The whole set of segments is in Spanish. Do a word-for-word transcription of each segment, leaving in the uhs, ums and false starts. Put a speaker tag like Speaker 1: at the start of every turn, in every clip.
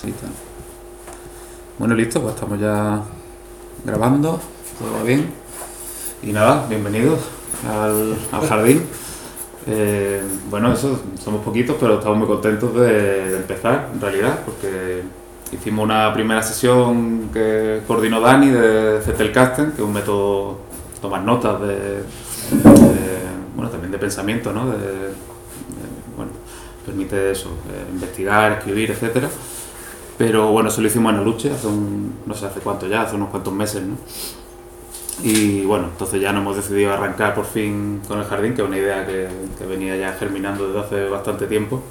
Speaker 1: Listo. Bueno, listo, pues estamos ya grabando, todo va bien. Y nada, bienvenidos al, al jardín. Eh, bueno, eso, somos poquitos, pero estamos muy contentos de, de empezar, en realidad, porque hicimos una primera sesión que coordinó Dani de Zettelkasten, que es un método de tomar notas, de, de, bueno, también de pensamiento, ¿no? De, de, bueno, permite eso, eh, investigar, escribir, etcétera. Pero bueno, eso lo hicimos en Aluche hace un, no sé hace cuánto ya, hace unos cuantos meses, ¿no? Y bueno, entonces ya nos hemos decidido arrancar por fin con el jardín, que es una idea que, que venía ya germinando desde hace bastante tiempo.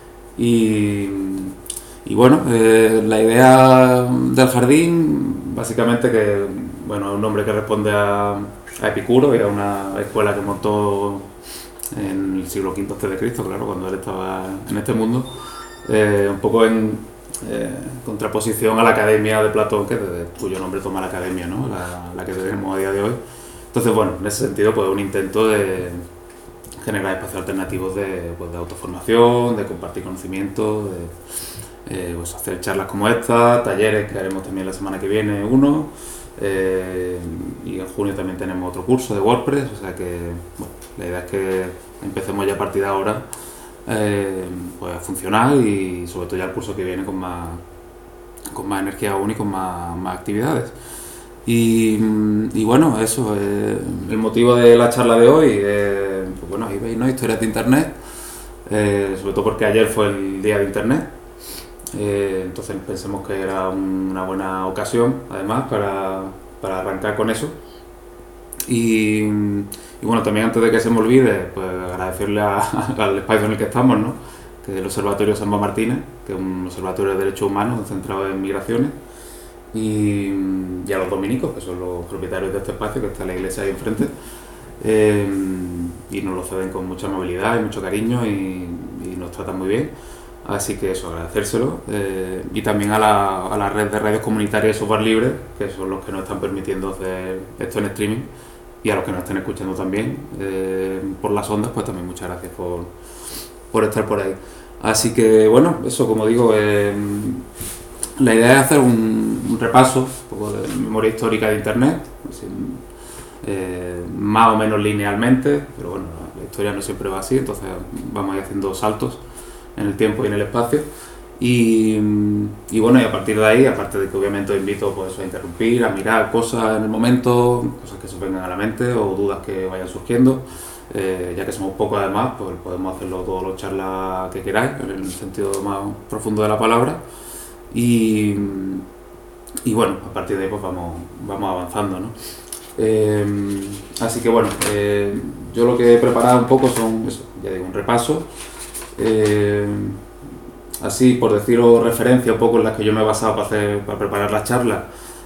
Speaker 1: Y, y bueno, eh, la idea del jardín, básicamente que, bueno, es un nombre que responde a, a Epicuro y a una escuela que montó en el siglo quinto antes de Cristo, claro, cuando él estaba en este mundo, eh, un poco en Eh, contraposición a la academia de Platón, que de, cuyo nombre toma la academia, ¿no? la, la que tenemos a día de hoy. Entonces, bueno, en ese sentido, pues un intento de generar espacios alternativos de, pues, de autoformación, de compartir conocimientos, de eh, pues, hacer charlas como esta, talleres que haremos también la semana que viene uno, eh, y en junio también tenemos otro curso de WordPress, o sea que, bueno, la idea es que empecemos ya a partir de ahora Eh, pues a funcionar y sobre todo ya el curso que viene con más con más energía aún y con más, más actividades y, y bueno, eso eh, el motivo de la charla de hoy, eh, pues bueno, ahí veis, ¿no? Historias de internet, eh, sobre todo porque ayer fue el día de internet, eh, entonces pensemos que era un, una buena ocasión además para, para arrancar con eso. Y, y bueno, también antes de que se me olvide, pues agradecerle a, al espacio en el que estamos, ¿no? Que es el Observatorio Samba Martínez, que es un observatorio de derechos humanos centrado en migraciones, y, y a los dominicos, que son los propietarios de este espacio, que está la iglesia ahí enfrente, eh, y nos lo ceden con mucha amabilidad y mucho cariño y, y nos tratan muy bien. Así que eso, agradecérselo. Eh, y también a la, a la red de radios comunitarias de software libre, que son los que nos están permitiendo hacer esto en streaming, y a los que nos estén escuchando también eh, por las ondas, pues también muchas gracias por, por estar por ahí. Así que bueno, eso, como digo, eh, la idea es hacer un, un repaso un poco de memoria histórica de internet, así, eh, más o menos linealmente, pero bueno, la historia no siempre va así, entonces vamos a ir haciendo saltos en el tiempo y en el espacio. Y, y bueno, y a partir de ahí, aparte de que obviamente os invito pues, a interrumpir, a mirar cosas en el momento, cosas que se os vengan a la mente o dudas que vayan surgiendo, eh, ya que somos pocos además, pues podemos hacerlo todas las charlas que queráis, en el sentido más profundo de la palabra. Y, y bueno, a partir de ahí pues vamos, vamos avanzando, ¿no? Eh, así que bueno, eh, yo lo que he preparado un poco son, eso, ya digo, un repaso. Eh, Así, por deciros referencia un poco en las que yo me he basado para, hacer, para preparar la charla,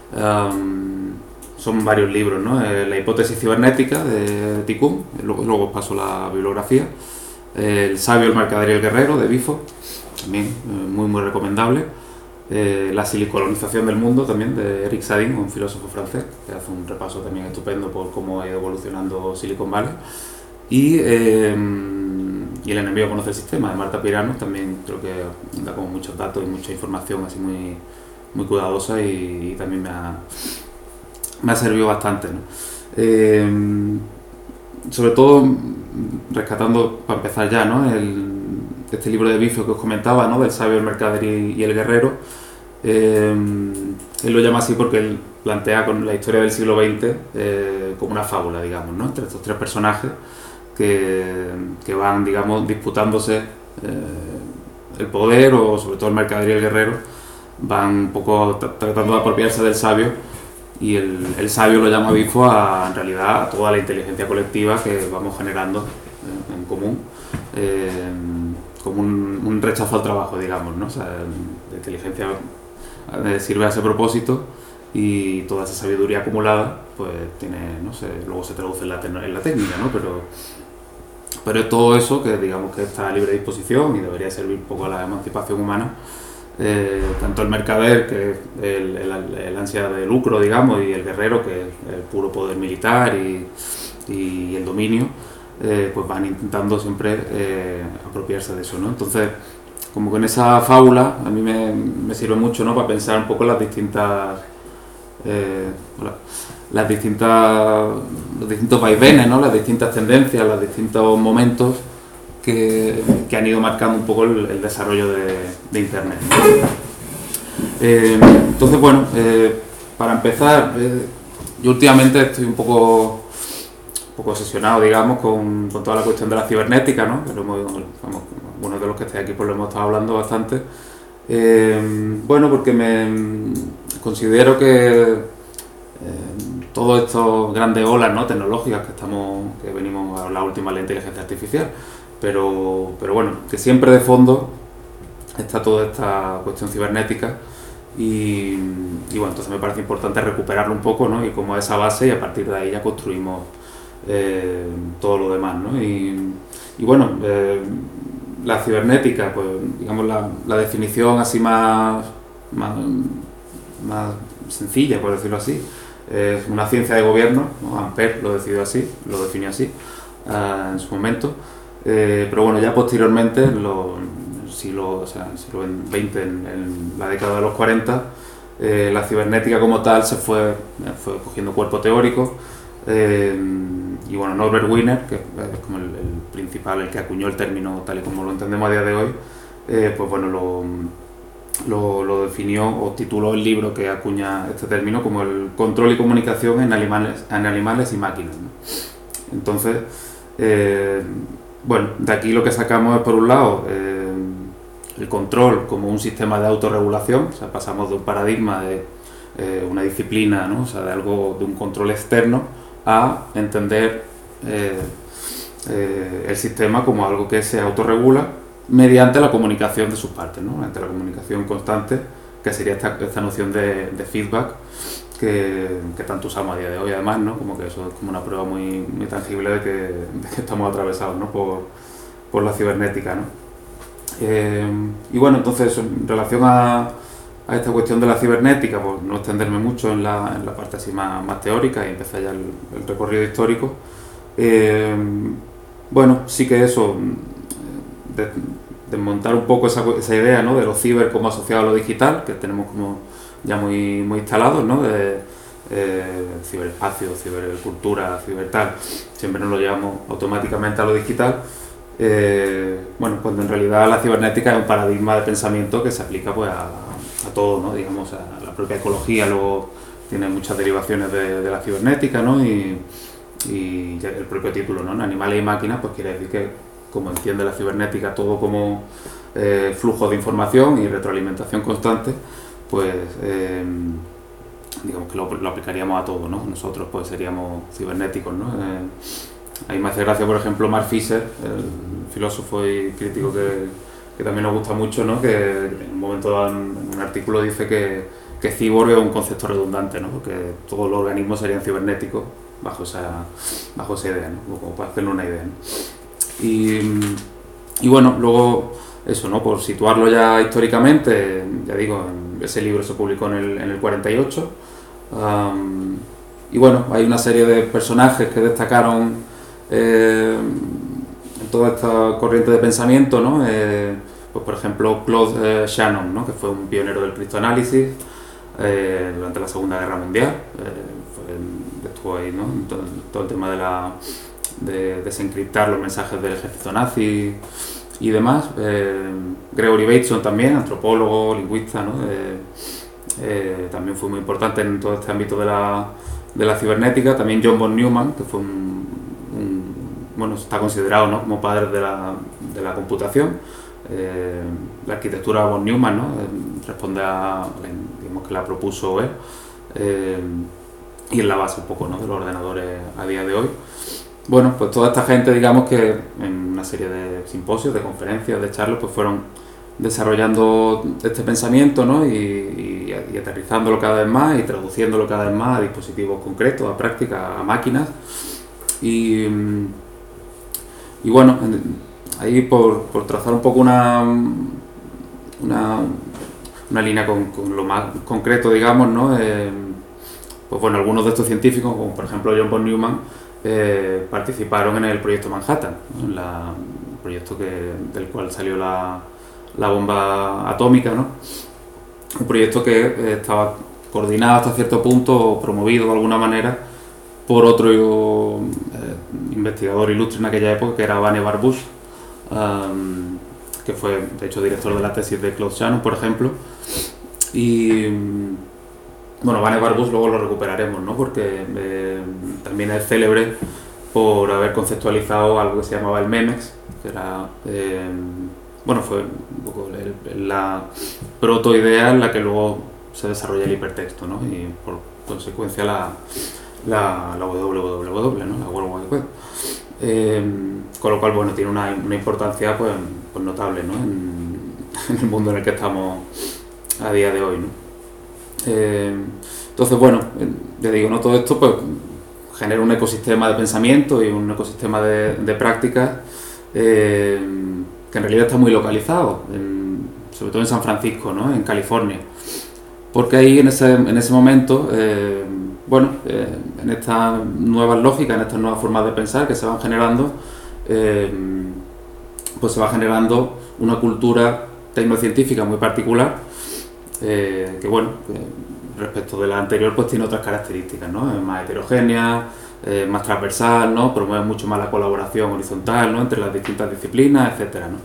Speaker 1: um, son varios libros, ¿no? Eh, la hipótesis cibernética de Tikkun, luego, luego os paso la bibliografía. Eh, el sabio, el mercader y el guerrero de Bifo, también eh, muy muy recomendable. Eh, la silicolonización del mundo también de Eric Sadin, un filósofo francés, que hace un repaso también estupendo por cómo ha ido evolucionando Silicon Valley. Y, eh, y El enemigo conoce el sistema de Marta Pirano, también creo que da como muchos datos y mucha información así muy, muy cuidadosa y, y también me ha, me ha servido bastante, ¿no? Eh, sobre todo rescatando, para empezar ya, ¿no? El, este libro de Bifo que os comentaba, ¿no? Del sabio, el mercader y, y el guerrero, eh, él lo llama así porque él plantea con la historia del siglo veinte eh, como una fábula, digamos, ¿no? Entre estos tres personajes Que, que van, digamos, disputándose eh, el poder, o sobre todo el mercader y el guerrero van un poco tratando de apropiarse del sabio, y el, el sabio lo llama Bifo a, en realidad, a toda la inteligencia colectiva que vamos generando en, en común, eh, como un, un rechazo al trabajo, digamos, ¿no? O sea, la inteligencia eh, sirve a ese propósito, y toda esa sabiduría acumulada pues tiene, no sé, luego se traduce en la, en la técnica, ¿no? Pero, pero es todo eso que digamos que está a libre disposición y debería servir un poco a la emancipación humana. Eh, tanto el mercader, que es el, el, el ansia de lucro, digamos, y el guerrero, que es el puro poder militar y, y el dominio, eh, pues van intentando siempre eh, apropiarse de eso, ¿no? Entonces, como que en esa fábula a mí me, me sirve mucho, ¿no? Para pensar un poco las distintas eh, hola, las distintas los distintos vaivenes, ¿no? Las distintas tendencias, los distintos momentos que, que han ido marcando un poco el, el desarrollo de, de Internet. Eh, entonces, bueno, eh, para empezar, eh, yo últimamente estoy un poco un poco obsesionado, digamos, con, con toda la cuestión de la cibernética, ¿no? Que lo hemos, vamos, algunos de los que estáis aquí pues lo hemos estado hablando bastante. Eh, bueno, porque me considero que eh, todos estos grandes olas, ¿no? Tecnológicas que estamos, que venimos a hablar últimamente de la inteligencia artificial, pero, pero bueno, que siempre de fondo está toda esta cuestión cibernética y, y bueno, entonces me parece importante recuperarlo un poco, ¿no? Y como esa base, y a partir de ahí ya construimos eh, todo lo demás, ¿no? Y, y bueno, eh, la cibernética, pues digamos la, la definición así más, más, más sencilla, por decirlo así, es una ciencia de gobierno, ¿no? Ampère lo decidió así, lo definió así uh, en su momento, eh, pero bueno, ya posteriormente, en los siglo, o sea, en el siglo veinte, en, en la década de los cuarenta, eh, la cibernética como tal se fue, fue cogiendo cuerpo teórico. Eh, y bueno, Norbert Wiener, que es como el, el principal, el que acuñó el término tal y como lo entendemos a día de hoy, eh, pues bueno, lo, lo, lo definió o tituló el libro que acuña este término como el control y comunicación en animales, en animales y máquinas, ¿no? Entonces, eh, bueno, de aquí lo que sacamos es por un lado eh, el control como un sistema de autorregulación, o sea, pasamos de un paradigma de eh, una disciplina, ¿no? O sea, de algo, de un control externo, a entender eh, eh, el sistema como algo que se autorregula mediante la comunicación de sus partes, ¿no? Mediante la comunicación constante, que sería esta, esta noción de, de feedback que, que tanto usamos a día de hoy, además, ¿no? Como que eso es como una prueba muy, muy tangible de que, de que estamos atravesados, ¿no? por, por la cibernética, ¿no? Eh, y bueno, entonces en relación a a esta cuestión de la cibernética, pues no extenderme mucho en la, en la parte así más, más teórica y empezar ya el, el recorrido histórico. Eh, bueno, sí que eso, de, desmontar un poco esa, esa idea, ¿no? De lo ciber como asociado a lo digital, que tenemos como ya muy, muy instalados, ¿no? De eh, ciberespacio, cibercultura, cibertal, siempre nos lo llevamos automáticamente a lo digital. Eh, bueno, cuando en realidad la cibernética es un paradigma de pensamiento que se aplica pues a a todo, ¿no? Digamos, a la propia ecología luego tiene muchas derivaciones de, de la cibernética, ¿no? Y, y el propio título, ¿no? Animales y máquinas, pues quiere decir que como entiende la cibernética todo como eh, flujo de información y retroalimentación constante, pues eh, digamos que lo, lo aplicaríamos a todo, ¿no? Nosotros pues seríamos cibernéticos, ¿no? Eh, ahí me hace gracia, por ejemplo, Mark Fisher, el filósofo y crítico que que también nos gusta mucho, ¿no? Que en un momento dado en un artículo dice que, que cyborg es un concepto redundante, ¿no? Porque todos los organismos serían cibernéticos bajo esa, bajo esa idea, ¿no? Como para hacerle una idea, ¿no? Y, y bueno, luego eso, ¿no? Por situarlo ya históricamente, ya digo, ese libro se publicó en el, en el cuarenta y ocho, um, y bueno, hay una serie de personajes que destacaron eh, toda esta corriente de pensamiento, ¿no? Eh, pues por ejemplo Claude eh, Shannon, ¿no? Que fue un pionero del criptoanálisis eh, durante la Segunda Guerra Mundial, eh, fue, estuvo ahí, ¿no? Todo, todo el tema de, la, de desencriptar los mensajes del ejército nazi y demás. Eh, Gregory Bateson también, antropólogo, lingüista, ¿no? Eh, eh, también fue muy importante en todo este ámbito de la, de la cibernética. También John von Neumann, que fue un, un bueno, está considerado, ¿no? Como padre de la, de la computación. Eh, la arquitectura von Neumann, ¿no? Eh, responde a, digamos que la propuso él, eh, y es la base un poco, ¿no? De los ordenadores a día de hoy. Bueno, pues toda esta gente, digamos que en una serie de simposios, de conferencias, de charlas, pues fueron desarrollando este pensamiento, ¿no? y, y, y aterrizándolo cada vez más y traduciéndolo cada vez más a dispositivos concretos, a prácticas, a máquinas. Y Y bueno, ahí por, por trazar un poco una, una, una línea con, con lo más concreto, digamos, ¿no? Eh, pues bueno, algunos de estos científicos, como por ejemplo John von Neumann, eh, participaron en el proyecto Manhattan, ¿no? En la, el proyecto que, del cual salió la, la bomba atómica, ¿no? Un proyecto que eh, estaba coordinado hasta cierto punto, o promovido de alguna manera, por otro eh, investigador ilustre en aquella época, que era Vannevar Bush, um, que fue, de hecho, director de la tesis de Claude Shannon, por ejemplo. Y, bueno, Vannevar Bush luego lo recuperaremos, ¿no? Porque eh, también es célebre por haber conceptualizado algo que se llamaba el MEMEX, que era... Eh, bueno, fue un poco el, la protoidea en la que luego se desarrolla el hipertexto, ¿no? Y por consecuencia la, la, la doble u doble u doble, ¿no? La World Wide Web. Eh, con lo cual, bueno, tiene una, una importancia pues, pues notable, ¿no? En, en el mundo en el que estamos a día de hoy, ¿no? Eh, entonces, bueno, ya digo, ¿no? Todo esto pues genera un ecosistema de pensamiento y un ecosistema de, de prácticas eh, que en realidad está muy localizado, en, sobre todo en San Francisco, ¿no? En California. Porque ahí en ese, en ese momento, eh, bueno, eh, en estas nuevas lógicas, en estas nuevas formas de pensar que se van generando, eh, pues se va generando una cultura tecnocientífica muy particular, eh, que bueno, que respecto de la anterior pues tiene otras características, ¿no? Es más heterogénea, eh, más transversal, ¿no? Promueve mucho más la colaboración horizontal, ¿no? Entre las distintas disciplinas, etcétera, ¿no?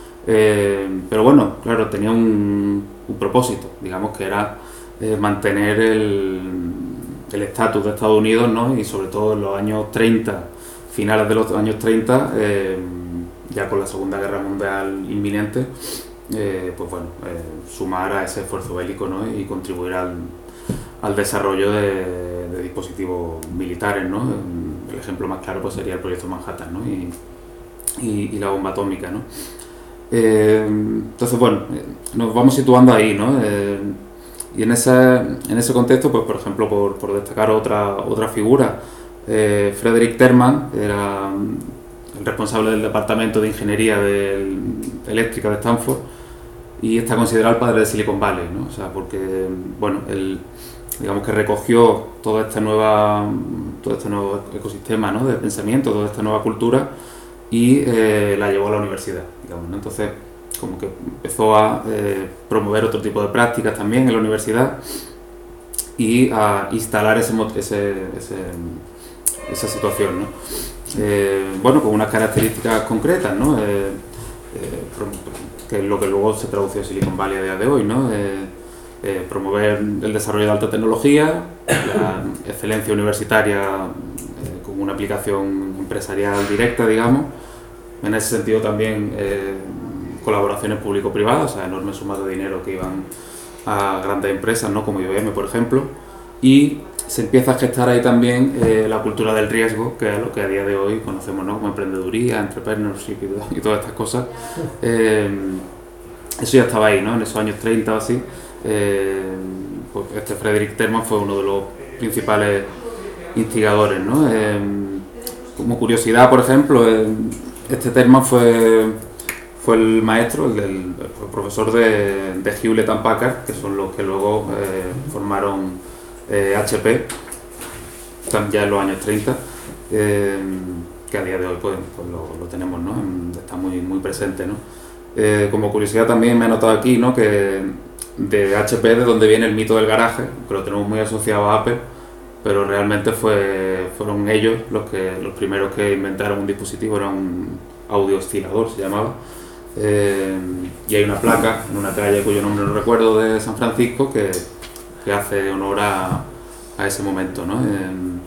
Speaker 1: Eh, pero bueno, claro, tenía un, un propósito, digamos que era eh, mantener el el estatus de Estados Unidos, ¿no? Y sobre todo en los años treinta, finales de los años treinta, eh, ya con la Segunda Guerra Mundial inminente, eh, pues bueno, eh, sumar a ese esfuerzo bélico, ¿no? Y contribuir al, al desarrollo de, de dispositivos militares, ¿no? El ejemplo más claro pues sería el proyecto Manhattan, ¿no? y, y, y la bomba atómica, ¿no? Eh, entonces, bueno, nos vamos situando ahí, ¿no? Eh, y en ese, en ese contexto, pues por ejemplo, por, por destacar otra, otra figura, eh, Frederick Terman era el responsable del departamento de ingeniería de eléctrica de Stanford y está considerado el padre de Silicon Valley, ¿no? O sea, porque, bueno, él, digamos que recogió toda esta nueva, todo este nuevo ecosistema, ¿no? De pensamiento, toda esta nueva cultura y eh, la llevó a la universidad, digamos, ¿no? Entonces, como que empezó a eh, promover otro tipo de prácticas también en la universidad y a instalar ese, ese, ese, esa situación, ¿no? Eh, bueno, con unas características concretas, ¿no? Eh, eh, que es lo que luego se tradució en Silicon Valley a día de hoy, ¿no? Eh, eh, promover el desarrollo de alta tecnología, la excelencia universitaria eh, con una aplicación empresarial directa, digamos. En ese sentido también eh, colaboraciones público-privadas, o sea, enormes sumas de dinero que iban a grandes empresas, ¿no? Como I B M, por ejemplo, y se empieza a gestar ahí también eh, la cultura del riesgo, que es lo que a día de hoy conocemos, ¿no? Como emprendeduría, entrepreneurship y, y todas estas cosas. Eh, eso ya estaba ahí, ¿no? En esos años treinta o así. Eh, pues este Frederick Terman fue uno de los principales instigadores, ¿no? Eh, como curiosidad, por ejemplo, eh, este Terman fue fue el maestro, el, del, el profesor de, de Hewlett and Packard, que son los que luego eh, formaron eh, H P, ya en los años treinta, eh, que a día de hoy pues, pues lo, lo tenemos, ¿no? Está muy, muy presente, ¿no? Eh, como curiosidad también me he notado aquí, ¿no? Que de H P de donde viene el mito del garaje, que lo tenemos muy asociado a Apple, pero realmente fue, fueron ellos los, que, los primeros que inventaron un dispositivo, era un audio oscilador, se llamaba. Eh, y hay una placa en una calle cuyo nombre no recuerdo de San Francisco que, que hace honor a, a ese momento, ¿no? Eh,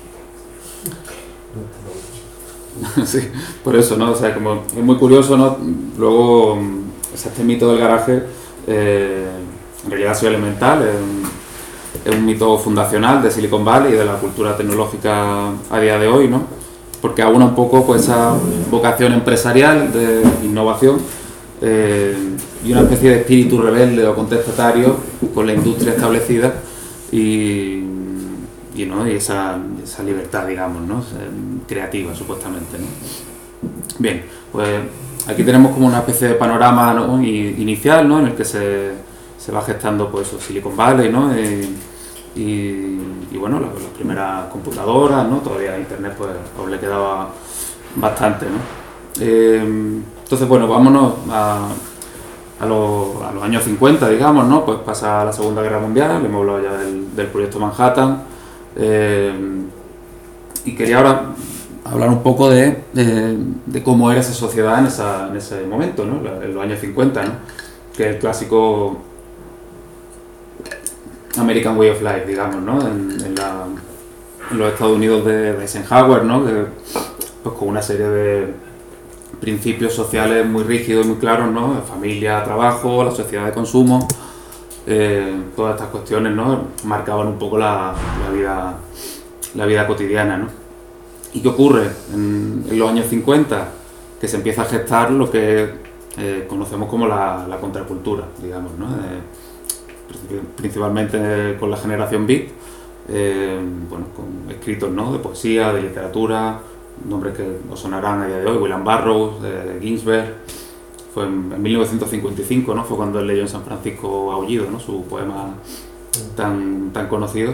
Speaker 1: sí, por eso, ¿no? O sea, como es muy curioso, ¿no? Luego, este mito del garaje eh, en realidad ha sido elemental, es un, es un mito fundacional de Silicon Valley y de la cultura tecnológica a día de hoy, ¿no? Porque aúna un poco pues, esa vocación empresarial de innovación eh, y una especie de espíritu rebelde o contestatario con la industria establecida y, y, ¿no? y esa, esa libertad, digamos, ¿no? creativa, supuestamente, ¿no? Bien, pues aquí tenemos como una especie de panorama, ¿no? inicial, ¿no? En el que se, se va gestando pues, eso, Silicon Valley, ¿no? Y, y, y bueno, las, las primeras computadoras, ¿no? Todavía Internet pues aún le quedaba bastante, ¿no? Eh, entonces, bueno, vámonos a, a, los, a los años cincuenta, digamos, ¿no? Pues pasa la Segunda Guerra Mundial, hemos hablado ya del, del proyecto Manhattan, eh, y quería ahora hablar un poco de, de, de cómo era esa sociedad en, esa, en ese momento, ¿no? En los años cincuenta, ¿no? Que es el clásico American Way of Life, digamos, ¿no? En, en, la, en los Estados Unidos de, de Eisenhower, ¿no? Que, pues con una serie de principios sociales muy rígidos y muy claros, ¿no? Familia, trabajo, la sociedad de consumo, eh, todas estas cuestiones, ¿no? Marcaban un poco la, la vida, la vida cotidiana, ¿no? ¿Y qué ocurre en, en los años cincuenta? Que se empieza a gestar lo que eh, conocemos como la, la contracultura, digamos, ¿no? Eh, principalmente con la generación beat, eh, bueno, con escritos, ¿no? De poesía, de literatura, nombres que os sonarán a día de hoy, William Burroughs, eh, Ginsberg. Fue en, en mil novecientos cincuenta y cinco, ¿no? Fue cuando él leyó en San Francisco Aullido, ¿no? Su poema tan, tan conocido.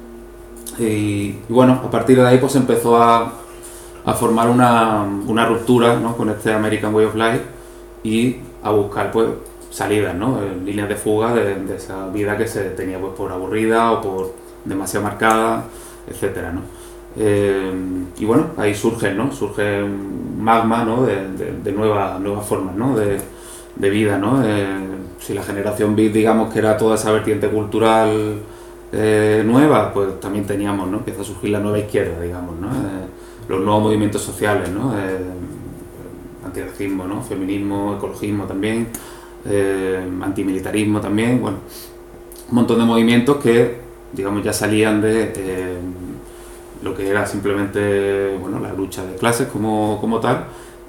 Speaker 1: Y, y bueno, a partir de ahí pues empezó a, a formar una, una ruptura, ¿no? Con este American Way of Life y a buscar pues salidas, ¿no? Líneas de fuga de, de esa vida que se tenía pues por aburrida o por demasiado marcada, etcétera, ¿no? Eh, y bueno, ahí surge, ¿no? Surge un magma, ¿no? de, de, de nuevas, nuevas formas, ¿no? de, de vida, ¿no? Eh, si la generación beat, digamos, que era toda esa vertiente cultural eh, nueva, pues también teníamos, ¿no? Empieza a surgir la nueva izquierda, digamos, ¿no? Eh, los nuevos movimientos sociales, ¿no? Eh, antirracismo, ¿no? Feminismo, ecologismo también, eh, antimilitarismo también, bueno, un montón de movimientos que, digamos, ya salían de eh, lo que era simplemente, bueno, la lucha de clases como, como tal,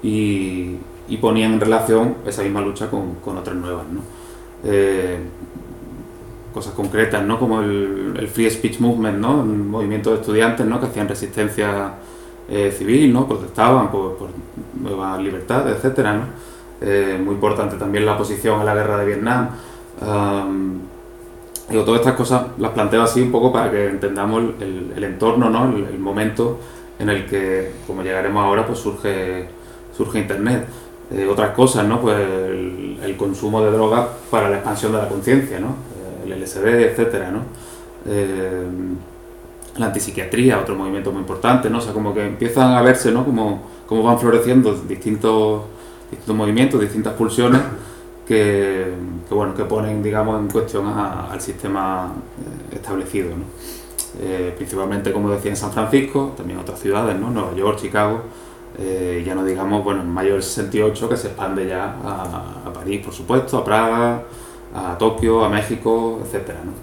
Speaker 1: y, y ponían en relación esa misma lucha con, con otras nuevas, ¿no? Eh, cosas concretas, ¿no? Como el, el Free Speech Movement, ¿no? Un movimiento de estudiantes, ¿no? Que hacían resistencia eh, civil, ¿no? Protestaban por, por nuevas libertades, etcétera, ¿no? Eh, muy importante también la oposición a la guerra de Vietnam. Um, Digo, todas estas cosas las planteo así un poco para que entendamos el, el entorno, ¿no? el, el momento en el que, como llegaremos ahora, pues surge, surge Internet. Eh, otras cosas, ¿no? Pues el, el consumo de drogas para la expansión de la conciencia, ¿no? El L S D, etcétera, ¿no? Eh, la antipsiquiatría, otro movimiento muy importante, ¿no? O sea, como que empiezan a verse, ¿no? Como, como van floreciendo distintos, distintos movimientos, distintas pulsiones que, que, bueno, que ponen, digamos, en cuestión a, al sistema eh, establecido, ¿no? Eh, principalmente, como decía, en San Francisco, también otras ciudades, ¿no? Nueva York, Chicago, eh, ya no digamos, bueno, en mayo del sesenta y ocho que se expande ya a, a París, por supuesto, a Praga, a Tokio, a México, etcétera, ¿no?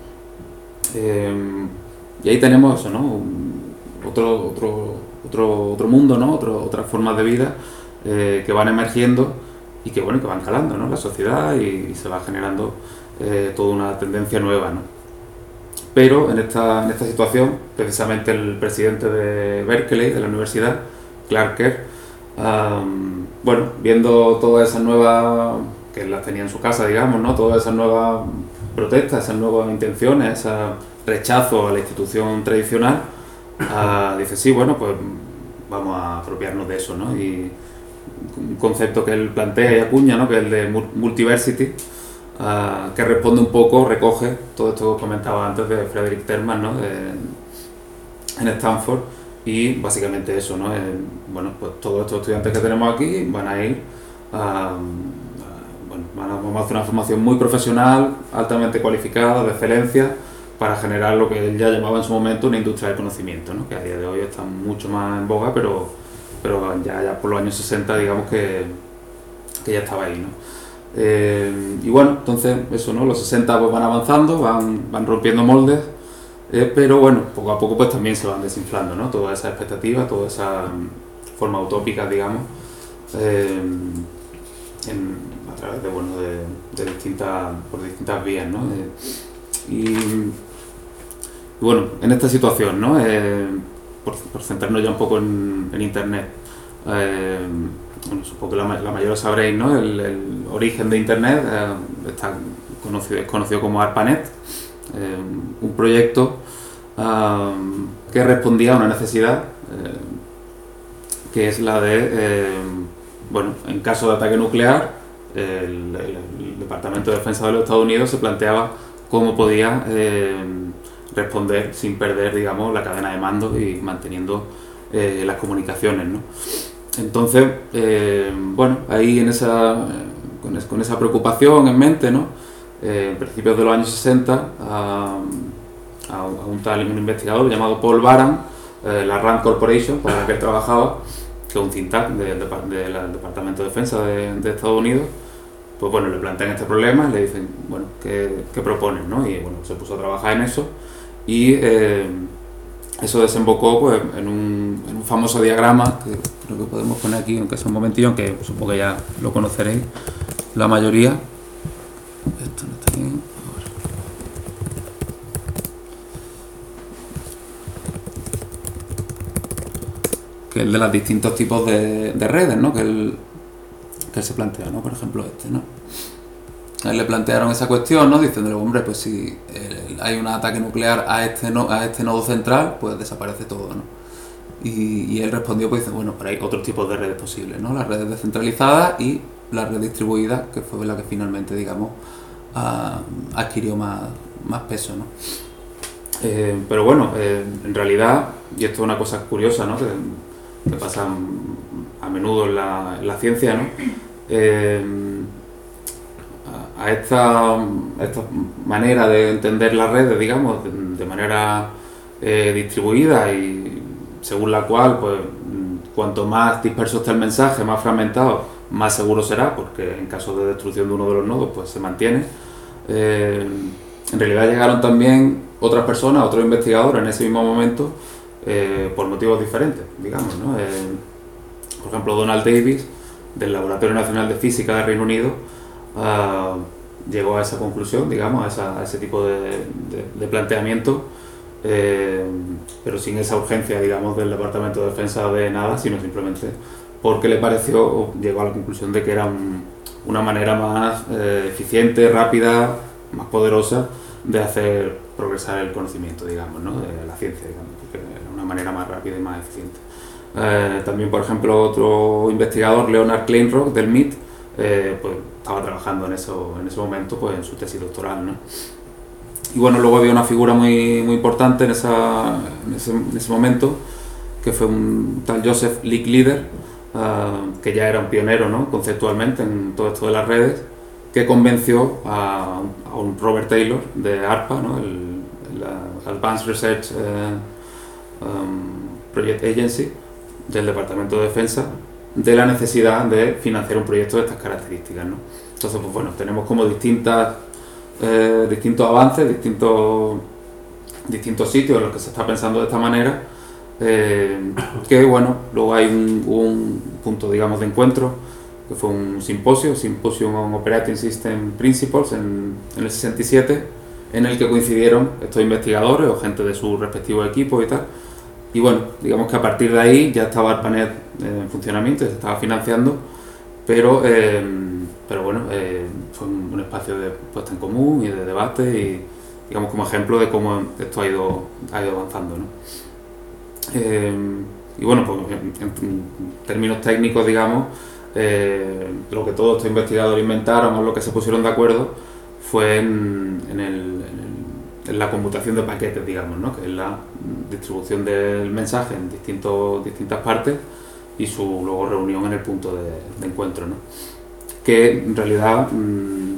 Speaker 1: Eh, y ahí tenemos eso, ¿no? Un, otro, otro, otro, otro mundo, ¿no? Otro, otras formas de vida eh, que van emergiendo y que, bueno, que van calando, ¿no? La sociedad y, y se va generando eh, toda una tendencia nueva, ¿no? Pero en esta, en esta situación, precisamente el presidente de Berkeley, de la universidad, Clark Kerr, um, bueno, viendo todas esas nuevas, que las tenía en su casa, digamos, ¿no? Todas esas nuevas protestas, esas nuevas intenciones, ese rechazo a la institución tradicional, uh, dice, sí, bueno, pues vamos a apropiarnos de eso, ¿no? Y un concepto que él plantea y acuña, ¿no? Que es el de multiversity, uh, que responde un poco, recoge todo esto que comentaba antes de Frederick Terman, ¿no? De, en Stanford, y básicamente eso, ¿no? Eh, bueno, pues todos estos estudiantes que tenemos aquí van a ir a, a, bueno, van a, vamos a hacer una formación muy profesional, altamente cualificada, de excelencia, para generar lo que él ya llamaba en su momento una industria del conocimiento, ¿no? Que a día de hoy está mucho más en boga, pero, pero ya, ya por los años sesenta, digamos que, que ya estaba ahí, ¿no? Eh, y bueno, entonces eso, ¿no? Los sesenta pues van avanzando, van, van rompiendo moldes, eh, pero bueno, poco a poco pues también se van desinflando, ¿no? Todas esas expectativas, toda esa forma utópica, digamos, eh, en, a través de, bueno, de, de distintas, por distintas vías, ¿no? Eh, y, y bueno, en esta situación, ¿no? Eh, por, por centrarnos ya un poco en, en Internet, eh, bueno, supongo que la, la mayoría sabréis, ¿no? El, el origen de Internet eh, está conocido, es conocido como ARPANET, eh, un proyecto um, que respondía a una necesidad eh, que es la de, eh, bueno, en caso de ataque nuclear, el, el, el Departamento de Defensa de los Estados Unidos se planteaba cómo podía eh, responder sin perder, digamos, la cadena de mando y manteniendo eh, las comunicaciones, ¿no? Entonces, eh, bueno, ahí en esa, eh, con, es, con esa preocupación en mente, ¿no? Eh, en principios de los años sesenta, a, a, a un tal un investigador llamado Paul Baran, eh, la Rand Corporation, para la que él trabajaba, que es un think tank del de, de, de Departamento de Defensa de, de Estados Unidos, pues bueno, le plantean este problema y le dicen, bueno, ¿qué, qué proponen, no? Y bueno, se puso a trabajar en eso y eh, eso desembocó pues, en, un, en un famoso diagrama que creo que podemos poner aquí, aunque sea un momentillo, aunque supongo que ya lo conoceréis la mayoría. Esto no está aquí. Que es el de los distintos tipos de, de redes, ¿no? Que él, que él se plantea, ¿no? Por ejemplo este, ¿no? A él le plantearon esa cuestión, ¿no? Diciéndole, hombre, pues si el, hay un ataque nuclear a este, no, a este nodo central, pues desaparece todo, ¿no? Y, y él respondió, pues dice, bueno, pero hay otros tipos de redes posibles, ¿no? Las redes descentralizadas y la red distribuida, que fue la que finalmente, digamos, a, adquirió más, más peso, ¿no? Eh, pero bueno, eh, en realidad, y esto es una cosa curiosa, ¿no? Que, que pasa a menudo en la, en la ciencia, ¿no? Eh, a esta, a esta manera de entender las redes, digamos, de, de manera eh, distribuida y según la cual, pues, cuanto más disperso esté el mensaje, más fragmentado, más seguro será, porque en caso de destrucción de uno de los nodos, pues se mantiene. Eh, en realidad llegaron también otras personas, otros investigadores en ese mismo momento, eh, por motivos diferentes, digamos, ¿no? Eh, por ejemplo, Donald Davis, del Laboratorio Nacional de Física del Reino Unido, uh, llegó a esa conclusión, digamos, a, esa, a ese tipo de, de, de planteamiento, eh, pero sin esa urgencia, digamos, del Departamento de Defensa de nada, sino simplemente porque le pareció, o llegó a la conclusión de que era un, una manera más eh, eficiente, rápida, más poderosa de hacer progresar el conocimiento, digamos, ¿no? De la ciencia, digamos, porque era una manera más rápida y más eficiente. Eh, también, por ejemplo, otro investigador, Leonard Kleinrock, del M I T, eh, pues estaba trabajando en eso en ese momento, pues en su tesis doctoral, ¿no? Y bueno, luego había una figura muy, muy importante en, esa, en, ese, en ese momento, que fue un tal Joseph Licklider, uh, que ya era un pionero, ¿no? Conceptualmente en todo esto de las redes, que convenció a, a un Robert Taylor de ARPA, ¿no? el, el Advanced Research uh, um, Project Agency del Departamento de Defensa, de la necesidad de financiar un proyecto de estas características, ¿no? Entonces, pues bueno, tenemos como distintas, eh, distintos avances, distintos, distintos sitios en los que se está pensando de esta manera, eh, que bueno, luego hay un, un punto, digamos, de encuentro, que fue un simposio, Symposium on Operating System Principles, en, en el sesenta y siete, en el que coincidieron estos investigadores o gente de sus respectivos equipos y tal. Y bueno, digamos que a partir de ahí ya estaba ARPANET en funcionamiento, se estaba financiando, pero, eh, pero bueno, eh, fue un, un espacio de puesta en común y de debate y digamos como ejemplo de cómo esto ha ido, ha ido avanzando, ¿no? Eh, y bueno, pues en, en términos técnicos, digamos, eh, lo que todos estos investigadores inventaron o lo que se pusieron de acuerdo fue en, en, el, en, el, en la conmutación de paquetes, digamos, ¿no? Que es la distribución del mensaje en distintos, distintas partes y su luego reunión en el punto de, de encuentro, ¿no? Que en realidad mmm,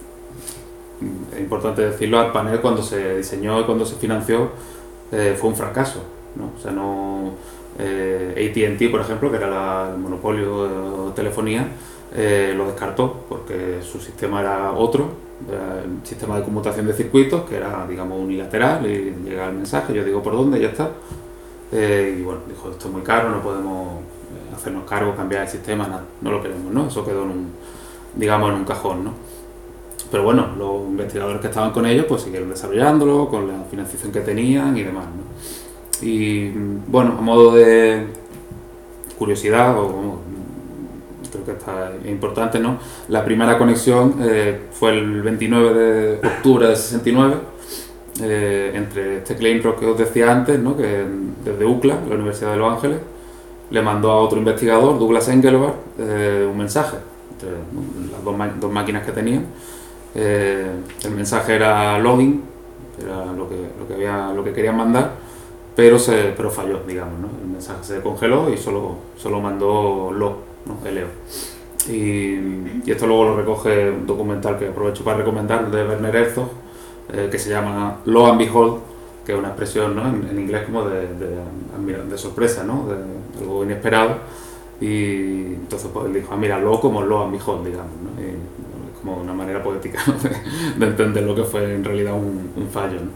Speaker 1: es importante decirlo, ARPANET cuando se diseñó y cuando se financió eh, fue un fracaso, ¿no? O sea, no eh, A T and T, por ejemplo, que era la, el monopolio de telefonía, eh, lo descartó porque su sistema era otro, era el sistema de conmutación de circuitos, que era, digamos, unilateral y llega el mensaje, yo digo por dónde y ya está. Eh, y bueno, dijo, esto es muy caro, no podemos hacernos cargo, cambiar el sistema, nada, no lo queremos, ¿no? Eso quedó en un, digamos, en un cajón, ¿no? Pero bueno, los investigadores que estaban con ellos pues siguieron desarrollándolo con la financiación que tenían y demás, ¿no? Y bueno, a modo de curiosidad, o como, creo que está importante, ¿no? La primera conexión eh, fue el veintinueve de octubre de sesenta y nueve eh, entre este Kleinrock que os decía antes, ¿no? Que desde U C L A, la Universidad de Los Ángeles, le mandó a otro investigador, Douglas Engelbart, eh, un mensaje entre ¿no? las dos, dos máquinas que tenían. Eh, el mensaje era login, era lo que, lo que, había, lo que querían mandar, pero, se, pero falló, digamos, ¿no? El mensaje se congeló y solo, solo mandó log, ¿no? L O. Y, y esto luego lo recoge un documental que aprovecho para recomendar de Werner Herzog, eh, que se llama Lo and Behold, que es una expresión, ¿no? en, en inglés como de, de, de sorpresa, ¿no? De algo inesperado. Y entonces pues él dijo, ah, míralo como Lo and Behold, digamos, ¿no? Y, como una manera poética, ¿no? de, de entender lo que fue en realidad un, un fallo, ¿no?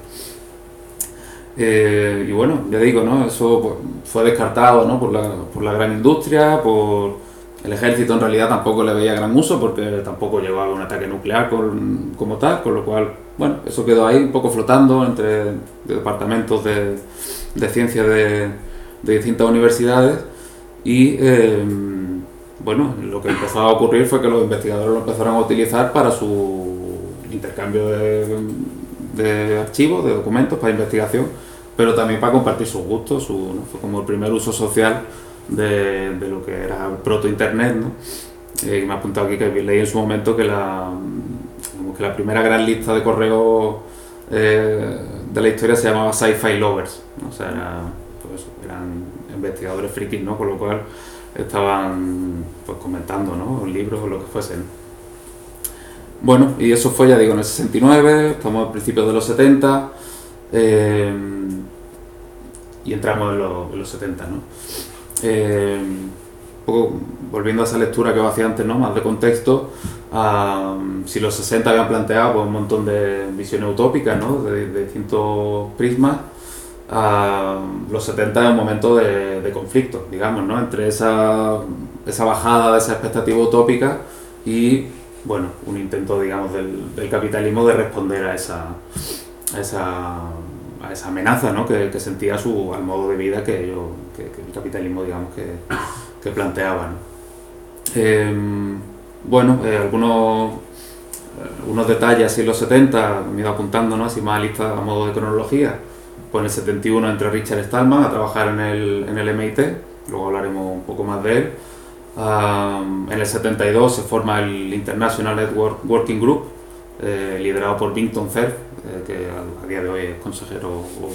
Speaker 1: Eh, y bueno, ya digo, ¿no? Eso pues, fue descartado, ¿no? por, la, por la gran industria, por el ejército en realidad tampoco le veía gran uso porque tampoco llevaba un ataque nuclear con, como tal, con lo cual, bueno, eso quedó ahí un poco flotando entre departamentos de, de ciencia de, de distintas universidades y eh, bueno, lo que empezó a ocurrir fue que los investigadores lo empezaron a utilizar para su intercambio de, de archivos, de documentos para investigación, pero también para compartir sus gustos, su, ¿no? Fue como el primer uso social de, de lo que era el proto-internet, ¿no? Eh, me ha apuntado aquí que leí en su momento que la, que la primera gran lista de correos eh, de la historia se llamaba Sci-Fi Lovers, ¿no? O sea, era, pues eso, eran investigadores frikis, ¿no? Con lo cual estaban pues comentando, ¿no? Libros o lo que fuese, ¿no? Bueno, y eso fue, ya digo, en el sesenta y nueve, estamos a principios de los setenta, eh, y entramos en los, en los setenta, ¿no? Eh, un poco volviendo a esa lectura que os hacía antes, ¿no? Más de contexto, uh, si los sesenta habían planteado pues, un montón de visiones utópicas, ¿no? de, de distintos prismas, uh, los setenta es un momento de, de conflicto, digamos, ¿no? Entre esa, esa bajada de esa expectativa utópica y, bueno, un intento, digamos, del, del capitalismo de responder a esa, a esa, a esa amenaza, ¿no? que, que sentía su, al modo de vida que, ellos, que, que el capitalismo, digamos, que, que planteaba, ¿no? Eh, bueno, eh, algunos, algunos detalles así en los setenta, me he ido apuntando, ¿no? Así más a lista a modo de cronología. Pues en el setenta y uno entra Richard Stallman a trabajar en el, en el M I T, luego hablaremos un poco más de él. Um, en el setenta y dos se forma el International Network Working Group, eh, liderado por Vinton Cerf, eh, que a, a día de hoy es consejero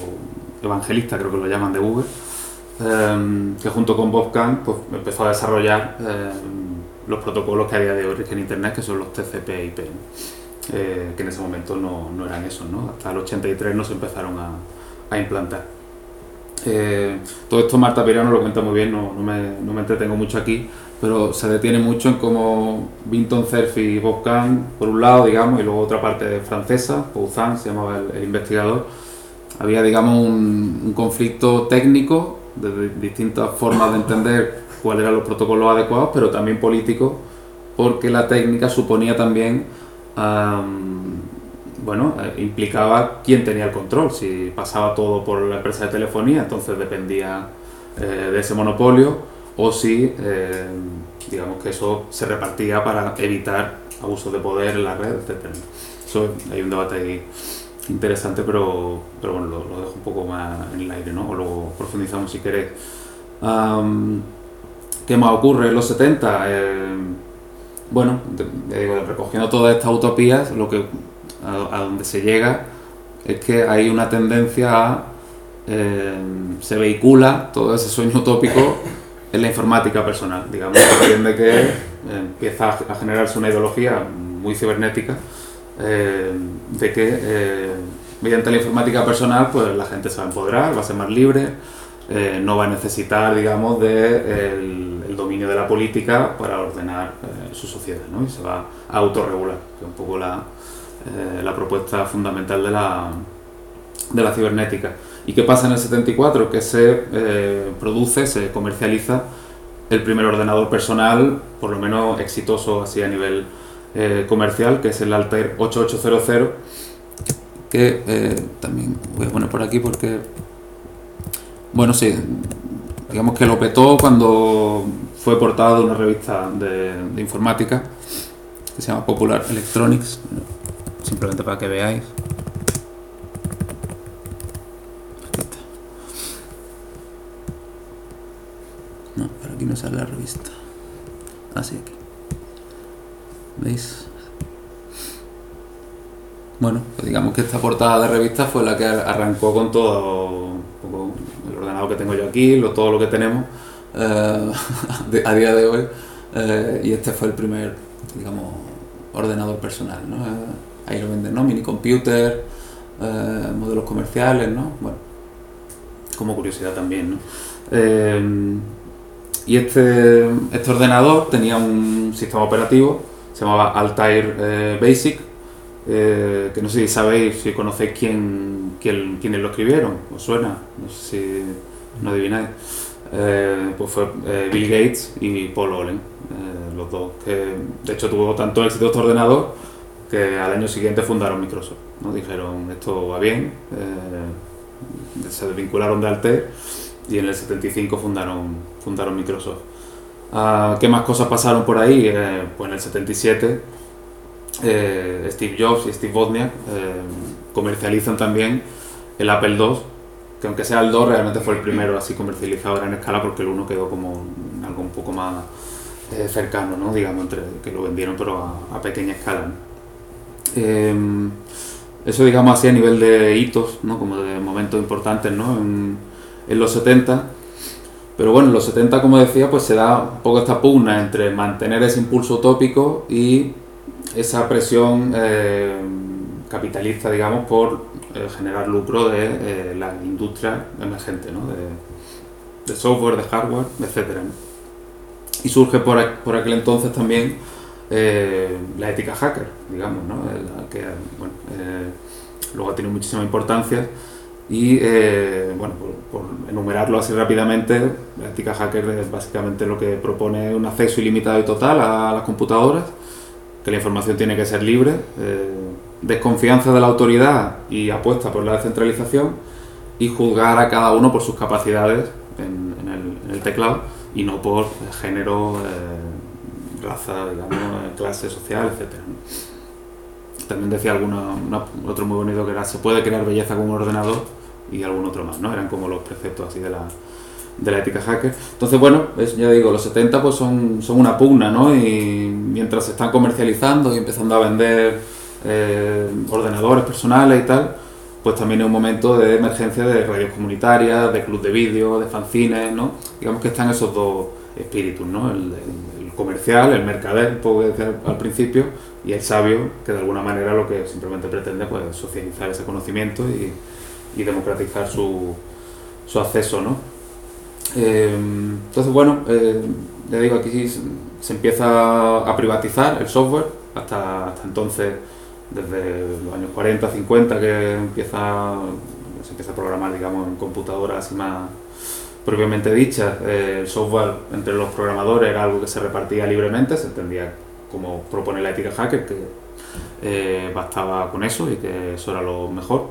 Speaker 1: o evangelista, creo que lo llaman, de Google, eh, que junto con Bob Kahn pues, empezó a desarrollar eh, los protocolos que a día de hoy rigen Internet, que son los T C P/I P, eh, que en ese momento no, no eran esos, ¿no? Hasta el ochenta y tres no se empezaron a, a implantar. Eh, todo esto Marta Pirano lo cuenta muy bien, no, no, me, no me entretengo mucho aquí, pero se detiene mucho en cómo Vinton Cerf y Bob Kahn, por un lado, digamos, y luego otra parte francesa, Pouzin se llamaba el, el investigador, había, digamos, un, un conflicto técnico de, de distintas formas de entender cuáles eran los protocolos adecuados, pero también político, porque la técnica suponía también um, bueno, eh, implicaba quién tenía el control. Si pasaba todo por la empresa de telefonía, entonces dependía eh, de ese monopolio, o si, eh, digamos que eso se repartía para evitar abusos de poder en la red, etcétera. Eso hay un debate ahí interesante, pero, pero bueno, lo, lo dejo un poco más en el aire, ¿no? O luego profundizamos si queréis. Um, ¿Qué más ocurre en los setenta? Eh, bueno, te, digo, recogiendo todas estas utopías, lo que A, a donde se llega es que hay una tendencia a eh, se vehicula todo ese sueño utópico en la informática personal, digamos, que entiende que eh, empieza a generarse una ideología muy cibernética eh, de que eh, mediante la informática personal pues la gente se va a empoderar, va a ser más libre, eh, no va a necesitar, digamos, de el, el dominio de la política para ordenar eh, su sociedad, ¿no? Y se va a autorregular, que es un poco la Eh, la propuesta fundamental de la, de la cibernética. ¿Y qué pasa en el setenta y cuatro? Que se eh, produce, se comercializa el primer ordenador personal, por lo menos exitoso así a nivel eh, comercial, que es el Altair ocho ocho cero cero, que eh, también voy a poner por aquí porque, bueno, sí, digamos que lo petó cuando fue portada de una revista de, de informática que se llama Popular Electronics. Simplemente para que veáis. Aquí está. No, por aquí no sale la revista. Así aquí. ¿Veis? Bueno, pues digamos que esta portada de revista fue la que arrancó con todo un poco el ordenador que tengo yo aquí, lo, todo lo que tenemos eh, de, a día de hoy, eh, y este fue el primer, digamos, ordenador personal, ¿no? Eh, ahí lo venden, ¿no? Mini computer, eh, modelos comerciales, ¿no? Bueno, como curiosidad también, ¿no? Eh, y este, este ordenador tenía un sistema operativo, se llamaba Altair eh, Basic, Eh, que no sé si sabéis, si conocéis quién, quién, quiénes lo escribieron, os suena, no sé si no adivináis. Eh, pues fue eh, Bill Gates y Paul Allen, eh, los dos, que de hecho tuvo tanto éxito este ordenador que al año siguiente fundaron Microsoft, ¿no? Dijeron esto va bien, eh, se desvincularon de Altair y en el setenta y cinco fundaron, fundaron Microsoft. Uh, ¿Qué más cosas pasaron por ahí? Eh, pues en el setenta y siete Eh, Steve Jobs y Steve Wozniak eh, comercializan también el Apple dos, que aunque sea el dos realmente fue el primero así comercializado a gran escala, porque el uno quedó como un, algo un poco más eh, cercano, ¿no? Digamos, entre que lo vendieron pero a, a pequeña escala, ¿no? Eh, eso, digamos así, a nivel de hitos, ¿no? Como de momentos importantes, ¿no? en, en los setenta. Pero bueno, en los setenta, como decía, pues se da un poco esta pugna entre mantener ese impulso utópico y esa presión eh, capitalista, digamos, por eh, generar lucro de eh, la industria emergente, ¿no? de, de software, de hardware, etcétera, ¿no? Y surge por, por aquel entonces también eh, la ética hacker, digamos, ¿no? La que bueno, eh, luego ha tenido muchísima importancia y, eh, bueno, por, por enumerarlo así rápidamente, la ética hacker es básicamente lo que propone un acceso ilimitado y total a las computadoras, que la información tiene que ser libre, eh, desconfianza de la autoridad y apuesta por la descentralización, y juzgar a cada uno por sus capacidades en, en, el, en el teclado y no por género, eh, raza, digamos, clase social, etcétera. También decía alguna, una, otro muy bonito que era: se puede crear belleza con un ordenador, y algún otro más, ¿no? Eran como los preceptos así de la, de la ética hacker. Entonces, bueno, es, ya digo, los setenta pues son, son una pugna, ¿no? Y mientras se están comercializando y empezando a vender eh, ordenadores personales y tal, pues también es un momento de emergencia de radios comunitarias, de club de vídeo, de fanzines, ¿no? Digamos que están esos dos espíritus, ¿no? El, el, el comercial, el mercader, puedo decir al principio, y el sabio, que de alguna manera lo que simplemente pretende pues socializar ese conocimiento y, y democratizar su, su acceso, ¿no? Eh, entonces, bueno, eh, ya digo, aquí se empieza a privatizar el software. Hasta, hasta entonces, desde los años cuarenta, cincuenta, que empieza, se empieza a programar, digamos, en computadoras así más propiamente dichas. Eh, el software entre los programadores era algo que se repartía libremente, se entendía como propone la ética hacker, que eh, bastaba con eso y que eso era lo mejor.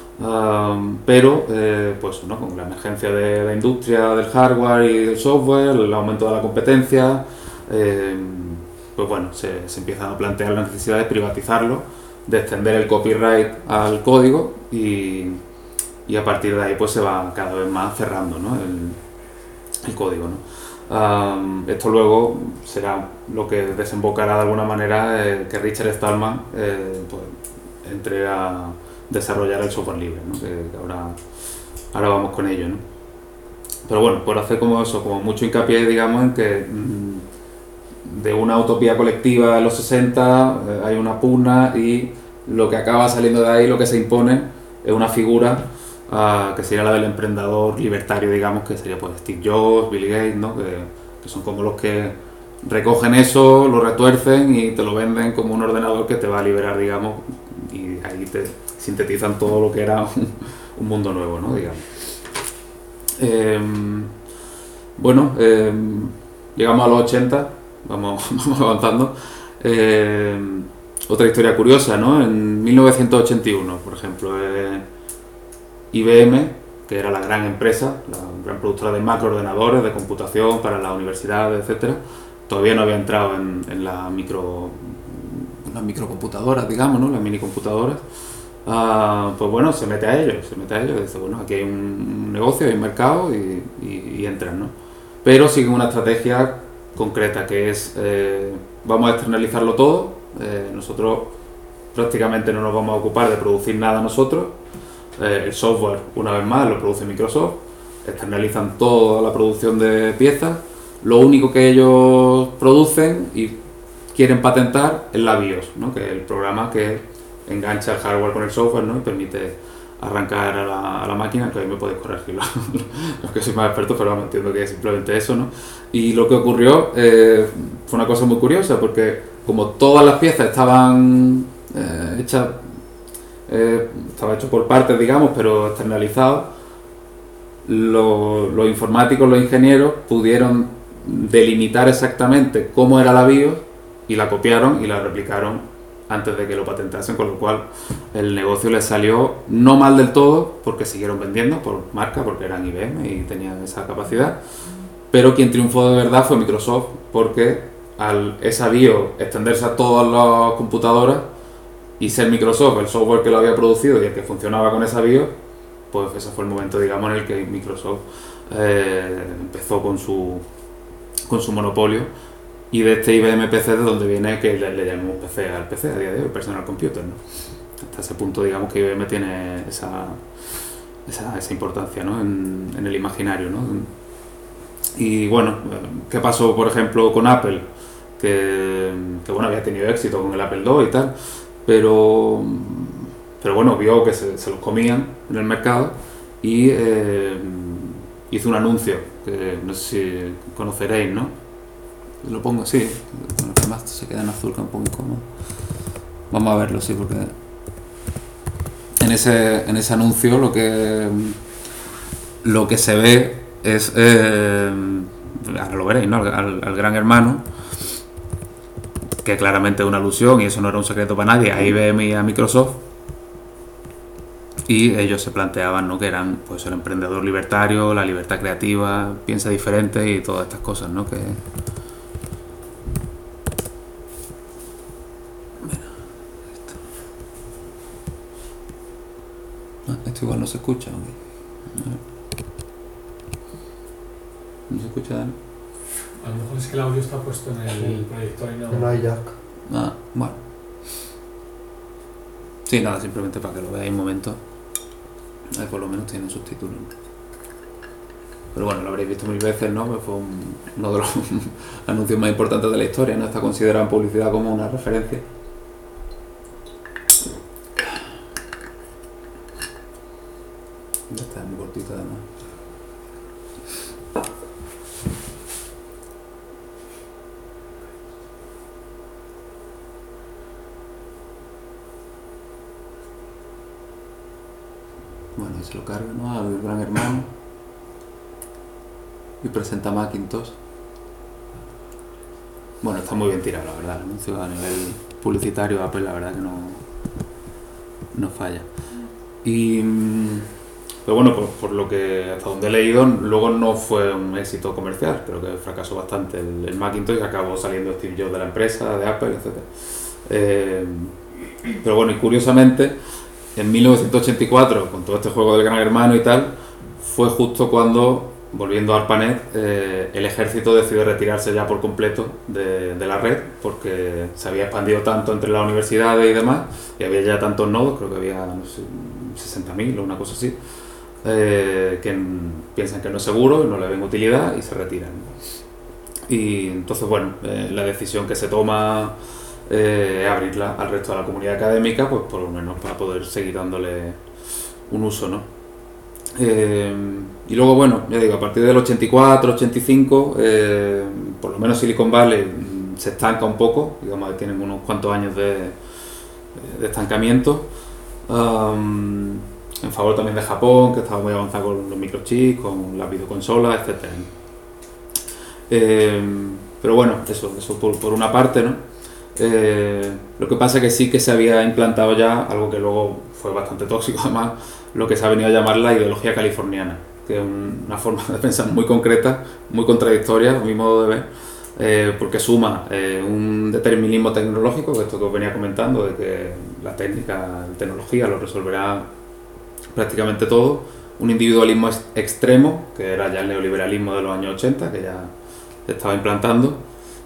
Speaker 1: Um, pero eh, pues no, con la emergencia de la industria del hardware y del software, el aumento de la competencia, eh, pues bueno, se, se empieza a plantear la necesidad de privatizarlo, de extender el copyright al código, y, y a partir de ahí pues se va cada vez más cerrando, ¿no? el, el código, ¿no? Um, esto luego será lo que desembocará de alguna manera eh, que Richard Stallman eh, pues, entre a desarrollar el software libre, ¿no? Que ahora, ahora vamos con ello, ¿no? Pero bueno, por hacer como eso, como mucho hincapié, digamos, en que mmm, de una utopía colectiva en los sesenta eh, hay una pugna, y lo que acaba saliendo de ahí, lo que se impone, es una figura uh, que sería la del emprendedor libertario, digamos, que sería pues Steve Jobs, Bill Gates, ¿no? Que, que son como los que recogen eso, lo retuercen y te lo venden como un ordenador que te va a liberar, digamos, y ahí te sintetizan todo lo que era un, un mundo nuevo, ¿no? Digamos. Eh, bueno, eh, llegamos a los ochenta, vamos, vamos avanzando. Eh, otra historia curiosa, ¿no? En mil novecientos ochenta y uno, por ejemplo, eh, I B M, que era la gran empresa, la gran productora de macroordenadores, de computación para las universidades, etcétera, todavía no había entrado en, en la micro, las microcomputadoras, digamos, ¿no? Las minicomputadoras. Uh, pues bueno, se mete a ello, se mete a ello, dice, bueno, aquí hay un negocio, hay un mercado, y, y, y entran, ¿no? Pero sigue una estrategia concreta, que es, eh, vamos a externalizarlo todo, Eh, nosotros prácticamente no nos vamos a ocupar de producir nada nosotros. Eh, el software, una vez más, lo produce Microsoft, externalizan toda la producción de piezas. Lo único que ellos producen y quieren patentar es la BIOS, ¿no? Que es el programa que engancha el hardware con el software, ¿no? Y permite arrancar a la, a la máquina, que ahí me podéis corregir los, los que soy más expertos, pero vamos, entiendo que es simplemente eso, ¿no? Y lo que ocurrió eh, fue una cosa muy curiosa, porque como todas las piezas estaban eh, hechas, eh, estaba hecho por partes, digamos, pero externalizado, los, los informáticos, los ingenieros pudieron delimitar exactamente cómo era la BIOS y la copiaron y la replicaron antes de que lo patentasen, con lo cual el negocio les salió no mal del todo, porque siguieron vendiendo por marca, porque eran I B M y tenían esa capacidad, pero quien triunfó de verdad fue Microsoft, porque al esa BIOS extenderse a todas las computadoras y ser Microsoft el software que lo había producido y el que funcionaba con esa BIOS, pues ese fue el momento, digamos, en el que Microsoft eh, empezó con su, con su monopolio. Y de este I B M P C de donde viene que le, le llamamos P C al P C a día de hoy, Personal Computer, ¿no? Hasta ese punto, digamos, que I B M tiene esa, esa, esa importancia, ¿no? en, en el imaginario, ¿no? Y bueno, ¿qué pasó, por ejemplo, con Apple? Que, que bueno, había tenido éxito con el Apple dos y tal, pero, pero bueno, vio que se, se los comían en el mercado y eh, hizo un anuncio, que no sé si conoceréis, ¿no? Lo pongo así, bueno, además se queda en azul, que es un poco incómodo. Vamos a verlo, sí, porque en ese, en ese anuncio lo que lo que se ve es, eh, ahora lo veréis, ¿no? Al, al Gran Hermano, que claramente es una alusión y eso no era un secreto para nadie, a I B M y a Microsoft. Y ellos se planteaban, ¿no? Que eran, pues, el emprendedor libertario, la libertad creativa, piensa diferente y todas estas cosas, ¿no? Que esto igual no se escucha, ¿no? ¿No se escucha, Dani?
Speaker 2: A lo mejor es que el audio está puesto en el sí. proyector y no...
Speaker 3: no hay jack.
Speaker 1: Ah, bueno. Sí, nada, simplemente para que lo veáis un momento. Ahí por lo menos tiene subtítulos. Pero bueno, lo habréis visto mil veces, ¿no? Pues fue un, uno de los anuncios más importantes de la historia, ¿no? Está considerado en publicidad como una referencia. Ya está, muy cortito además. Bueno, y se lo carga, ¿no? Al Gran Hermano. Y presenta Macintosh. Bueno, está muy bien tirado, la verdad. El anuncio a nivel publicitario, Apple, la verdad que no, no falla. Y... pero bueno, por, por lo que hasta donde he leído, luego no fue un éxito comercial. Creo que fracasó bastante el, el Macintosh y acabó saliendo Steve Jobs de la empresa, de Apple, etcétera. Eh, pero bueno, y curiosamente, en mil novecientos ochenta y cuatro, con todo este juego del Gran Hermano y tal, fue justo cuando, volviendo a ARPANET, eh, el ejército decidió retirarse ya por completo de, de la red, porque se había expandido tanto entre las universidades y demás, y había ya tantos nodos, creo que había, no sé, sesenta mil o una cosa así, eh, que piensan que no es seguro y no le ven utilidad y se retiran. Y entonces, bueno, eh, la decisión que se toma eh, es abrirla al resto de la comunidad académica, pues por lo menos para poder seguir dándole un uso, ¿no? Eh, y luego, bueno, ya digo, a partir del ochenta y cuatro, ochenta y cinco, eh, por lo menos Silicon Valley se estanca un poco, digamos, tienen unos cuantos años de, de estancamiento. Um, en favor también de Japón, que estaba muy avanzado con los microchips, con las videoconsolas, etcétera. Eh, pero bueno, eso, eso por, por una parte, ¿no? Eh, lo que pasa es que sí que se había implantado ya algo que luego fue bastante tóxico, además, lo que se ha venido a llamar la ideología californiana, que es una forma de pensar muy concreta, muy contradictoria, a mi modo de ver, eh, porque suma eh, un determinismo tecnológico, esto que os venía comentando, de que la técnica, la tecnología lo resolverá prácticamente todo, un individualismo extremo, que era ya el neoliberalismo de los años ochenta, que ya se estaba implantando,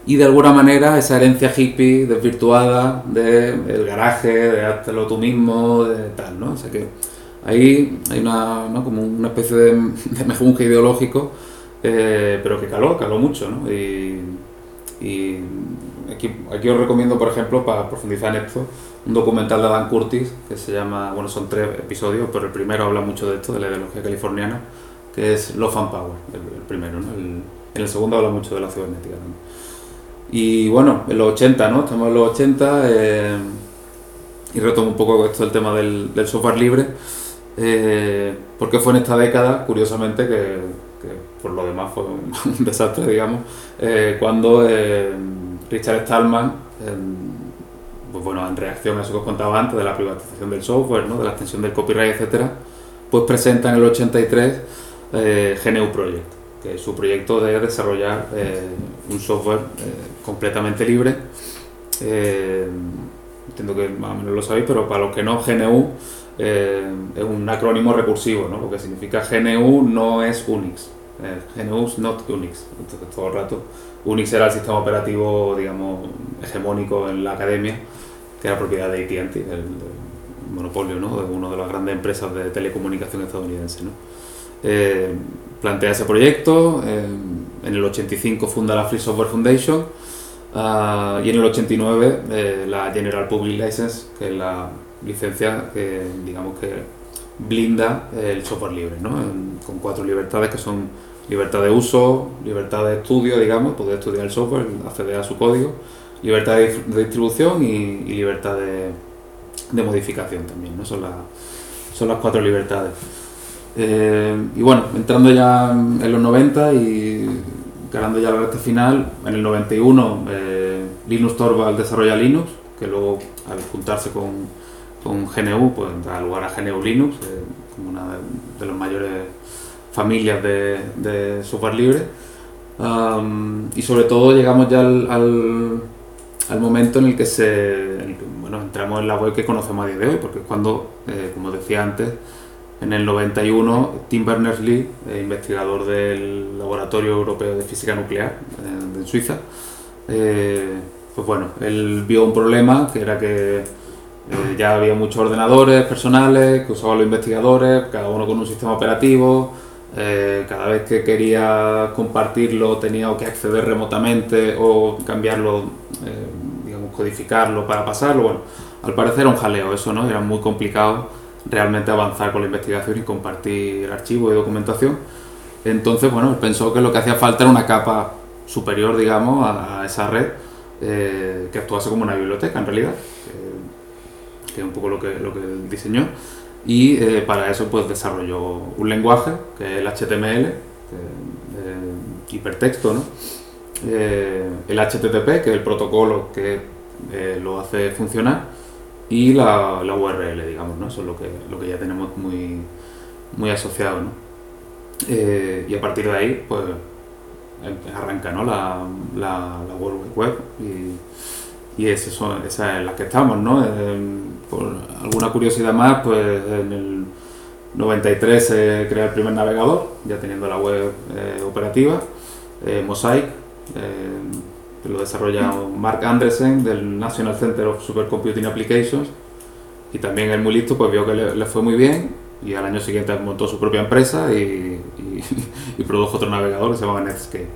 Speaker 1: y de alguna manera esa herencia hippie desvirtuada del garaje, de hazlo tú mismo, de tal, ¿no? O sea que ahí hay una, ¿no? como una especie de, de mejunje ideológico, eh, pero que caló, caló mucho, ¿no? Y, y aquí, aquí os recomiendo, por ejemplo, para profundizar en esto, un documental de Dan Curtis que se llama, bueno, son tres episodios, pero el primero habla mucho de esto, de la ideología californiana, que es Love and Power, el, el primero, ¿no? El, en el segundo habla mucho de la cibernética también. Y bueno, en los ochenta, ¿no? Estamos en los ochenta, eh, y retomo un poco esto del tema del, del software libre, eh, porque fue en esta década, curiosamente, que, que por lo demás fue un, un desastre, digamos, eh, cuando eh, Richard Stallman, eh, pues bueno, en reacción a eso que os contaba antes de la privatización del software, ¿no? De la extensión del copyright, etcétera, pues presenta en el ochenta y tres eh, G N U Project, que es su proyecto de desarrollar eh, un software eh, completamente libre. Eh, entiendo que más o menos lo sabéis, pero para los que no, G N U eh, es un acrónimo recursivo, ¿no? Lo que significa G N U no es Unix. Eh, G N U is not Unix. Entonces todo el rato Unix era el sistema operativo, digamos, hegemónico en la academia, que era propiedad de A T and T, el, el monopolio, ¿no? De una de las grandes empresas de telecomunicación estadounidense, ¿no? Eh, plantea ese proyecto, eh, en el ochenta y cinco funda la Free Software Foundation, uh, y en el ochenta y nueve eh, la General Public License, que es la licencia que, digamos, que blinda el software libre, ¿no? En, con cuatro libertades que son libertad de uso, libertad de estudio, digamos, poder estudiar el software, acceder a su código, libertad de, de distribución y, y libertad de, de modificación también, ¿no? Son, la, son las cuatro libertades. Eh, y bueno, entrando ya en los noventa y encarando ya la recta final, en el noventa y uno eh, Linus Torvalds desarrolla Linux, que luego al juntarse con, con G N U pues da lugar a G N U Linux, eh, como una de, de las mayores familias de, de software libre. Um, y sobre todo llegamos ya al, al, al momento en el que se en el que, bueno, entramos en la web que conocemos a día de hoy, porque es cuando, eh, como decía antes, en el noventa y uno, Tim Berners-Lee, eh, investigador del Laboratorio Europeo de Física Nuclear eh, en Suiza, eh, pues bueno, él vio un problema que era que eh, ya había muchos ordenadores personales que usaban los investigadores, cada uno con un sistema operativo, eh, cada vez que quería compartirlo tenía que acceder remotamente o cambiarlo, eh, digamos, codificarlo para pasarlo. Bueno, al parecer era un jaleo eso, ¿no? Era muy complicado realmente avanzar con la investigación y compartir archivos y documentación. Entonces, bueno, él pensó que lo que hacía falta era una capa superior, digamos, a, a esa red, eh, que actuase como una biblioteca en realidad, que, que es un poco lo que, lo que él diseñó, y eh, para eso pues desarrolló un lenguaje, que es el H T M L, que, eh, hipertexto, ¿no? Eh, el H T T P, que es el protocolo que eh, lo hace funcionar, y la, la U R L, digamos, ¿no? Eso es lo que, lo que ya tenemos muy, muy asociado, ¿no? Eh, y a partir de ahí, pues, arranca, ¿no? la, la, la World Wide Web y, y esa, son, esa es en la que estamos, ¿no? Eh, por alguna curiosidad más, pues en el noventa y tres se crea el primer navegador, ya teniendo la web eh, operativa, eh, Mosaic, eh, que lo desarrolla Mark Andresen del National Center of Supercomputing Applications, y también él muy listo, pues vio que le, le fue muy bien y al año siguiente montó su propia empresa y, y, y produjo otro navegador que se llamaba Netscape.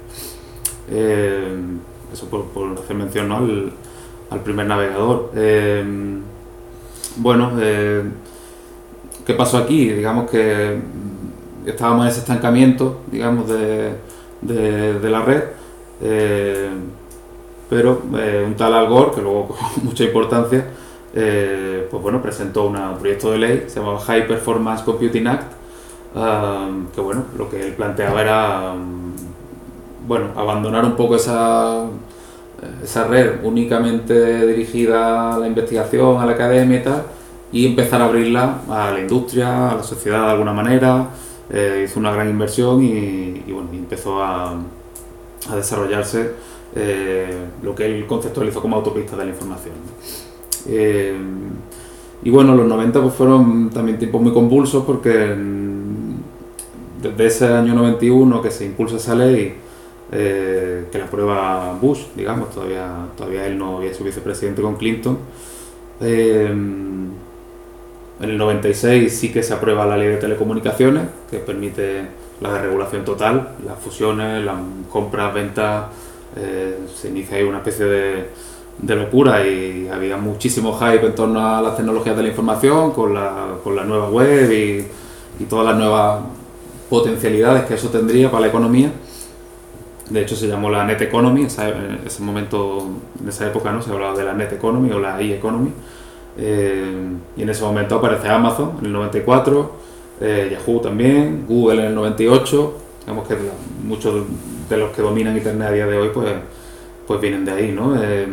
Speaker 1: Eh, eso por, por hacer mención, ¿no? al, al primer navegador. Eh, bueno, eh, ¿qué pasó aquí? Digamos que estábamos en ese estancamiento, digamos, de, de, de la red. Eh, pero eh, un tal Al Gore, que luego cogió mucha importancia, eh, pues bueno, presentó una, un proyecto de ley, se llamaba High Performance Computing Act, um, que bueno, lo que él planteaba era, um, bueno, abandonar un poco esa, esa red únicamente dirigida a la investigación, a la academia y tal, y empezar a abrirla a la industria, a la sociedad de alguna manera. Eh, hizo una gran inversión y, y bueno, y empezó a, a desarrollarse Eh, lo que él conceptualizó como autopista de la información. Eh, y bueno, los noventa pues fueron también tiempos muy convulsos porque desde ese año noventa y uno que se impulsa esa ley, eh, que la aprueba Bush, digamos, todavía, todavía él no había sido vicepresidente con Clinton. Eh, en el noventa y seis sí que se aprueba la ley de telecomunicaciones, que permite la desregulación total, las fusiones, las compras, ventas, eh, se inicia ahí una especie de, de locura y había muchísimo hype en torno a las tecnologías de la información, con la, con la nueva web y, y todas las nuevas potencialidades que eso tendría para la economía. De hecho se llamó la Net Economy, en ese momento, en esa época, ¿no? Se hablaba de la Net Economy o la e-Economy. Eh, y en ese momento aparece Amazon en el noventa y cuatro, eh, Yahoo también, Google en el noventa y ocho. Digamos que muchos de los que dominan Internet a día de hoy pues, pues vienen de ahí, ¿no? Eh,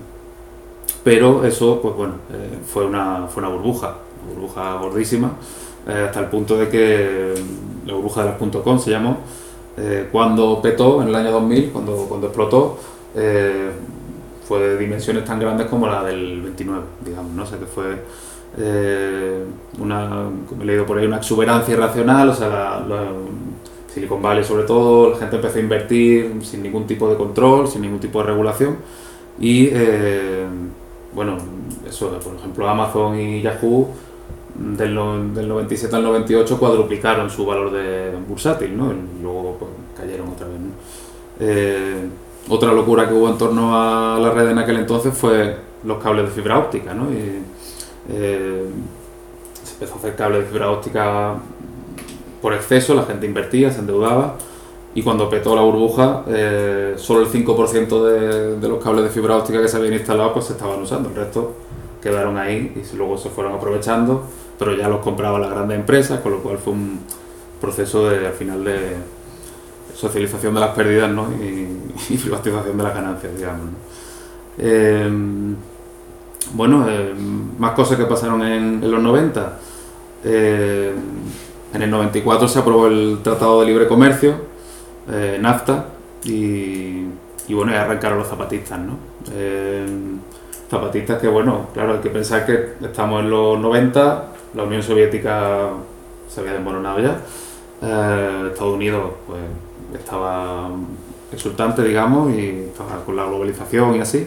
Speaker 1: pero eso pues bueno, eh, fue, una, fue una burbuja, una burbuja gordísima, eh, hasta el punto de que la burbuja de las .com se llamó. Eh, cuando petó en el año dos mil, cuando, cuando explotó, eh, fue de dimensiones tan grandes como la del veintinueve, digamos, ¿no? O sea que fue eh, una, como he leído por ahí, una exuberancia irracional, o sea, la, la Silicon Valley sobre todo, la gente empezó a invertir sin ningún tipo de control, sin ningún tipo de regulación y, eh, bueno, eso, por ejemplo, Amazon y Yahoo Del, del noventa y siete al noventa y ocho cuadruplicaron su valor de bursátil, ¿no? Y luego pues, cayeron otra vez, ¿no? Eh, otra locura que hubo en torno a la red en aquel entonces fue los cables de fibra óptica, ¿no? Y, eh, se empezó a hacer cables de fibra óptica por exceso, la gente invertía, se endeudaba y cuando petó la burbuja, eh, solo el cinco por ciento de, de los cables de fibra óptica que se habían instalado pues se estaban usando, el resto quedaron ahí y luego se fueron aprovechando, pero ya los compraban las grandes empresas, con lo cual fue un proceso de, al final, de socialización de las pérdidas, ¿no? y, y privatización de las ganancias, digamos, ¿no? Eh, bueno, eh, más cosas que pasaron en, en los noventa. Eh, en el noventa y cuatro se aprobó el Tratado de Libre Comercio, eh, NAFTA, y, y bueno, y arrancaron los zapatistas, ¿no? Eh, zapatistas que, bueno, claro, hay que pensar que estamos en los noventa, la Unión Soviética se había desmoronado ya, eh, Estados Unidos pues estaba exultante, digamos, y estaba con la globalización y así,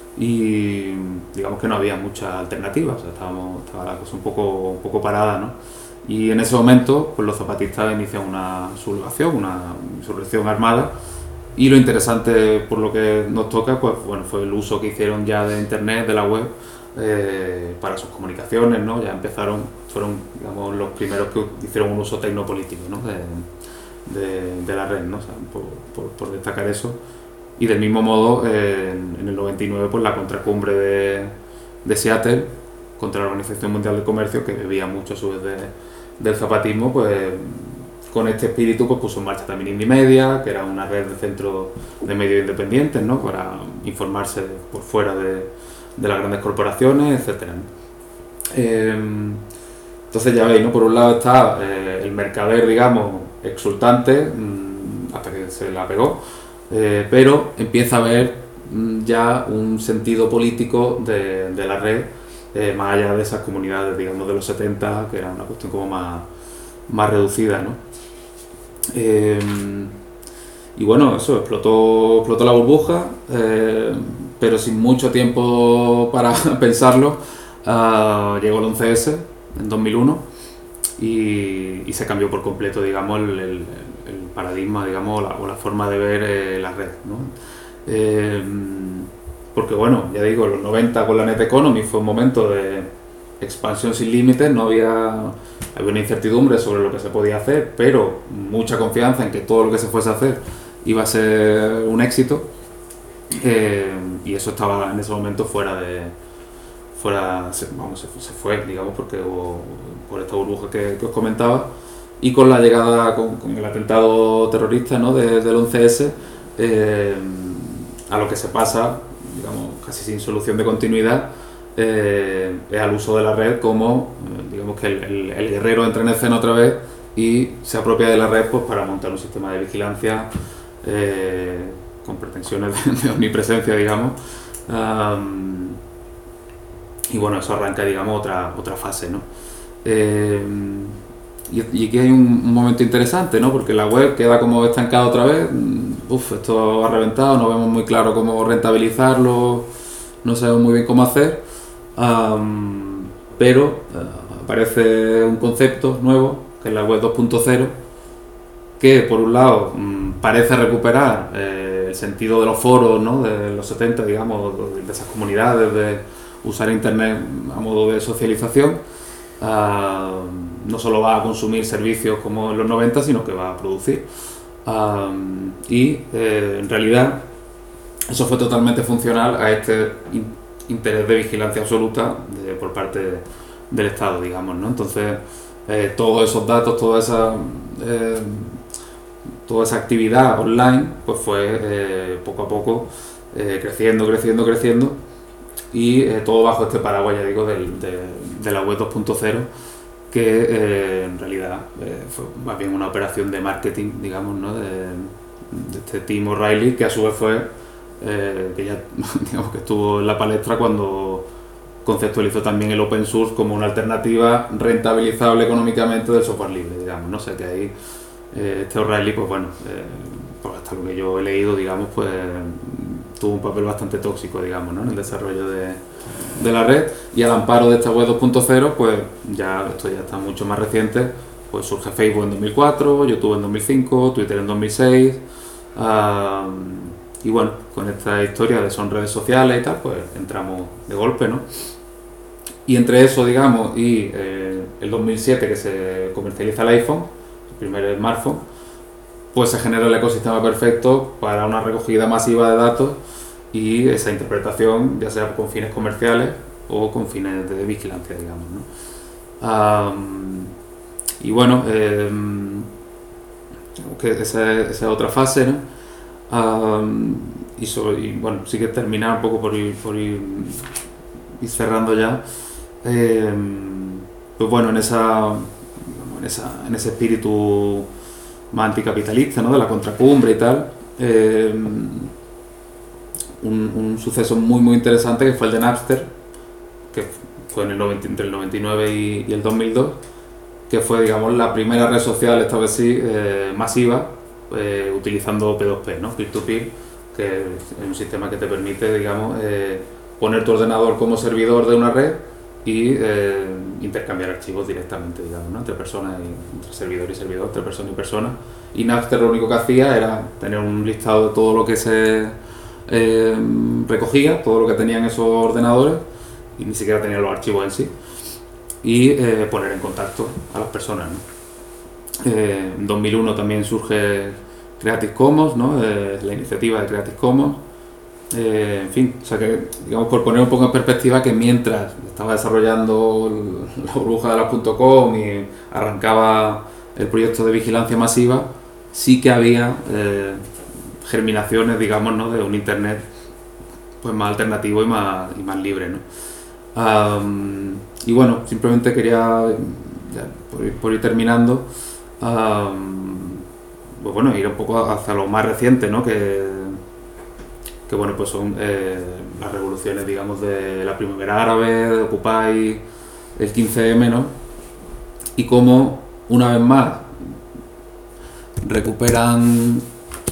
Speaker 1: y digamos que no había muchas alternativas, o sea, estábamos, estaba la cosa un poco, un poco parada, ¿no? Y en ese momento pues los zapatistas inician una sublevación, una insurrección armada. Y lo interesante, por lo que nos toca, pues bueno, fue el uso que hicieron ya de internet, de la web, eh, para sus comunicaciones, ¿no? Ya empezaron, fueron, digamos, los primeros que hicieron un uso tecnopolítico, ¿no? de, de, de la red, ¿no? O sea, por, por, por destacar eso. Y del mismo modo, eh, en, en el noventa y nueve, pues la contracumbre de, de Seattle contra la Organización Mundial del Comercio, que bebía mucho a su vez de, del zapatismo, pues con este espíritu pues puso en marcha también Indymedia, que era una red de centros de medios independientes, ¿no? Para informarse por fuera de, de las grandes corporaciones, etcétera, ¿no? Eh, entonces ya veis, ¿no? Por un lado está eh, el mercader, digamos, exultante, mmm, hasta que se la pegó, eh, pero empieza a haber mmm, ya un sentido político de, de la red, eh, más allá de esas comunidades, digamos, de los setenta, que era una cuestión como más, más reducida, ¿no? Eh, y bueno, eso, explotó, explotó la burbuja, eh, pero sin mucho tiempo para pensarlo, uh, llegó el once ese en dos mil uno y, y se cambió por completo, digamos, el, el, el paradigma, digamos, o la, o la forma de ver eh, la red, ¿no? Eh, porque bueno, ya digo, en los noventa con la Net Economy fue un momento de expansión sin límites, no había, había una incertidumbre sobre lo que se podía hacer, pero mucha confianza en que todo lo que se fuese a hacer iba a ser un éxito, eh, y eso estaba en ese momento fuera de, fuera, se, vamos, se, se fue, digamos, porque hubo, por esta burbuja que, que os comentaba, y con la llegada, con, con el atentado terrorista, ¿no? de, del once ese, eh, a lo que se pasa, digamos, casi sin solución de continuidad, eh, es al uso de la red como, eh, digamos que el, el, el guerrero entra en escena otra vez y se apropia de la red pues para montar un sistema de vigilancia eh, con pretensiones de, de omnipresencia, digamos, um, y bueno, eso arranca, digamos, otra, otra fase, ¿no? Eh, y, y aquí hay un, un momento interesante, ¿no? Porque la web queda como estancada otra vez. Uf, esto ha reventado, no vemos muy claro cómo rentabilizarlo, no sabemos muy bien cómo hacer. Um, pero uh, aparece un concepto nuevo, que es la web dos punto cero, que por un lado um, parece recuperar eh, el sentido de los foros, ¿no? De los setenta, digamos, de esas comunidades, de usar internet a modo de socialización. Uh, no solo va a consumir servicios como en los noventa, sino que va a producir. Um, y eh, en realidad eso fue totalmente funcional a este in interés de vigilancia absoluta de, por parte de, del Estado, digamos, ¿no? Entonces eh, todos esos datos, toda esa eh, toda esa actividad online pues fue eh, poco a poco eh, creciendo, creciendo, creciendo, y eh, todo bajo este paraguas, ya digo, del, de, de la web dos punto cero, que eh, en realidad eh, fue más bien una operación de marketing, digamos, ¿no? de, de este Tim O'Reilly, que a su vez fue eh, que ya digamos que estuvo en la palestra cuando conceptualizó también el open source como una alternativa rentabilizable económicamente del software libre, digamos, no sé, que ahí eh, este O'Reilly, pues bueno, eh, pues hasta lo que yo he leído, digamos, pues tuvo un papel bastante tóxico, digamos, ¿no? En el desarrollo de, de la red, y al amparo de esta web dos punto cero, pues ya esto ya está mucho más reciente, pues surge Facebook en dos mil cuatro, YouTube en dos mil cinco, Twitter en dos mil seis, um, y bueno, con esta historia de son redes sociales y tal, pues entramos de golpe, ¿no? Y entre eso, digamos, y eh, el dos mil siete, que se comercializa el iPhone, el primer smartphone, pues se genera el ecosistema perfecto para una recogida masiva de datos y esa interpretación, ya sea con fines comerciales o con fines de vigilancia, digamos, ¿no? Um, y bueno, eh, que esa, esa es otra fase, ¿no? Um, y, sobre, y bueno, sí que terminar un poco por ir, por ir, ir cerrando ya. Eh, pues bueno, en esa, en esa en ese espíritu más anticapitalista, ¿no? De la contracumbre y tal, eh, un, un suceso muy muy interesante que fue el de Napster, que fue en el noventa, entre el noventa y nueve y, y el dos mil dos, que fue, digamos, la primera red social, esta vez sí, eh, masiva, eh, utilizando P dos P, ¿no? Peer-to-peer, que es un sistema que te permite, digamos, eh, poner tu ordenador como servidor de una red y eh, intercambiar archivos directamente, digamos, ¿no? Entre personas, y, entre servidor y servidor, entre persona y persona. Y Napster lo único que hacía era tener un listado de todo lo que se eh, recogía, todo lo que tenían esos ordenadores, y ni siquiera tenía los archivos en sí, y eh, poner en contacto a las personas, ¿no? Eh, en dos mil uno también surge Creative Commons, ¿no? Eh, la iniciativa de Creative Commons. Eh, en fin, o sea que, digamos, por poner un poco en perspectiva, que mientras estaba desarrollando la burbuja de las .com y arrancaba el proyecto de vigilancia masiva, sí que había eh, germinaciones, digamos, ¿no? De un internet pues más alternativo y más, y más libre, ¿no? Um, y bueno, simplemente quería, ya, por, ir, por ir terminando, um, pues bueno, ir un poco hacia lo más reciente, ¿no? Que, que bueno, pues son eh, las revoluciones, digamos, de la primavera árabe, de Occupy, el quince eme, ¿no? Y cómo, una vez más, recuperan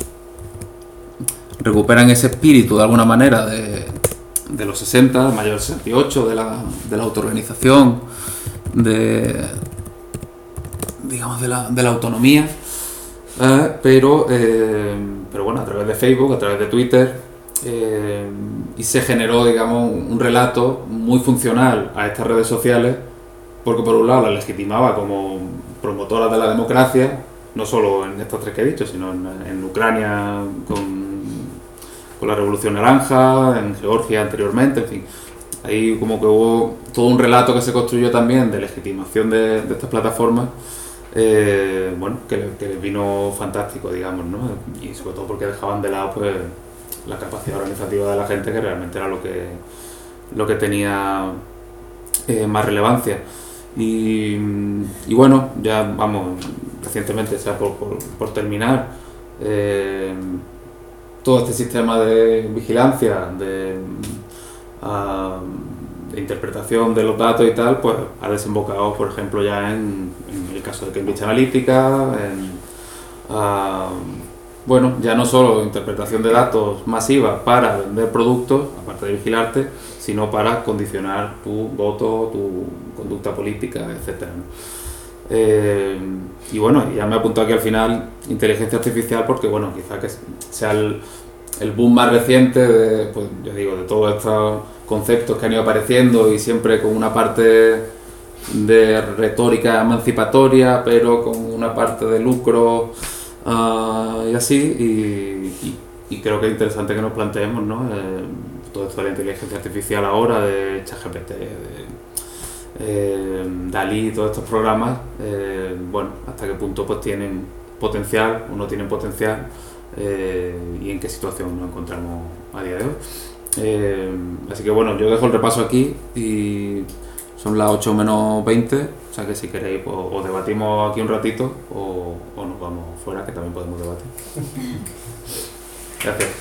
Speaker 1: recuperan ese espíritu, de alguna manera, de, de los sesenta, mayo del sesenta y ocho, de la, de la autoorganización, de, digamos, de la, de la autonomía, eh, pero, eh, pero bueno, a través de Facebook, a través de Twitter, eh, y se generó, digamos, un relato muy funcional a estas redes sociales, porque por un lado las legitimaba como promotoras de la democracia, no solo en estos tres que he dicho, sino en, en Ucrania con, con la Revolución Naranja, en Georgia anteriormente, en fin. Ahí como que hubo todo un relato que se construyó también de legitimación de, de estas plataformas, eh, bueno, que, que les vino fantástico, digamos, ¿no? Y sobre todo porque dejaban de lado, pues, la capacidad organizativa de la gente, que realmente era lo que, lo que tenía eh, más relevancia. Y, y bueno, ya vamos, recientemente, o sea, por, por, por terminar, eh, todo este sistema de vigilancia, de, uh, de interpretación de los datos y tal, pues ha desembocado, por ejemplo, ya en, en el caso de Cambridge Analytica, en, uh, bueno, ya no solo interpretación de datos masiva para vender productos, aparte de vigilarte, sino para condicionar tu voto, tu conducta política, etcétera, ¿no? Eh, y bueno, ya me apuntó aquí al final inteligencia artificial porque, bueno, quizá que sea el, el boom más reciente de, pues, yo digo, de todos estos conceptos que han ido apareciendo y siempre con una parte de retórica emancipatoria, pero con una parte de lucro uh, y así, y, y, y creo que es interesante que nos planteemos, ¿no? Eh, todo esto de la inteligencia artificial ahora, de ChatGPT, de eh, Dalí, todos estos programas, eh, bueno, hasta qué punto pues tienen potencial o no tienen potencial, eh, y en qué situación nos encontramos a día de hoy. Eh, así que bueno, yo dejo el repaso aquí y son las ocho menos veinte, o sea que si queréis pues, o debatimos aquí un ratito o, o nos vamos fuera, que también podemos debatir. Gracias.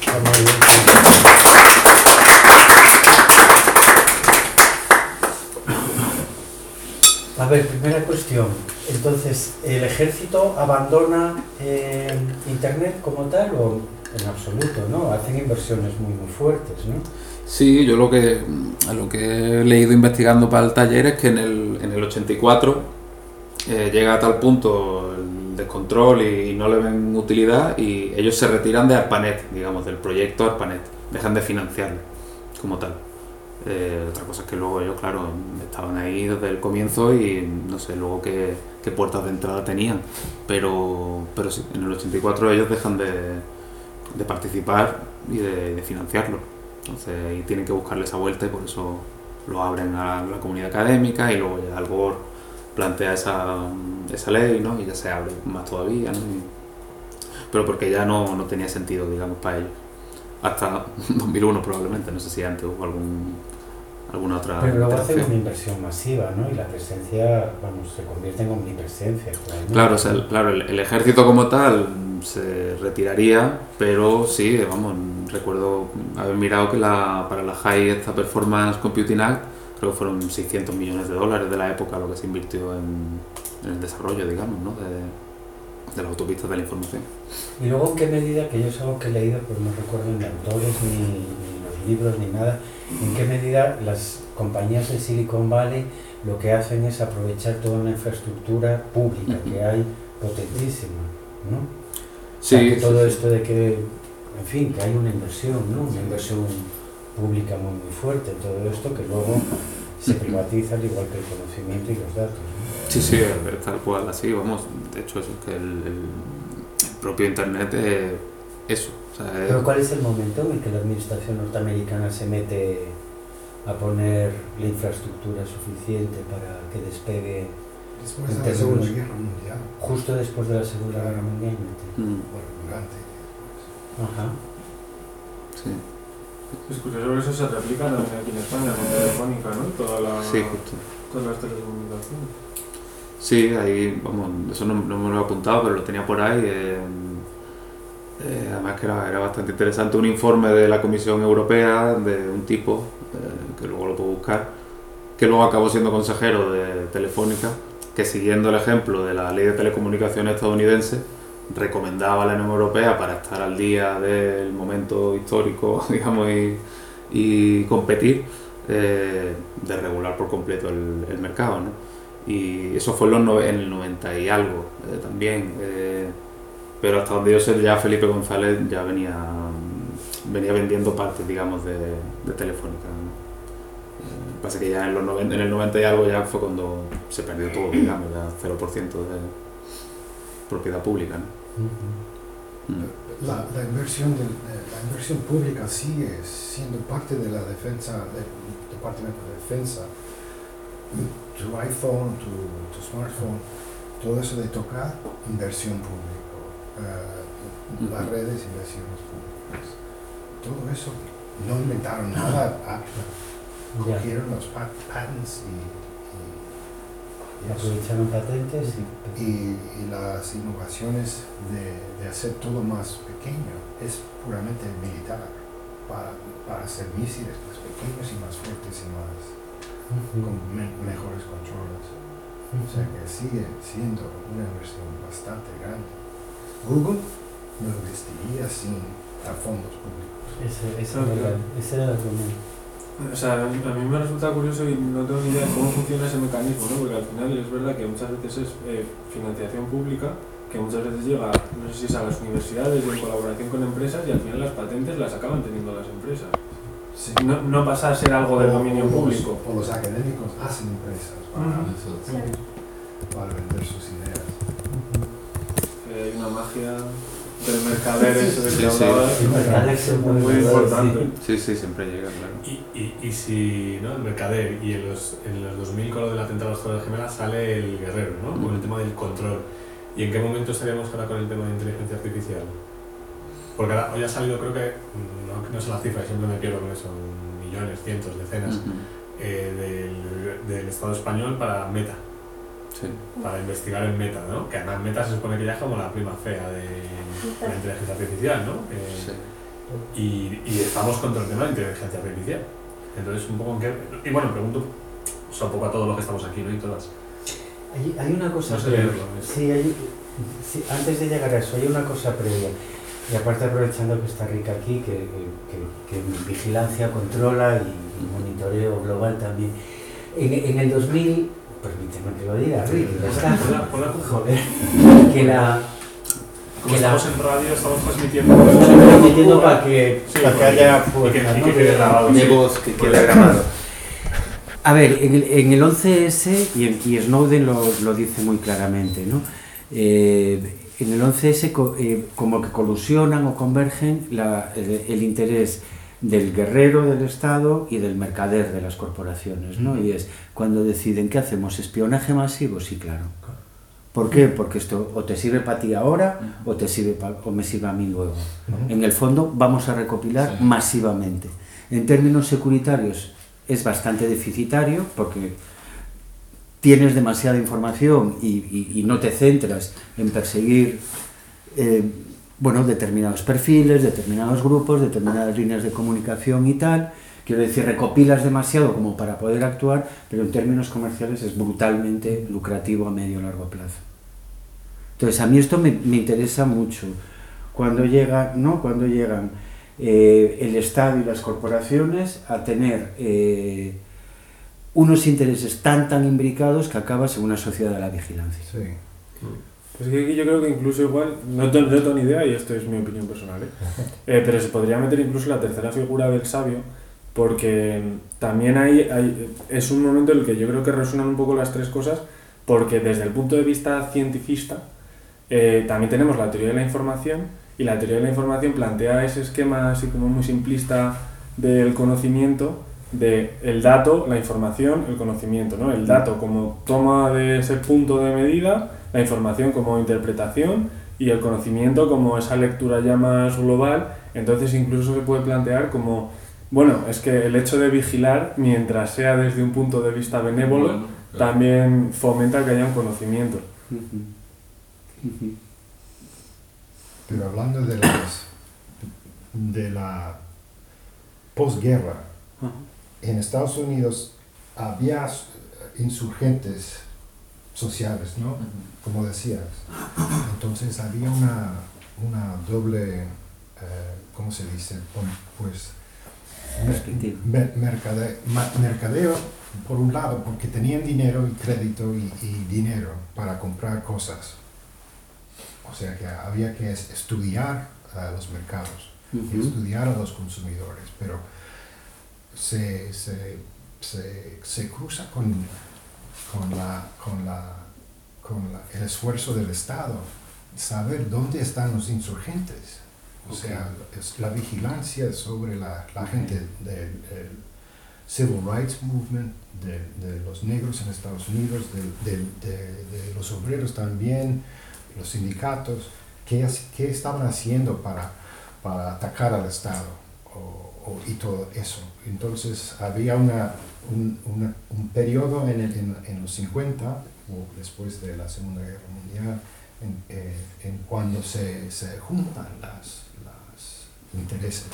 Speaker 3: A ver, primera cuestión. Entonces, ¿el ejército abandona eh, Internet como tal o en absoluto, no? Hacen inversiones muy muy fuertes, ¿no?
Speaker 1: Sí, yo lo que, lo que he leído investigando para el taller es que en el, en el ochenta y cuatro eh, llega a tal punto el descontrol y, y no le ven utilidad y ellos se retiran de ARPANET, digamos, del proyecto ARPANET, dejan de financiarlo como tal. Eh, otra cosa es que luego ellos, claro, estaban ahí desde el comienzo y no sé luego qué, qué puertas de entrada tenían, pero, pero sí, en el ochenta y cuatro ellos dejan de, de participar y de, de financiarlo. Entonces ahí tienen que buscarle esa vuelta y por eso lo abren a la comunidad académica y luego ya Al Gore plantea esa, esa ley, ¿no? Y ya se abre más todavía, ¿no? Y, pero porque ya no, no tenía sentido, digamos, para ellos. Hasta dos mil uno probablemente, no sé si antes hubo algún, alguna otra...
Speaker 3: Pero luego hacen una inversión masiva, ¿no? Y la presencia, vamos, se convierte en omnipresencia.
Speaker 1: Claro, o sea, el, claro el, el ejército como tal se retiraría, pero sí, vamos, recuerdo haber mirado que la, para la High esta Performance Computing Act creo que fueron seiscientos millones de dólares de la época lo que se invirtió en, en el desarrollo, digamos, ¿no? de, de las autopistas de la información.
Speaker 3: Y luego, ¿en qué medida, que yo es algo que he leído, pero no recuerdo ni autores, ni, ni los libros, ni nada, en qué medida las compañías de Silicon Valley lo que hacen es aprovechar toda una infraestructura pública uh-huh. que hay potentísima, ¿no?
Speaker 1: Sí,
Speaker 3: o sea, que todo
Speaker 1: sí,
Speaker 3: esto
Speaker 1: sí.
Speaker 3: de que, en fin, que hay una inversión, ¿no? Una inversión pública muy, muy fuerte en todo esto, que luego se privatiza al igual que el conocimiento y los datos, ¿no?
Speaker 1: Sí, sí, tal cual, así, vamos, de hecho eso, que el, el propio Internet es eso. O sea, es...
Speaker 3: Pero ¿cuál es el momento en el que la administración norteamericana se mete a poner la infraestructura suficiente para que despegue?
Speaker 4: Después de la Segunda Guerra Mundial.
Speaker 3: Justo después de la Segunda Guerra Mundial.
Speaker 1: Mm.
Speaker 4: Bueno, durante.
Speaker 3: Ajá.
Speaker 1: Sí.
Speaker 5: Es curioso, eso se replica también aquí en España con Telefónica, ¿no? Toda la,
Speaker 1: sí, justo.
Speaker 5: Todas las telecomunicaciones.
Speaker 1: Sí, ahí, vamos, eso no, no me lo he apuntado, pero lo tenía por ahí. Eh, eh, además que era, era bastante interesante un informe de la Comisión Europea de un tipo, eh, que luego lo puedo buscar, que luego acabó siendo consejero de Telefónica, que siguiendo el ejemplo de la ley de telecomunicaciones estadounidense, recomendaba a la Unión Europea para estar al día del momento histórico, digamos, y, y competir, eh, de regular por completo el, el mercado, ¿no? Y eso fue en, los, en el noventa y algo eh, también, eh, pero hasta donde yo sé ya Felipe González ya venía, venía vendiendo partes, digamos, de, de Telefónica, ¿no? Eh, pasa que ya en, los noventa, en el noventa y algo ya fue cuando se perdió todo, digamos, ya cero por ciento de propiedad pública, ¿no?
Speaker 4: Uh-huh. La, la, inversión de, la inversión pública sigue siendo parte de la defensa, del Departamento de Defensa. Tu iPhone, tu, tu smartphone, todo eso de tocar, inversión pública. Uh, las redes, inversiones públicas. Todo eso, no inventaron nada, cogieron los pat patents y, y,
Speaker 3: y aprovecharon patentes y,
Speaker 4: y, y las innovaciones de, de hacer todo más pequeño es puramente militar, para, para hacer misiles más pequeños y más fuertes y más uh-huh. con me, mejores controles. O sea que sigue siendo una inversión bastante grande. Google no investiría sin a fondos públicos.
Speaker 3: Ese, ese,
Speaker 5: Claro,
Speaker 3: era,
Speaker 5: claro.
Speaker 3: ese era el argumento.
Speaker 5: O sea, a mí, a mí me resulta curioso y no tengo ni idea de cómo funciona ese mecanismo, ¿no? Porque al final es verdad que muchas veces es eh, financiación pública, que muchas veces llega, no sé si es a las universidades y en colaboración con empresas, y al final las patentes las acaban teniendo las empresas.
Speaker 4: Sí.
Speaker 5: No, no pasa a ser algo de dominio
Speaker 4: O los-
Speaker 5: público.
Speaker 4: O los académicos hacen empresas para, para vender sus ideas.
Speaker 5: Eh, hay una magia del mercader ese del
Speaker 1: Sí,
Speaker 5: que
Speaker 1: sí.
Speaker 5: hablabas,
Speaker 3: El mercader se puede
Speaker 5: muy
Speaker 3: vender,
Speaker 5: importante.
Speaker 1: Sí, sí, siempre llega, claro.
Speaker 2: Y, y, y si ¿no? el mercader y en los, en los dos mil con lo del atentado a las Torres Gemelas sale el guerrero, ¿no? Con el tema del control. ¿Y en qué momento estaríamos ahora con el tema de inteligencia artificial? Porque ahora hoy ha salido, creo que, no, no sé la cifra, siempre me pierdo con eso, millones, cientos, decenas,
Speaker 1: Ujú.
Speaker 2: eh, del, del Estado español para Meta,
Speaker 1: Sí.
Speaker 2: para investigar en Meta, ¿no? Que además Meta se supone que ya es como la prima fea de la inteligencia artificial, ¿no? Eh,
Speaker 1: Sí.
Speaker 2: y, y estamos contra el tema de inteligencia artificial. Entonces, un poco en qué... Y bueno, pregunto, o sea, un poco a todos los que estamos aquí, ¿no? Y todas.
Speaker 3: Hay, hay una cosa
Speaker 2: No sé
Speaker 3: previa.
Speaker 2: leerlo, es-
Speaker 3: Sí, hay, sí, antes de llegar a eso, hay una cosa previa. Y aparte aprovechando que está Rica aquí, que, que, que vigilancia controla y monitoreo global también. En, en el dos mil, permíteme que lo diga, Rick, ya está.
Speaker 2: Ponla- ponla tú.
Speaker 3: Joder, que la...
Speaker 2: Como
Speaker 3: que la-
Speaker 2: estamos en radio, estamos transmitiendo...
Speaker 3: Estamos transmitiendo para que,
Speaker 2: Sí,
Speaker 3: para que
Speaker 2: porque-
Speaker 3: haya
Speaker 2: y
Speaker 3: fuerza,
Speaker 2: que, y
Speaker 3: ¿no?
Speaker 2: que quede grabado.
Speaker 1: De
Speaker 2: sí.
Speaker 1: voz que queda grabado.
Speaker 3: A ver, en el, en el once ese, y, en- y Snowden lo, lo dice muy claramente, ¿no? Eh, en el once ese co- eh, como que colusionan o convergen la- el, el interés del guerrero del Estado y del mercader de las corporaciones, ¿no? Y es cuando deciden, ¿qué hacemos? ¿Espionaje masivo? Sí, claro. ¿Por qué? Porque esto o te sirve para ti ahora o, te sirve pa- o me sirve a mí luego. En el fondo vamos a recopilar
Speaker 1: Sí.
Speaker 3: masivamente. En términos securitarios es bastante deficitario porque tienes demasiada información y, y- y no te centras en perseguir eh, bueno, determinados perfiles, determinados grupos, determinadas líneas de comunicación y tal. Quiero decir, recopilas demasiado como para poder actuar, pero en términos comerciales es brutalmente lucrativo a medio o largo plazo. Entonces, a mí esto me, me interesa mucho. Cuando, llega, ¿no? Cuando llegan eh, el Estado y las corporaciones a tener eh, unos intereses tan, tan imbricados que acabas en una sociedad de la vigilancia.
Speaker 4: Sí.
Speaker 5: Pues que yo creo que incluso igual, no, te- no tengo ni idea y esto es mi opinión personal, ¿eh? Eh, pero se podría meter incluso la tercera figura del sabio, porque también hay, hay, es un momento en el que yo creo que resuenan un poco las tres cosas, porque desde el punto de vista científico eh, también tenemos la teoría de la información, y la teoría de la información plantea ese esquema así como muy simplista del conocimiento, de el dato, la información, el conocimiento, ¿no? El dato como toma de ese punto de medida, la información como interpretación y el conocimiento como esa lectura ya más global. Entonces incluso se puede plantear como, bueno, es que el hecho de vigilar, mientras sea desde un punto de vista benévolo,
Speaker 1: Bueno, claro.
Speaker 5: también fomenta que haya un conocimiento.
Speaker 4: Pero hablando de las de la posguerra, en Estados Unidos había insurgentes sociales, ¿no? Como decías. Entonces había una, una doble, eh, ¿cómo se dice? Pues
Speaker 3: Perspectiva.
Speaker 4: mer- mercade- ma- mercadeo, por un lado, porque tenían dinero y crédito y, y dinero para comprar cosas. O sea que había que es- estudiar a los mercados y estudiar a los consumidores, pero se, se, se, se cruza con, con, la, con, la, con la- el esfuerzo del Estado, saber dónde están los insurgentes. O sea, es la vigilancia sobre la, la gente del, del Civil Rights Movement, de, de los negros en Estados Unidos, de, de, de, de los obreros también, los sindicatos, qué, hac- qué estaban haciendo para, para atacar al Estado o, o- y todo eso. Entonces había una, un, una- un periodo en, el- en, en los cincuenta, o después de la Segunda Guerra Mundial, en, eh, en cuando se, se juntan las, las intereses.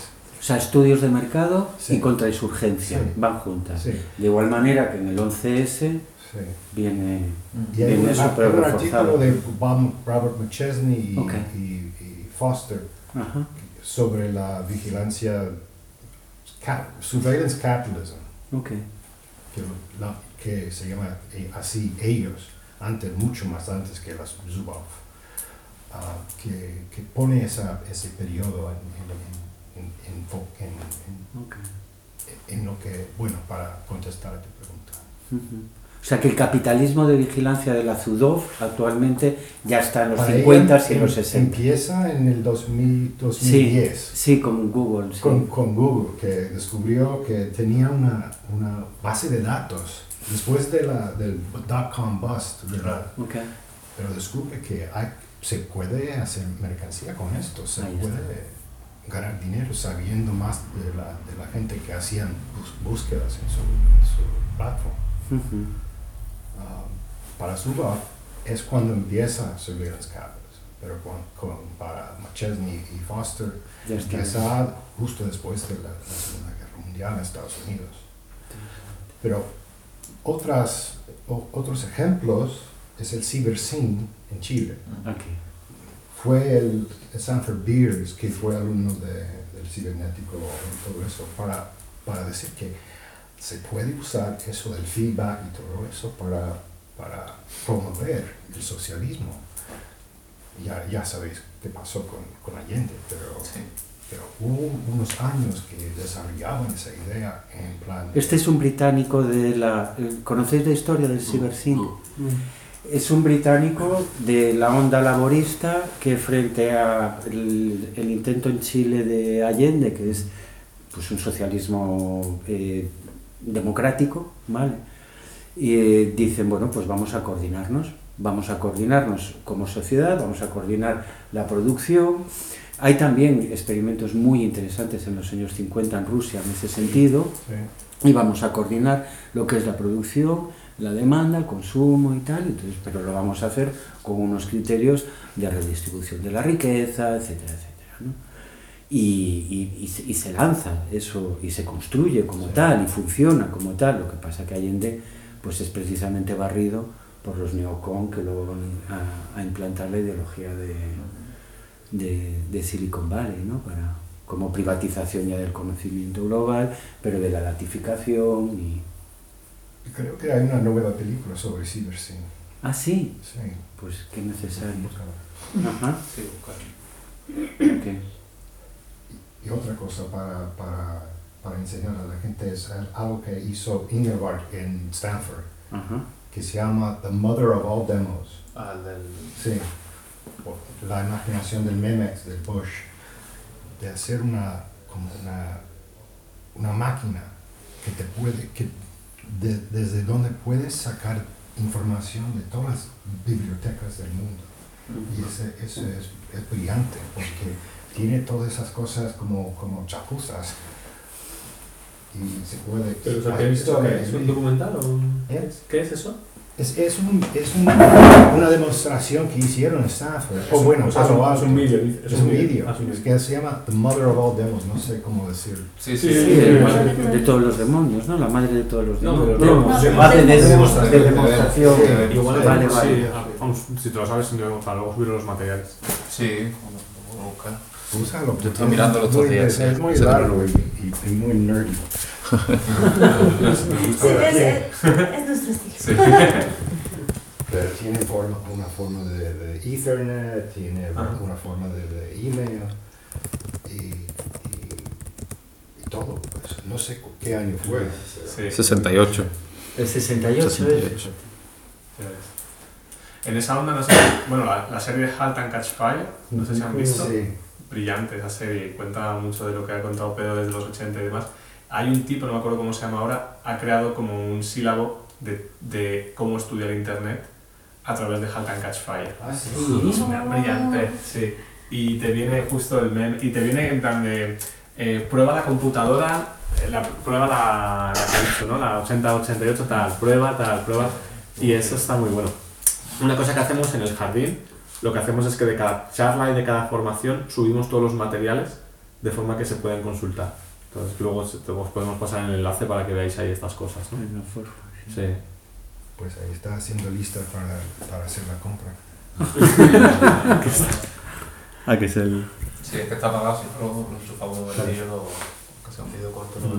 Speaker 3: sea, estudios de mercado
Speaker 4: Sí.
Speaker 3: y contrainsurgencia
Speaker 4: Sí.
Speaker 3: van juntas.
Speaker 4: Sí,
Speaker 3: De igual manera que en el once ese
Speaker 4: sí.
Speaker 3: viene...
Speaker 4: Y hay
Speaker 3: Viene
Speaker 4: un,
Speaker 3: súper
Speaker 4: hay un
Speaker 3: reforzado.
Speaker 4: artículo de Bob- Robert McChesney y,
Speaker 3: Ok.
Speaker 4: y- y Foster
Speaker 3: Ajá,
Speaker 4: sobre la vigilancia, cap- surveillance capitalism,
Speaker 3: ok.
Speaker 4: que, la- que se llama eh, así ellos, antes, mucho más antes que las Zuboff, ah, que, que pone esa, ese periodo en, en, en, en, fo- en- en-
Speaker 3: Ok.
Speaker 4: en lo que, bueno, para contestar a tu pregunta.
Speaker 3: Ujú. O sea que el capitalismo de vigilancia de la Zudoff actualmente ya está en los
Speaker 4: Para
Speaker 3: cincuenta
Speaker 4: ella,
Speaker 3: y en los
Speaker 4: em-
Speaker 3: sesenta.
Speaker 4: Empieza en el dos mil, dos mil
Speaker 3: Sí,
Speaker 4: diez.
Speaker 3: sí, con Google. Sí.
Speaker 4: Con, con Google, que descubrió que tenía una, una base de datos después de la, del dot-com bust, de la-
Speaker 3: Ok.
Speaker 4: pero descubre que hay, se puede hacer mercancía con esto, se
Speaker 3: Ahí está.
Speaker 4: puede ganar dinero sabiendo más de la, de la gente que hacían bus- búsquedas en su, en su plataforma.
Speaker 3: Ujú.
Speaker 4: Um, para Zuboff es cuando empieza Surveillance Capitalism, pero con, con- para McChesney y Foster
Speaker 3: Ya está.
Speaker 4: empieza justo después de la, la Segunda Guerra Mundial en Estados Unidos. Pero otras, o- otros ejemplos es el CyberSyn en Chile.
Speaker 3: Aquí.
Speaker 4: Fue el, el Sanford Beers, que fue alumno de- del cibernético y todo eso, para, para decir que se puede usar eso del feedback y todo eso para, para promover el socialismo. Ya, ya sabéis qué pasó con, con Allende, pero,
Speaker 1: Sí.
Speaker 4: pero hubo unos años que desarrollaban esa idea en plan...
Speaker 3: Este es un británico de la... ¿Conocéis la historia del CyberSyn? Es un británico de la onda laborista que frente a el, el intento en Chile de Allende, que es pues un socialismo eh, democrático, ¿vale? Y eh, dicen, bueno, pues vamos a coordinarnos, vamos a coordinarnos como sociedad, vamos a coordinar la producción. Hay también experimentos muy interesantes en los años cincuenta en Rusia en ese sentido,
Speaker 4: Sí.
Speaker 3: y vamos a coordinar lo que es la producción, la demanda, el consumo y tal, entonces, pero lo vamos a hacer con unos criterios de redistribución de la riqueza, etcétera, etcétera, ¿no? Y, y, y, se, y se lanza eso y se construye como
Speaker 4: Sí.
Speaker 3: tal y funciona como tal. Lo que pasa que Allende pues es precisamente barrido por los neocon que luego van a, a implantar la ideología de, de, de Silicon Valley, ¿no? Para, como privatización ya del conocimiento global, pero de la latificación y...
Speaker 4: Creo que hay una nueva película sobre CyberSyn.
Speaker 3: Ah, sí,
Speaker 4: Sí.
Speaker 3: pues qué necesario.
Speaker 4: Búscala.
Speaker 3: Ajá,
Speaker 1: Sí, claro.
Speaker 3: ok.
Speaker 4: Y otra cosa para, para, para enseñar a la gente es algo que hizo Ingeborg en Stanford,
Speaker 3: Ajá.
Speaker 4: que se llama The Mother of All Demos.
Speaker 1: Ah, del...
Speaker 4: Sí, o la imaginación del Memex, del Bush, de hacer una, como una, una máquina que te puede, que de- desde donde puedes sacar información de todas las bibliotecas del mundo. Y ese, eso es, es brillante, porque tiene todas esas cosas como, como chapuzas. Y se puede...
Speaker 2: Pero, o sea,
Speaker 4: Ah,
Speaker 2: ¿qué he visto?
Speaker 4: eso
Speaker 2: ¿Qué?
Speaker 4: me-
Speaker 2: ¿Es un documental o un...
Speaker 4: ¿Eh?
Speaker 2: ¿Qué es eso?
Speaker 4: Es, es, un, es un- una demostración que hicieron en Stanford. O bueno,
Speaker 2: o sea, es
Speaker 4: Palo
Speaker 2: un,
Speaker 4: Alto.
Speaker 2: es un vídeo. dice-
Speaker 4: Es un vídeo.
Speaker 2: Ah, es un
Speaker 4: Es
Speaker 2: vídeo.
Speaker 4: que se llama The Mother of All Demos, no sé cómo decir.
Speaker 1: Sí,
Speaker 2: Sí,
Speaker 1: sí,
Speaker 2: sí,
Speaker 1: sí.
Speaker 3: de,
Speaker 2: sí.
Speaker 3: de todos los demonios, ¿no? La madre de todos los
Speaker 2: No,
Speaker 3: demonios.
Speaker 2: pero
Speaker 3: No,
Speaker 2: no,
Speaker 3: se
Speaker 2: no,
Speaker 3: hace de,
Speaker 1: de
Speaker 3: de
Speaker 1: demostración,
Speaker 3: demostración.
Speaker 1: de- de-
Speaker 2: Igual,
Speaker 3: Vale,
Speaker 2: sí,
Speaker 3: vale.
Speaker 2: ah, vamos, si te lo sabes, no, para luego subir los materiales.
Speaker 1: Sí, voy a buscar.
Speaker 4: Úsalo.
Speaker 1: Yo estoy mirándolo estos
Speaker 4: Muy-
Speaker 1: días,
Speaker 4: Es
Speaker 1: sí.
Speaker 4: muy
Speaker 1: Ese
Speaker 4: largo
Speaker 1: libro.
Speaker 4: y, y- y muy nerdy.
Speaker 6: Sí, es, es, es nuestro estilo.
Speaker 1: Sí.
Speaker 4: Pero tiene forma, una forma de, de Ethernet, tiene
Speaker 2: Ajá.
Speaker 4: una forma de, de email y, y, y todo. Pues, no sé cu- qué año fue.
Speaker 2: Sí.
Speaker 1: sesenta y ocho.
Speaker 3: El sesenta y ocho
Speaker 1: sesenta y
Speaker 3: es.
Speaker 1: ocho.
Speaker 2: Ya ves. En esa onda, no sé, bueno, la, la serie Halt and Catch Fire, no sé si han visto,
Speaker 4: Sí.
Speaker 2: brillante esa serie, cuenta mucho de lo que ha contado Pedro desde los ochenta y demás. Hay un tipo, no me acuerdo cómo se llama ahora, ha creado como un sílabo de, de cómo estudiar Internet a través de Halt and Catch Fire.
Speaker 4: Ah, sí.
Speaker 2: Es una brillante, sí. Y te viene justo el meme, y te viene en plan de, eh, prueba la computadora, eh, la, prueba la, la que he dicho, ¿no? La ochenta ochenta y ocho tal, prueba tal, prueba, y eso está muy bueno. Una cosa que hacemos en el jardín, lo que hacemos es que de cada charla y de cada formación subimos todos los materiales de forma que se pueden consultar. Entonces luego os podemos pasar el enlace para que veáis ahí estas cosas, ¿no? Sí.
Speaker 4: Pues ahí está haciendo lista para, para hacer la compra.
Speaker 5: Ah, que es el...
Speaker 1: Sí, es que está apagado, si no lo enchufamos el vídeo o que sea un vídeo corto. ¿No?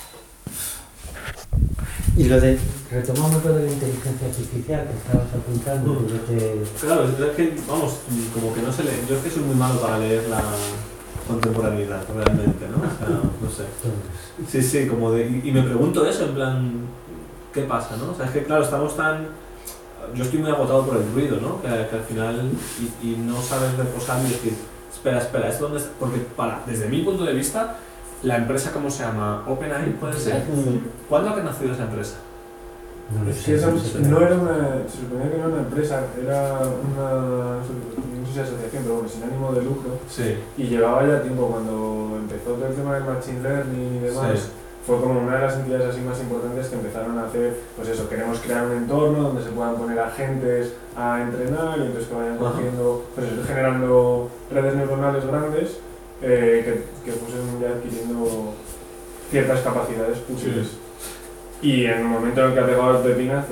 Speaker 3: Y lo de, retomamos lo de la inteligencia artificial que estabas apuntando,
Speaker 2: Mm.
Speaker 3: que yo te...
Speaker 2: Claro, es que, vamos, como que no se lee. Yo es que soy muy malo para leer la contemporaneidad, realmente, ¿no? O sea, no sé.
Speaker 3: Todos.
Speaker 2: Sí, sí, como de... Y, y me pregunto eso, en plan, ¿qué pasa, no? O sea, es que, claro, estamos tan... Yo estoy muy agotado por el ruido, ¿no? Que, que al final... Y, y no sabes reposar y decir, espera, espera, ¿es donde está? Porque, para, desde mi punto de vista, la empresa, ¿cómo se llama? OpenAI, ¿puede ser? ¿Cuándo ha nacido esa empresa?
Speaker 3: No lo
Speaker 5: Es
Speaker 3: sé,
Speaker 5: que esa
Speaker 3: no sé.
Speaker 5: no era una, se suponía que no era una empresa, era una, no sé si asociación, pero bueno, sin ánimo de lucro.
Speaker 2: Sí.
Speaker 5: Y llevaba ya tiempo, cuando empezó todo el tema del machine learning y demás,
Speaker 2: Sí.
Speaker 5: fue como una de las entidades así más importantes que empezaron a hacer, pues eso, queremos crear un entorno donde se puedan poner agentes a entrenar y entonces que vayan
Speaker 2: Ajá.
Speaker 5: cogiendo, pues eso, generando redes neuronales grandes eh, que, que fuesen ya adquiriendo ciertas capacidades útiles.
Speaker 2: Sí.
Speaker 5: Y en el momento en el que ha pegado el pepinazo,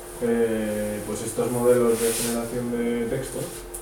Speaker 5: eh, pues estos modelos de generación de texto,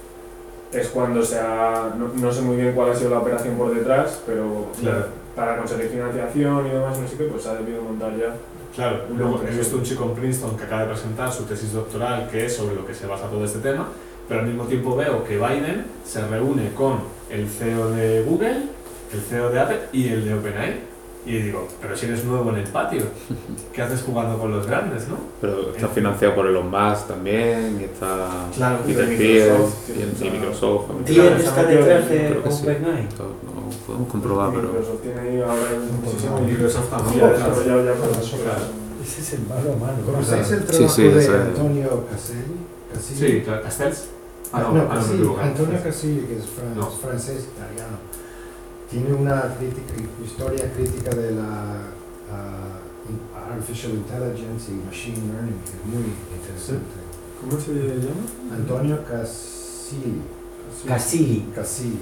Speaker 5: es cuando se ha, no, no sé muy bien cuál ha sido la operación por detrás, pero
Speaker 2: Claro.
Speaker 5: para conseguir financiación y demás, no sé qué, pues ha debido montar ya.
Speaker 2: Claro, luego he visto un chico en Princeton que acaba de presentar su tesis doctoral, que es sobre lo que se basa todo este tema, pero al mismo tiempo veo que Biden se reúne con el C E O de Google, el C E O de Apple y el de OpenAI. Y digo, pero si eres nuevo en el patio, ¿qué haces jugando con los grandes, no?
Speaker 1: Pero está financiado por Elon Musk también, y está
Speaker 2: Claro,
Speaker 1: Peter
Speaker 5: y
Speaker 1: Thiel,
Speaker 5: Microsoft,
Speaker 1: y, en-
Speaker 5: sí,
Speaker 1: y Microsoft.
Speaker 3: ¿Quién está detrás de
Speaker 1: Creo que sí.
Speaker 3: OpenAI?
Speaker 1: Esto no podemos comprobar, pero...
Speaker 5: Microsoft tiene ahí ahora muchísimo
Speaker 4: no,
Speaker 2: Microsoft también,
Speaker 5: ya
Speaker 2: claro.
Speaker 5: desarrollado ya para eso.
Speaker 2: Claro.
Speaker 3: Ese es el malo malo.
Speaker 4: ¿Conocéis el
Speaker 1: Sí,
Speaker 4: trabajo
Speaker 1: sí,
Speaker 4: de
Speaker 1: eso es.
Speaker 4: Antonio Caselli? Casilli?
Speaker 2: Sí, claro, ¿Castells? Ah, no,
Speaker 4: no,
Speaker 2: ah, no, me
Speaker 4: Casilli.
Speaker 2: equivoco.
Speaker 4: Antonio Casilli, que es fran-
Speaker 2: No.
Speaker 4: francés italiano, tiene una crítica, historia crítica de la ah, in- Artificial Intelligence y Machine Learning, que es muy interesante.
Speaker 5: ¿Cómo se llama?
Speaker 4: Antonio Casilli.
Speaker 3: Casilli.
Speaker 4: Casilli.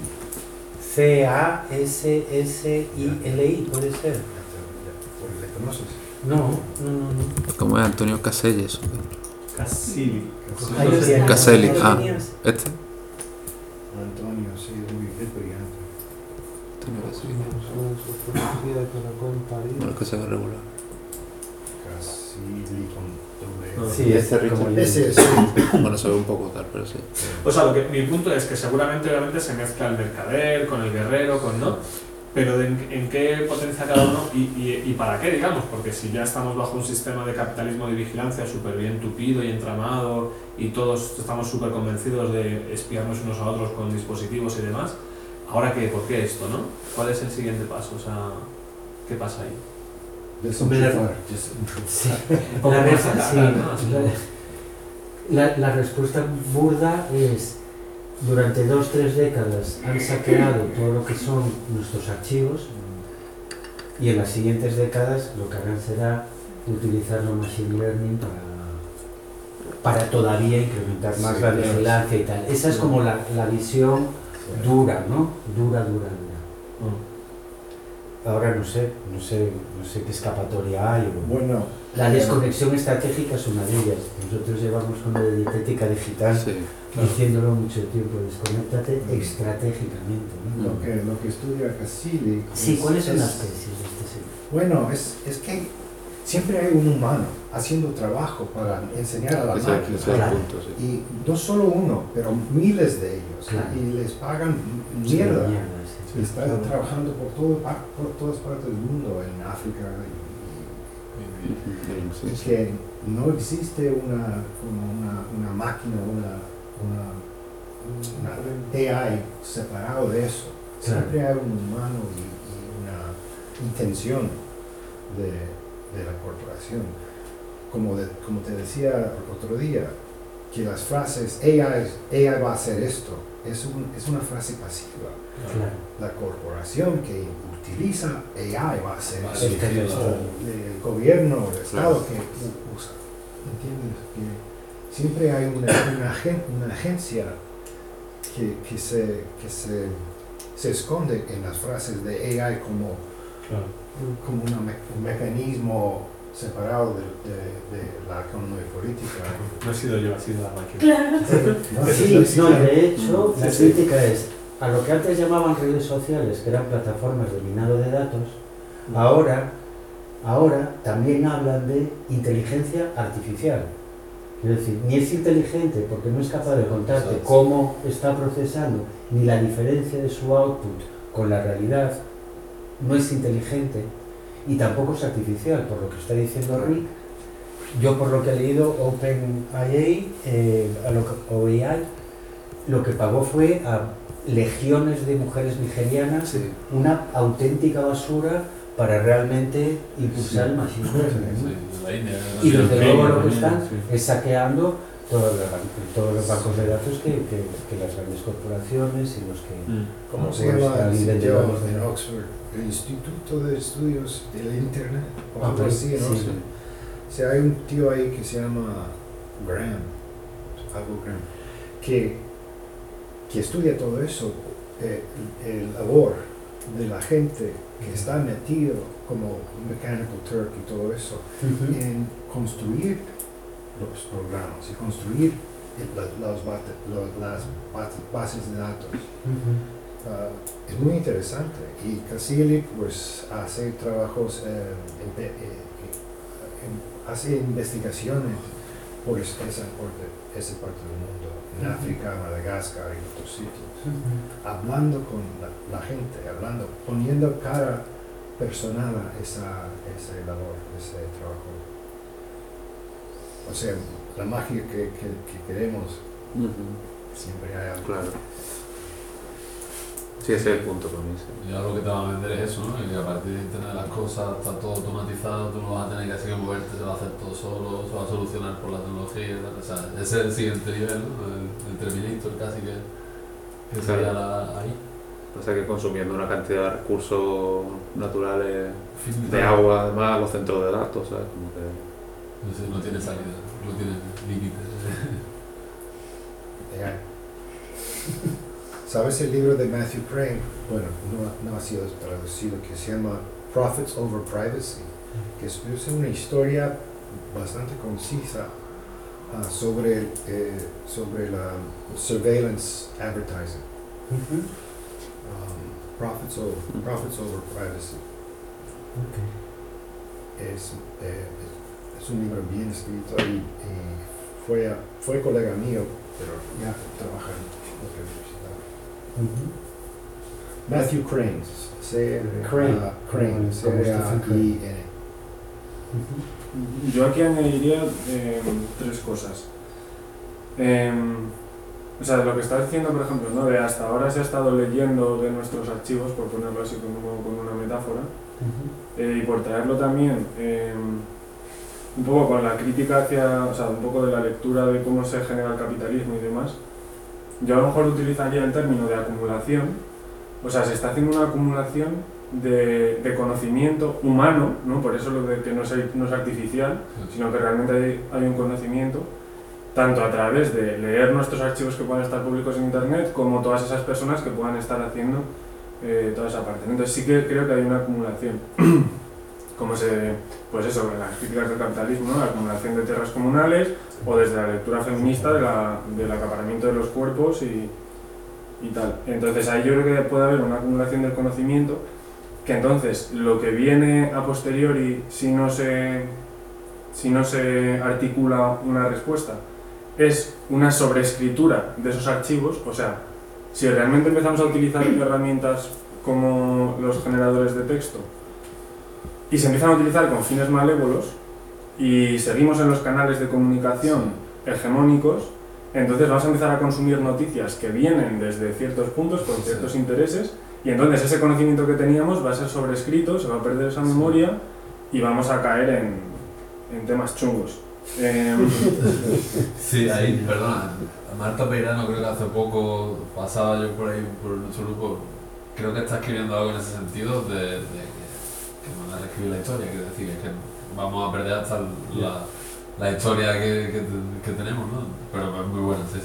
Speaker 3: C A S S I L I, puede ser.
Speaker 4: ¿Le conoces?
Speaker 3: No, no, no. no.
Speaker 1: ¿Cómo es Antonio Caselles?
Speaker 2: Casilli.
Speaker 3: Ahí lo tienes.
Speaker 1: Caselli,
Speaker 3: ¿No lo
Speaker 1: ah.
Speaker 3: tenías?
Speaker 1: ¿Este?
Speaker 4: Antonio, sí, es muy es brillante.
Speaker 1: Antonio Caselles. Bueno, es que se ve regular.
Speaker 4: Casilli con doble.
Speaker 3: Sí,
Speaker 1: Ese
Speaker 3: es como yo.
Speaker 4: Ese, sí.
Speaker 1: Bueno, se ve un poco tal, pero sí.
Speaker 2: O sea, lo que, mi punto es que seguramente obviamente se mezcla el mercader con el guerrero, con no, pero de en, en qué potencia cada uno y, y, y para qué, digamos, porque si ya estamos bajo un sistema de capitalismo de vigilancia súper bien tupido y entramado y todos estamos súper convencidos de espiarnos unos a otros con dispositivos y demás, ¿ahora qué? ¿Por qué esto, no? ¿Cuál es el siguiente paso? O sea, ¿qué pasa ahí?
Speaker 4: Desenchufar.
Speaker 3: Sí.
Speaker 2: Un poco
Speaker 3: La,
Speaker 2: más
Speaker 3: res-
Speaker 2: acá,
Speaker 3: sí,
Speaker 2: ¿no?
Speaker 3: la, la respuesta burda es, durante dos, tres décadas han saqueado todo lo que son nuestros archivos y en las siguientes décadas lo que harán será utilizar la machine learning para, para todavía incrementar más
Speaker 4: Sí,
Speaker 3: la
Speaker 4: claro.
Speaker 3: vigilancia y tal. Esa es como la, la visión dura, ¿no? Dura, dura, dura.
Speaker 2: Mm.
Speaker 3: Ahora no sé, no sé, no sé qué escapatoria hay. o-
Speaker 4: Bueno,
Speaker 3: La desconexión estratégica es una de ellas. Nosotros llevamos con la dietética digital
Speaker 1: Sí.
Speaker 3: diciéndolo mucho tiempo, desconéctate estratégicamente, ¿no?
Speaker 4: lo que, lo que estudia Casilli.
Speaker 3: Sí,
Speaker 4: es-
Speaker 3: ¿cuáles son
Speaker 4: es-
Speaker 3: las tesis de este señor?
Speaker 4: Bueno, es, es que siempre hay un humano haciendo trabajo para enseñar a la
Speaker 1: Ese,
Speaker 4: máquina.
Speaker 1: ese es el
Speaker 3: Claro.
Speaker 1: punto, sí.
Speaker 4: Y no solo uno, pero miles de ellos.
Speaker 3: Claro.
Speaker 4: Y les pagan mierda.
Speaker 3: Mierda, sí.
Speaker 4: Y están trabajando por, todo, par- por todas partes del mundo, en África. Y,
Speaker 1: Sí,
Speaker 4: y es
Speaker 1: sí.
Speaker 4: que no existe una, como una, una máquina, una, una, una A I separado de eso.
Speaker 3: Claro.
Speaker 4: Siempre hay un humano y, y una intención de, de la corporación. Como, de- como te decía otro día, que las frases A I, A I va a hacer esto, es, un, es una frase pasiva.
Speaker 3: Claro.
Speaker 4: La corporación que utiliza A I va a hacer
Speaker 2: Va a
Speaker 4: eso.
Speaker 3: ser esto.
Speaker 4: O el gobierno o el Estado que u- usa. ¿Entiendes? Que siempre hay una, una, agen- una agencia que, que, se, que se se esconde en las frases de A I como,
Speaker 2: Claro.
Speaker 4: como una me- un mecanismo separado de, de- de la economía política.
Speaker 2: No he sido yo, ha sido la máquina.
Speaker 6: Claro.
Speaker 3: No,
Speaker 4: Sí,
Speaker 3: sí,
Speaker 4: sí,
Speaker 3: no,
Speaker 4: sí.
Speaker 3: de hecho, la
Speaker 2: Sí, sí.
Speaker 3: crítica es a lo que antes llamaban redes sociales, que eran plataformas de minado de datos, ahora, ahora también hablan de inteligencia artificial. Es decir, ni es inteligente porque no es capaz de contarte
Speaker 7: Exacto.
Speaker 3: cómo está procesando, ni la diferencia de su output con la realidad, no es inteligente y tampoco es artificial, por lo que está diciendo Rick. Yo por lo que he leído, OpenAI, eh, a lo que, o A I, lo que pagó fue a legiones de mujeres nigerianas
Speaker 1: Sí.
Speaker 3: una auténtica basura para realmente impulsar el machine learning, ¿no?
Speaker 7: Sí, la India,
Speaker 3: Y desde
Speaker 2: Sí,
Speaker 3: luego lo que
Speaker 2: también,
Speaker 3: están
Speaker 2: sí.
Speaker 3: es saqueando todos los, todos los bancos de datos que, que, que las grandes corporaciones y los que...
Speaker 2: Mm.
Speaker 4: ¿Cómo
Speaker 3: No,
Speaker 4: se
Speaker 3: pues,
Speaker 4: llama
Speaker 3: está
Speaker 4: el
Speaker 3: nivel de
Speaker 4: sitio
Speaker 3: datos de-
Speaker 4: en Oxford? El Instituto de Estudios del Internet, o
Speaker 3: Ah,
Speaker 4: algo
Speaker 3: pues,
Speaker 4: así en
Speaker 3: sí.
Speaker 4: Oxford. O sea, hay un tío ahí que se llama Graham, algo Graham, que, que estudia todo eso, eh, el, el labor de la gente que está metido como Mechanical Turk y todo eso,
Speaker 3: Ujú.
Speaker 4: en construir los programas y construir el- la- los bate- lo- las base- bases de datos.
Speaker 3: Ujú.
Speaker 4: Ah, es muy interesante y Casili pues hace trabajos, eh, en pe- eh, en- hace investigaciones por es- esa parte, esa parte del mundo, en
Speaker 3: Ujú.
Speaker 4: África, Madagascar y otros sitios,
Speaker 3: Ujú.
Speaker 4: hablando con la, la gente, hablando, poniendo cara personal a esa, ese labor, ese trabajo. O sea, la magia que, que, que queremos,
Speaker 1: Ujú.
Speaker 4: siempre hay algo.
Speaker 1: Claro. Sí, ese es el punto para mí. Sí.
Speaker 7: Y ahora lo que te va a vender es eso, ¿no? Que a partir de Internet las cosas está todo automatizado, tú no vas a tener que así que moverte, se va a hacer todo solo, se va a solucionar por la tecnología y tal. O sea, ese es el siguiente nivel, ¿no? El, el Terminator casi que, que sería la, ahí.
Speaker 1: Pasa que consumiendo una cantidad de recursos naturales, de agua, además, los centros de datos, ¿sabes? Como que...
Speaker 7: No, sé, no tiene salida, no tiene límites.
Speaker 4: Ya. ¿Sabes el libro de Matthew Crane? Bueno, no, no ha sido traducido, que se llama Profits Over Privacy, que es, es una historia bastante concisa ah, sobre, el, eh, sobre la surveillance advertising.
Speaker 3: Ujú.
Speaker 4: Um, profits, over, profits Over Privacy.
Speaker 3: Ok.
Speaker 4: Es, eh, es, es un libro bien escrito y, y fue, fue colega mío, pero ya trabaja en otra universidad.
Speaker 3: Ujú.
Speaker 4: Matthew Crane, C
Speaker 3: Crane.
Speaker 4: ah, Crane,
Speaker 3: Como
Speaker 4: C R
Speaker 3: Stephen
Speaker 4: A I N.
Speaker 3: Ujú.
Speaker 5: Yo aquí añadiría eh, tres cosas. Eh, o sea, lo que estás diciendo, por ejemplo, ¿no? De hasta ahora se ha estado leyendo de nuestros archivos, por ponerlo así como con una metáfora,
Speaker 3: Ujú.
Speaker 5: eh, y por traerlo también eh, un poco con la crítica hacia, o sea, un poco de la lectura de cómo se genera el capitalismo y demás, yo a lo mejor utilizaría el término de acumulación. O sea, se está haciendo una acumulación de, de conocimiento humano, ¿no? Por eso lo de que no es, no es artificial, sino que realmente hay, hay un conocimiento, tanto a través de leer nuestros archivos que puedan estar públicos en internet, como todas esas personas que puedan estar haciendo eh, toda esa parte. Entonces sí que creo que hay una acumulación, como se, pues eso, en las críticas del capitalismo, ¿no? La acumulación de tierras comunales, o desde la lectura feminista de la, del acaparamiento de los cuerpos y, y tal. Entonces ahí yo creo que puede haber una acumulación del conocimiento, que entonces lo que viene a posteriori, si no se, si no se articula una respuesta, es una sobreescritura de esos archivos. O sea, si realmente empezamos a utilizar herramientas como los generadores de texto y se empiezan a utilizar con fines malévolos y seguimos en los canales de comunicación hegemónicos, entonces vamos a empezar a consumir noticias que vienen desde ciertos puntos, con ciertos intereses, y entonces ese conocimiento que teníamos va a ser sobrescrito, se va a perder esa memoria y vamos a caer en, en temas chungos. Eh,
Speaker 7: Sí, ahí, perdona, Marta Peirano creo que hace poco pasaba yo por ahí, por nuestro grupo, creo que está escribiendo algo en ese sentido de, de que, que van a reescribir la historia, quiero decir, que vamos a perder hasta la, la historia que, que, que tenemos, ¿no? Pero es muy buena, sí, sí.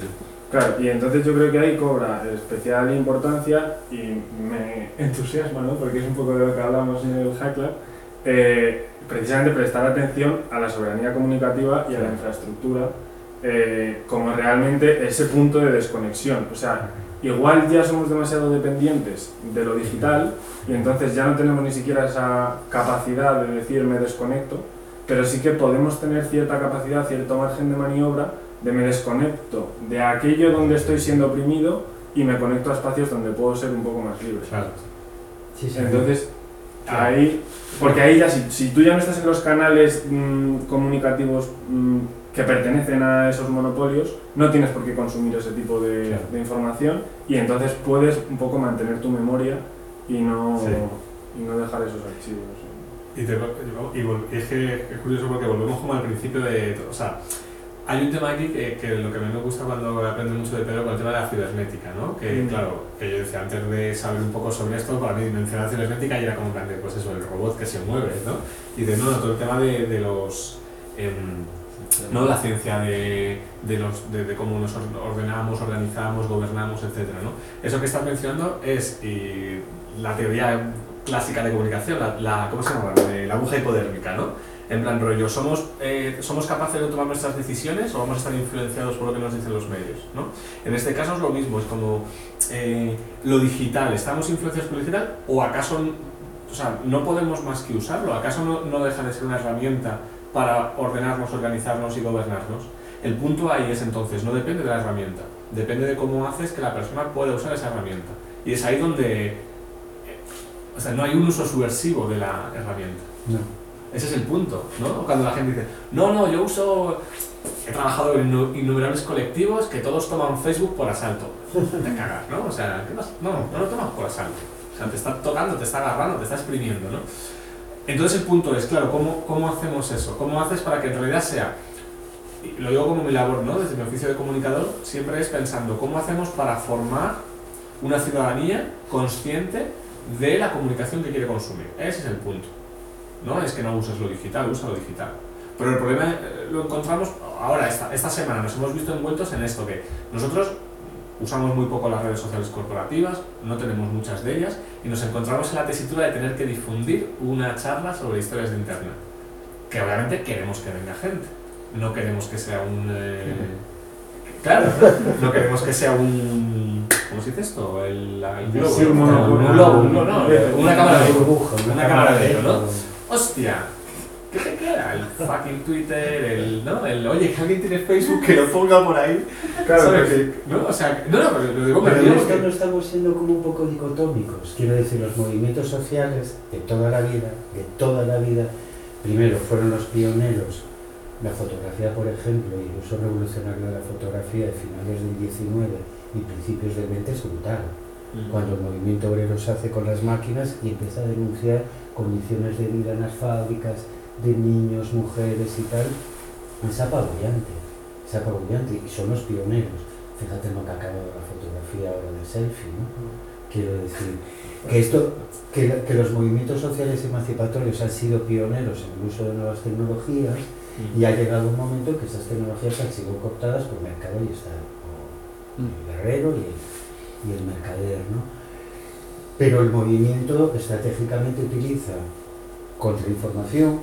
Speaker 5: Claro, y entonces yo creo que ahí cobra especial importancia y me entusiasma, ¿no? Porque es un poco de lo que hablamos en el Hack Lab, eh, precisamente prestar atención a la soberanía comunicativa y a la infraestructura eh, como realmente ese punto de desconexión. O sea, igual ya somos demasiado dependientes de lo digital y entonces ya no tenemos ni siquiera esa capacidad de decir me desconecto, pero sí que podemos tener cierta capacidad, cierto margen de maniobra de me desconecto de aquello donde estoy siendo oprimido y me conecto a espacios donde puedo ser un poco más libre.
Speaker 2: Claro.
Speaker 3: Sí, sí.
Speaker 5: Entonces, ahí, porque ahí ya, si, si tú ya no estás en los canales mmm, comunicativos mmm, que pertenecen a esos monopolios, no tienes por qué consumir ese tipo de,
Speaker 3: Claro.
Speaker 5: de información y entonces puedes un poco mantener tu memoria y no,
Speaker 2: Sí.
Speaker 5: y no dejar esos archivos.
Speaker 2: Y, te, y, vol- y es que es curioso porque volvemos como al principio de todo. O sea, hay un tema aquí que, que lo que a mí me gusta cuando aprendo mucho de Pedro con el tema de la cibernética, ¿no? Que
Speaker 5: Mm.
Speaker 2: claro, que yo decía antes de saber un poco sobre esto, para mí mencionar cibernética y era como en plan de, pues eso, el robot que se mueve, ¿no? Y de no, todo el tema de, de los... em, no la ciencia de, de, los, de, de cómo nos ordenamos, organizamos, gobernamos, etcétera, ¿no? Eso que estás mencionando es y la teoría clásica de comunicación, la, la, ¿cómo se llama? De la aguja hipodérmica, ¿no? En plan rollo, ¿somos, eh, ¿somos capaces de tomar nuestras decisiones o vamos a estar influenciados por lo que nos dicen los medios, ¿no? En este caso es lo mismo, es como eh, lo digital, ¿estamos influenciados por lo digital o acaso, o sea, no podemos más que usarlo? ¿Acaso no, no deja de ser una herramienta para ordenarnos, organizarnos y gobernarnos? El punto ahí es entonces, no depende de la herramienta, depende de cómo haces que la persona pueda usar esa herramienta. Y es ahí donde, eh, o sea, no hay un uso subversivo de la herramienta.
Speaker 3: No.
Speaker 2: Ese es el punto, ¿no? Cuando la gente dice, no, no, yo uso, he trabajado en innu- innumerables colectivos que todos toman Facebook por asalto. Te cagas, ¿no? O sea, ¿qué más? No, no lo tomas por asalto. O sea, te está tocando, te está agarrando, te está exprimiendo, ¿no? Entonces el punto es, claro, ¿cómo, cómo hacemos eso? ¿Cómo haces para que en realidad sea, y lo digo como mi labor, ¿no? Desde mi oficio de comunicador, siempre es pensando, ¿cómo hacemos para formar una ciudadanía consciente de la comunicación que quiere consumir? Ese es el punto. No es que no uses lo digital, usa lo digital. Pero el problema eh, lo encontramos ahora, esta, esta semana, nos hemos visto envueltos en esto, que nosotros usamos muy poco las redes sociales corporativas, no tenemos muchas de ellas, y nos encontramos en la tesitura de tener que difundir una charla sobre historias de Internet. Que obviamente queremos que venga gente, no queremos que sea un... Eh, claro, no queremos que sea un... ¿Cómo se dice esto? El, el globo.
Speaker 5: Sí, un mono-
Speaker 2: un
Speaker 5: una-
Speaker 2: globo, un- no, no, una cámara de
Speaker 3: burbuja,
Speaker 2: una cámara de eco, ¿no? Hostia, ¿qué te queda? El fucking Twitter, el, ¿no? El, oye, que alguien tiene Facebook que lo ponga por ahí.
Speaker 5: Claro,
Speaker 2: ¿sabes?
Speaker 5: porque-
Speaker 2: ¿No? O sea, no, no, pero lo digo
Speaker 3: Pero
Speaker 2: perdido
Speaker 3: en esto
Speaker 2: porque...
Speaker 3: no estamos siendo como un poco dicotómicos. Quiero decir, los movimientos sociales de toda la vida, de toda la vida, primero fueron los pioneros. La fotografía, por ejemplo, y el uso revolucionario de la fotografía de finales del diecinueve y principios del veinte es brutal. Cuando el movimiento obrero se hace con las máquinas y empieza a denunciar condiciones de vida en las fábricas, de niños, mujeres y tal, es apabullante, es apabullante y son los pioneros. Fíjate lo que ha acabado la fotografía ahora de selfie, ¿no? Quiero decir, que esto, que, la- que los movimientos sociales emancipatorios han sido pioneros en el uso de nuevas tecnologías y ha llegado un momento en que esas tecnologías han sido cooptadas por mercado y Estado, o el guerrero y el, y el mercader, ¿no? Pero el movimiento estratégicamente utiliza contrainformación,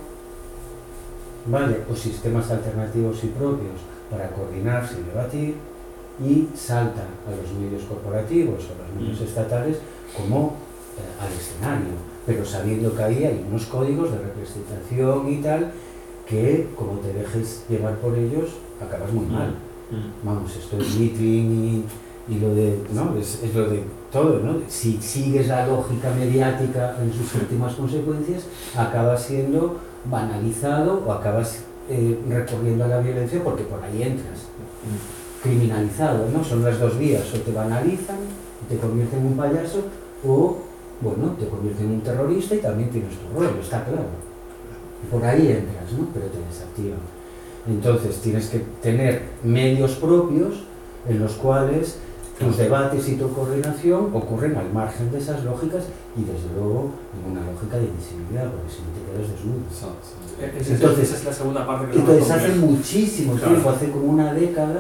Speaker 3: ¿vale? O sistemas alternativos y propios para coordinarse y debatir, y salta a los medios corporativos o los medios estatales como eh, al escenario, pero sabiendo que ahí hay unos códigos de representación y tal, que como te dejes llevar por ellos, acabas muy mal. Vamos, esto es Littling y, y lo de, ¿no? Es, es lo de todo, ¿no? Si sigues la lógica mediática en sus últimas consecuencias, acabas siendo banalizado o acabas eh, recurriendo a la violencia porque por ahí entras. Criminalizado, ¿no? Son las dos vías, o te banalizan y te convierten en un payaso, o, bueno, te convierten en un terrorista y también tienes tu rollo, está claro. Por ahí entras, ¿no? Pero te desactivan. Entonces tienes que tener medios propios en los cuales tus debates y tu coordinación ocurren al margen de esas lógicas y desde luego en una lógica de invisibilidad, porque si no te quedas desnudo.
Speaker 2: Esa,
Speaker 3: Entonces,
Speaker 2: esa es la segunda parte que
Speaker 3: Entonces
Speaker 2: nos
Speaker 3: hace
Speaker 2: compleja.
Speaker 3: muchísimo
Speaker 2: Claro.
Speaker 3: tiempo, hace como una década,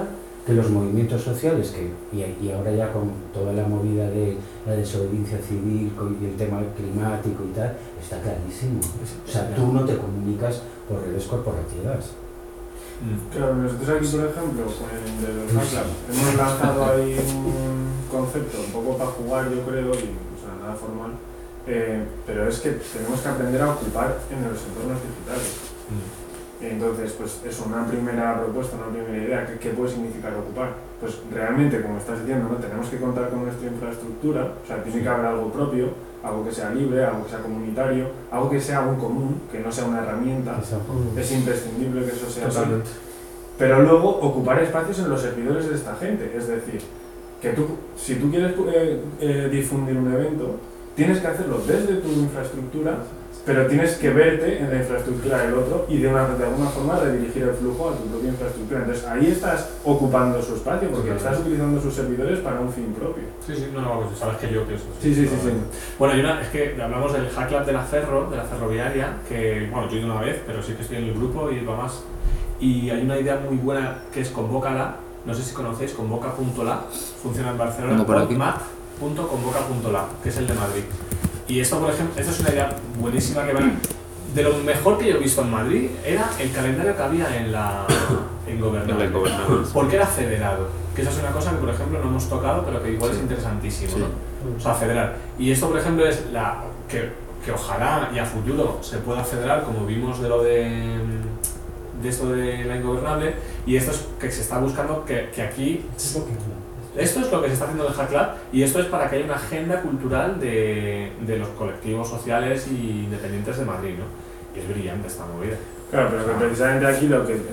Speaker 3: que los movimientos sociales, que y, y ahora ya con toda la movida de la desobediencia civil con, y el tema climático y tal, está clarísimo. O sea, tú no te comunicas por redes corporativas.
Speaker 5: Claro, nosotros aquí, por ejemplo, en de los Hack hemos lanzado ahí un concepto un poco para jugar, yo creo, y, o sea, nada formal, eh, pero es que tenemos que aprender a ocupar en los entornos digitales. Mm. Entonces, pues es una primera propuesta, una primera idea. ¿Qué, ¿Qué puede significar ocupar? Pues realmente, como estás diciendo, ¿no? Tenemos que contar con nuestra infraestructura, o sea, tiene que haber algo propio, algo que sea libre, algo que sea comunitario, algo que sea un común, que no sea una herramienta. Es imprescindible que eso sea así. Pero luego, ocupar espacios en los servidores de esta gente. Es decir, que tú, si tú quieres eh, eh, difundir un evento, tienes que hacerlo desde tu infraestructura, pero tienes que verte en la infraestructura del otro y de, una, de alguna forma redirigir el flujo a tu propia infraestructura. Entonces ahí estás ocupando su espacio porque sí, estás utilizando sus servidores para un fin propio.
Speaker 2: Sí, sí, no, no, pues sabes que yo pienso.
Speaker 5: Sí, sí, sí, sí.
Speaker 2: Bueno, y una, es que hablamos del Hack Lab de la Ferro, de la ferroviaria, que, bueno, yo he ido una vez, pero sí que estoy en el grupo y va más. Y hay una idea muy buena que es Convócala, no sé si conocéis, convoca punto la, funciona en Barcelona, mat punto convoca punto la, que es el de Madrid. Y esto, por ejemplo, esto es una idea buenísima que va. De lo mejor que yo he visto en Madrid era el calendario que había en la en Gobernable. Porque era federado. Que esa es una cosa que, por ejemplo, no hemos tocado, pero que igual sí. es interesantísimo, sí. ¿no? O sea, federar. Y esto, por ejemplo, es la que, que ojalá y a futuro se pueda federar, como vimos de lo de, de esto de la Ingobernable. Y esto es que se está buscando que, que aquí. Esto es lo que se está haciendo en el Hack Lab y esto es para que haya una agenda cultural de, de los colectivos sociales y independientes de Madrid, ¿no? Y es brillante esta movida.
Speaker 5: Claro, pero que precisamente aquí lo que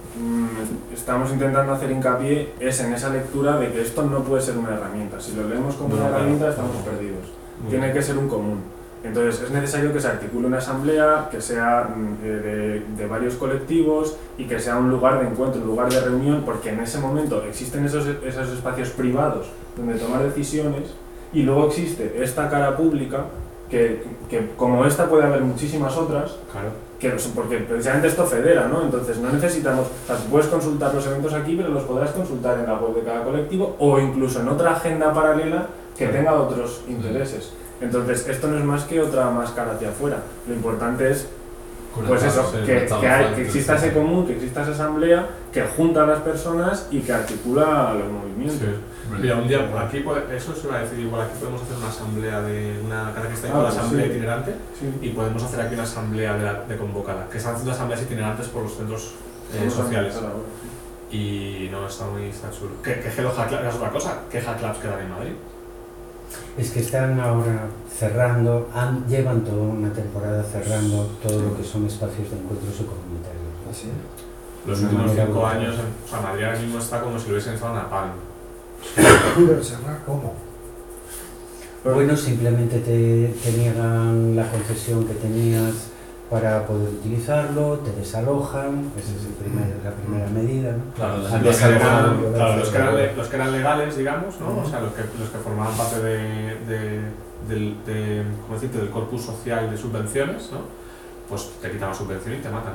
Speaker 5: mm, estamos intentando hacer hincapié es en esa lectura de que esto no puede ser una herramienta. Si lo leemos como no, una herramienta estamos no. perdidos. Muy Tiene bien. que ser un común. Entonces es necesario que se articule una asamblea, que sea de, de varios colectivos y que sea un lugar de encuentro, un lugar de reunión, porque en ese momento existen esos, esos espacios privados donde tomar decisiones y luego existe esta cara pública que, que como esta puede haber muchísimas otras,
Speaker 2: claro.
Speaker 5: que, porque precisamente esto federa, ¿no? Entonces no necesitamos, o sea, puedes consultar los eventos aquí, pero los podrás consultar en la web de cada colectivo o incluso en otra agenda paralela que tenga otros intereses. Entonces, esto no es más que otra máscara hacia afuera. Lo importante es, pues eso, que, que, hay, que exista ese común, que exista esa asamblea, que junta a las personas y que articula los movimientos.
Speaker 2: Sí. Mira, un día, aquí, eso se va a decir igual, aquí podemos hacer una asamblea de una, cada que está ahí con la asamblea sí. itinerante sí. y podemos hacer aquí una asamblea de, la, de Convócala, que están haciendo asambleas itinerantes por los centros eh, sociales. Y no, está muy está chulo. ¿Qué, qué, qué Hack Lab, es otra cosa? ¿Qué Hack Labs quedan en Madrid?
Speaker 3: Es que están ahora cerrando, han, llevan toda una temporada cerrando todo lo que son espacios de encuentros comunitarios.
Speaker 4: ¿Ah, sí?
Speaker 2: Los últimos cinco años, o sea, Madrid ahora mismo está como si lo hubiesen estado en Napalm.
Speaker 4: ¿Pero cerrar cómo?
Speaker 3: Bueno, simplemente te, te niegan la concesión que tenías para poder utilizarlo, te desalojan, esa es el primer, la primera medida, ¿no?
Speaker 2: Claro, los, los, que, eran, claro los, que, eran, los que eran legales, digamos, ¿no? Uh-huh. O sea, los que, los que formaban parte de, de, del, de, ¿cómo decirte? del corpus social de subvenciones, ¿no? Pues te quitan la subvención y te matan.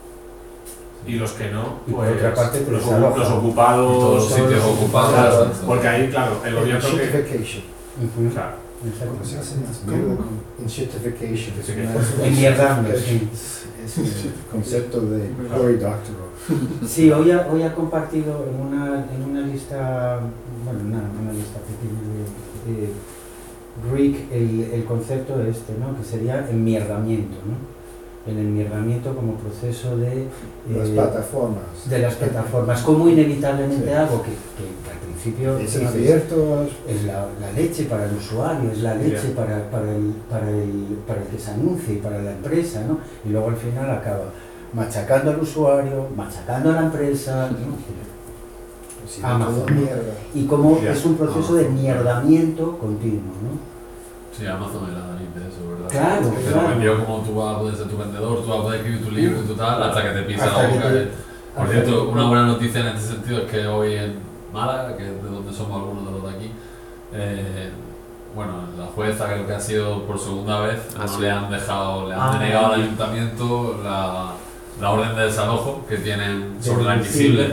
Speaker 2: Y los que no,
Speaker 3: pues, y
Speaker 2: por
Speaker 3: otra parte,
Speaker 2: los, los ocupados,
Speaker 7: todos los sitios ocupados.
Speaker 2: Claro, porque ahí, claro, el gobierno que...
Speaker 3: Uh-huh.
Speaker 2: Claro.
Speaker 4: ¿Cómo se hace más mierda con enshittification?
Speaker 3: Enmierdando, sí.
Speaker 4: Es el concepto de Cory Doctorow.
Speaker 3: Sí, hoy ha, hoy ha compartido en una, en una lista, bueno, una, una lista pequeña de, de Greek el, el concepto este, ¿no? Que sería enmierdamiento, ¿no? El enmierdamiento como proceso de... Eh,
Speaker 4: las plataformas.
Speaker 3: De las plataformas, como inevitablemente sí. algo que, que al principio
Speaker 4: es, abierto,
Speaker 3: es la, la leche para el usuario, es la leche yeah. para, para, el, para, el, para el que se anuncia y para la empresa, ¿no? Y luego al final acaba machacando al usuario, machacando a la empresa, ¿no?
Speaker 4: Sí,
Speaker 3: Amazon,
Speaker 4: mierda.
Speaker 3: Y como
Speaker 2: yeah.
Speaker 3: es un proceso Amazon. de enmierdamiento continuo, ¿no?
Speaker 7: Sí, Amazon era David de eso, ¿verdad?
Speaker 3: Claro,
Speaker 7: que
Speaker 3: claro.
Speaker 7: te vendió como tú vas a poder ser tu vendedor, tú vas a poder escribir tu libro y tu tal, hasta que te pisa la boca. Te... Por cierto, una buena noticia en este sentido es que hoy en Málaga, que es de donde somos algunos de los de aquí, eh, bueno, la jueza creo que ha sido por segunda vez, ah, sí. le han dejado, le han ah, denegado al ayuntamiento la, la orden de desalojo que tienen sobre la Inquisible,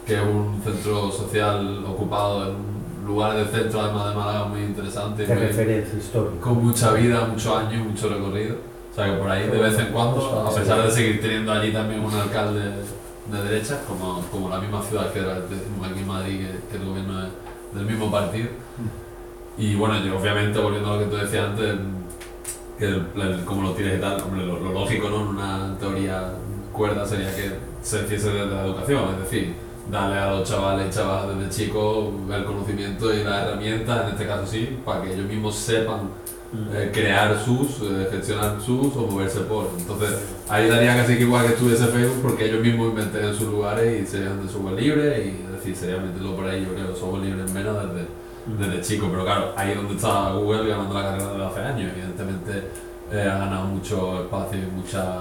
Speaker 7: que es un centro social ocupado en un lugar del centro además de Málaga muy interesante,
Speaker 3: De
Speaker 7: muy,
Speaker 3: referencia histórica.
Speaker 7: con mucha vida, muchos años, mucho recorrido. O sea que por ahí de vez en cuando, a pesar de seguir teniendo allí también un alcalde de derecha, como, como la misma ciudad que era, decimos aquí en Madrid, que, que el gobierno es del mismo partido. Y bueno, yo obviamente, volviendo a lo que tú decías antes, que el, el, como lo tienes y tal, hombre, lo, lo lógico, ¿no? En una teoría cuerda sería que se hiciese desde la educación, es decir, darle a los chavales y chavalas desde chicos el conocimiento y las herramientas, en este caso sí, para que ellos mismos sepan eh, crear sus, eh, gestionar sus o moverse por. Entonces ahí daría casi que igual que estuviese Facebook, porque ellos mismos inventen sus lugares y serían de software libre, y es decir, sería meterlo por ahí, yo creo, software libre en menos desde, desde chico. Pero claro, ahí es donde está Google ganando la carrera desde hace años. Evidentemente eh, ha ganado mucho espacio y mucha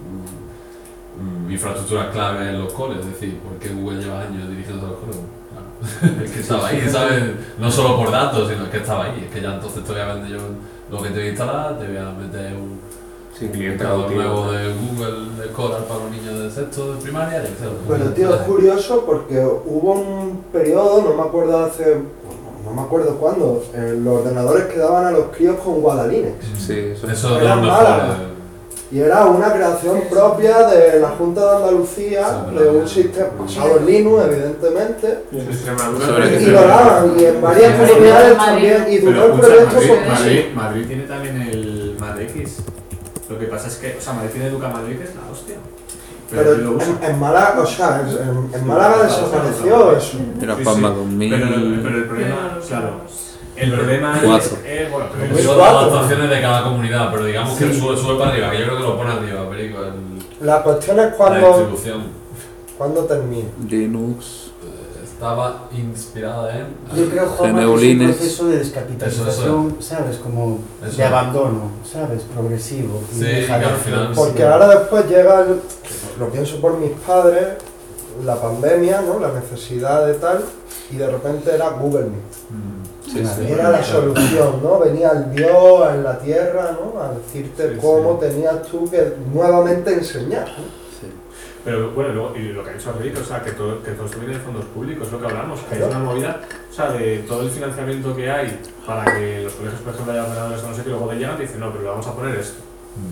Speaker 7: mm, mm, infraestructura clave en los coles, es decir, porque Google lleva años dirigiendo a los coles. Claro. Es que estaba ahí, ¿sabes? No solo por datos, sino que estaba ahí. Es que ya entonces te voy a vender yo lo que te voy a instalar, te voy a meter un,
Speaker 1: Sí,
Speaker 7: un
Speaker 1: cliente
Speaker 7: buscador
Speaker 1: cautivo.
Speaker 7: nuevo de Google de Scholar para los niños de sexto de primaria, y etcétera.
Speaker 8: Bueno, tío, es curioso porque hubo un periodo, no me acuerdo hace, no me acuerdo cuándo, eh, los ordenadores que daban a los críos con Guadalinux.
Speaker 1: Sí, eso.
Speaker 7: Eso es
Speaker 8: Era
Speaker 7: lo
Speaker 8: mala.
Speaker 7: mejor.
Speaker 8: Y era una creación propia de la Junta de Andalucía,
Speaker 7: Sí,
Speaker 8: de un sistema basado en Linux, evidentemente,
Speaker 5: Y en Extremadura.
Speaker 1: Sobre
Speaker 8: y lo daban, y en varias
Speaker 6: Sí,
Speaker 8: comunidades
Speaker 6: Madrid.
Speaker 8: también, y duró
Speaker 2: Pero
Speaker 8: el
Speaker 2: escucha,
Speaker 8: proyecto
Speaker 2: Madrid,
Speaker 8: poquísimo.
Speaker 2: Madrid, Madrid tiene también el MadX. Lo que pasa es que, o sea, Madrid tiene Educa Madrid, que es la hostia. Pero,
Speaker 8: Pero
Speaker 2: ¿quién lo usa?
Speaker 8: en, en Málaga, o sea, en, en Málaga desapareció eso.
Speaker 1: Era
Speaker 2: Sí,
Speaker 1: Palma
Speaker 2: sí.
Speaker 1: dos mil.
Speaker 2: Pero, el- pero el problema, claro, el problema es,
Speaker 1: Cuatro.
Speaker 2: eh, bueno, pero
Speaker 8: Pues
Speaker 2: el-
Speaker 7: Son
Speaker 8: cuatro.
Speaker 7: adaptaciones de cada comunidad, pero digamos que
Speaker 8: Sí.
Speaker 7: sube, sube para arriba, que yo creo que lo pone arriba, Perico, el-
Speaker 8: La cuestión es
Speaker 7: la
Speaker 8: cuando,
Speaker 7: distribución.
Speaker 8: cuando termina.
Speaker 1: Linux.
Speaker 7: Eh, Estaba inspirada en...
Speaker 3: Yo creo, Juanma,
Speaker 1: G N
Speaker 3: que
Speaker 1: U
Speaker 3: es un
Speaker 1: Linux.
Speaker 3: proceso de descapitalización, ¿sabes? Como
Speaker 7: Eso
Speaker 3: de
Speaker 7: es.
Speaker 3: abandono, ¿sabes? Progresivo. y
Speaker 7: Sí,
Speaker 3: deja
Speaker 7: que al
Speaker 3: de-
Speaker 7: final-
Speaker 8: Porque
Speaker 7: Sí.
Speaker 8: ahora después llega, el- lo pienso por mis padres, la pandemia, ¿no? La necesidad de tal, y de repente era Google Meet.
Speaker 1: Sí,
Speaker 3: Claro.
Speaker 1: sí.
Speaker 8: Era la solución, ¿no? Venía el Dios en la tierra, ¿no? A decirte
Speaker 2: Sí,
Speaker 8: cómo
Speaker 2: sí.
Speaker 8: tenías tú que nuevamente enseñar, ¿no?
Speaker 1: Sí.
Speaker 2: Pero bueno, luego, y lo que ha dicho Rick, o sea, que todo, que todo esto viene de fondos públicos, es lo que hablamos, que
Speaker 8: Claro.
Speaker 2: es una movida, o sea, de todo el financiamiento que hay para que los colegios, por ejemplo, haya ordenadores, no sé qué, luego te llegan y te dicen, no, pero le vamos a poner esto.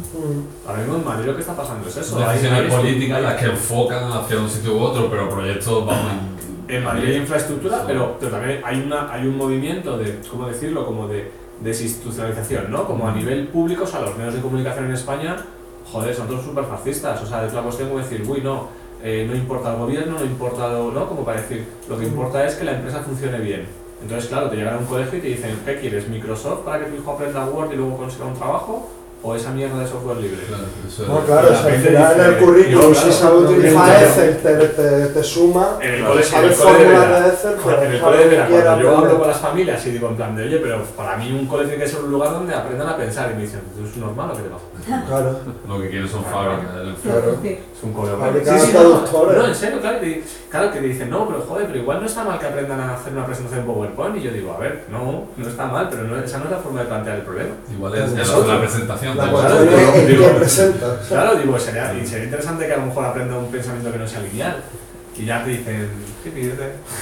Speaker 8: Mm.
Speaker 2: Ahora mismo en Madrid lo que está pasando es eso. hay-
Speaker 7: Decisiones
Speaker 2: hay-
Speaker 7: políticas las que enfocan hacia un sitio u otro, pero proyectos vamos en...
Speaker 2: En Madrid hay infraestructura, pero, pero también hay, una, hay un movimiento de, ¿cómo decirlo? Como de desinstitucionalización, ¿no? Como a nivel público, o sea, los medios de comunicación en España, joder, son todos súper fascistas, o sea, es la cuestión como decir, uy, no, eh, no importa el gobierno, no importa, lo, ¿no? Como para decir, lo que importa es que la empresa funcione bien. Entonces, claro, te llegan a un colegio y te dicen, ¿qué quieres? ¿Microsoft para que tu hijo aprenda Word y luego consiga un trabajo? ¿O esa mierda de software libre?
Speaker 7: Claro, eso
Speaker 8: No,
Speaker 7: es-
Speaker 8: claro,
Speaker 2: la
Speaker 8: si al
Speaker 2: gente
Speaker 8: final en el
Speaker 2: dice,
Speaker 8: currículum,
Speaker 2: yo,
Speaker 8: si
Speaker 2: claro,
Speaker 8: sabe
Speaker 2: no,
Speaker 8: utilizar
Speaker 2: claro.
Speaker 8: Excel, te, te, te suma,
Speaker 2: En el
Speaker 8: si
Speaker 2: cole, en
Speaker 8: sabes
Speaker 2: el cole de
Speaker 8: fórmulas
Speaker 2: verdad.
Speaker 8: de Excel,
Speaker 2: Joder, en
Speaker 8: pues
Speaker 2: el
Speaker 8: sabes
Speaker 2: cole de
Speaker 8: lo que
Speaker 2: verdad,
Speaker 8: quieras
Speaker 2: cuando yo hablo
Speaker 8: aprender.
Speaker 2: con las familias y digo en plan de, oye, pero para mí un cole tiene que ser un lugar donde aprendan a pensar, y me dicen, ¿es normal o qué te pasa?
Speaker 8: Claro,
Speaker 7: Lo que quieren son fábricas. ¿eh?
Speaker 8: claro.
Speaker 2: Es un cole
Speaker 8: Fabricar
Speaker 2: sí, sí,
Speaker 8: traductores.
Speaker 2: no, no, en serio, claro, que, claro, que te dicen, no, pero joder, pero igual no está mal que aprendan a hacer una presentación en PowerPoint, y yo digo, a ver, no, no está mal, pero no, esa no es la forma de plantear el problema.
Speaker 7: Igual es, es
Speaker 8: Nosotros.
Speaker 7: la presentación.
Speaker 8: La
Speaker 7: de-
Speaker 8: cuestión
Speaker 2: digo,
Speaker 8: es en
Speaker 2: digo,
Speaker 8: qué presentas.
Speaker 2: Claro, digo, sería, y sería interesante que a lo mejor aprenda un pensamiento que no sea lineal, y ya te dicen, ¿qué pides?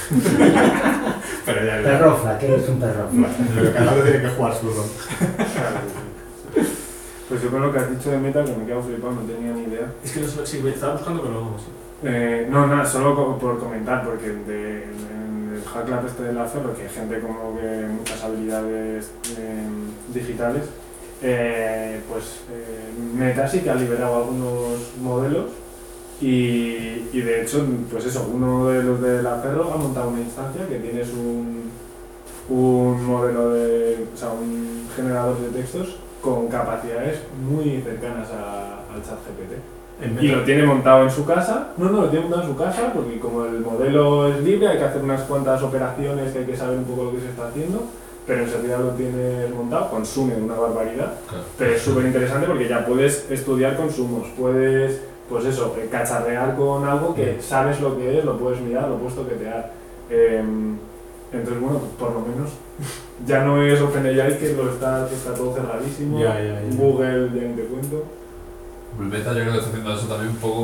Speaker 2: Pero ya, ya.
Speaker 3: Perrofla, que eres un perrofla.
Speaker 2: Pero cada uno tiene que jugar su rol.
Speaker 5: Pues yo con lo que has dicho de Meta, que me quedo flipado, no tenía ni idea.
Speaker 2: Es que no sé, sí, estaba buscando, pero no. Sí.
Speaker 5: Eh, no, nada, solo co- por comentar, porque de- en el Hack Lab este de la Ferro, que hay gente como que muchas habilidades eh, digitales, eh, pues eh, Meta sí que ha liberado algunos modelos y, y de hecho, pues eso, uno de los de la Ferro ha montado una instancia que tienes un, un modelo de, o sea, un generador de textos con capacidades muy cercanas a- al chat G P T.
Speaker 2: En
Speaker 5: Y lo tiene montado en su casa. No, no, lo tiene montado en su casa porque como el modelo es libre hay que hacer unas cuantas operaciones que hay que saber un poco lo que se está haciendo, pero en seguridad lo tienes montado, consume una barbaridad,
Speaker 7: Claro.
Speaker 5: pero es súper interesante porque ya puedes estudiar consumos, puedes, pues eso, eh, cacharrear con algo que sabes lo que es, lo puedes mirar, lo puedes toquetear. Eh, entonces, bueno, pues por lo menos ya no es OpenAI que lo está, que está todo cerradísimo,
Speaker 2: Ya, ya, ya.
Speaker 5: Google ya ni te cuento.
Speaker 7: El Meta yo creo que está haciendo eso también un poco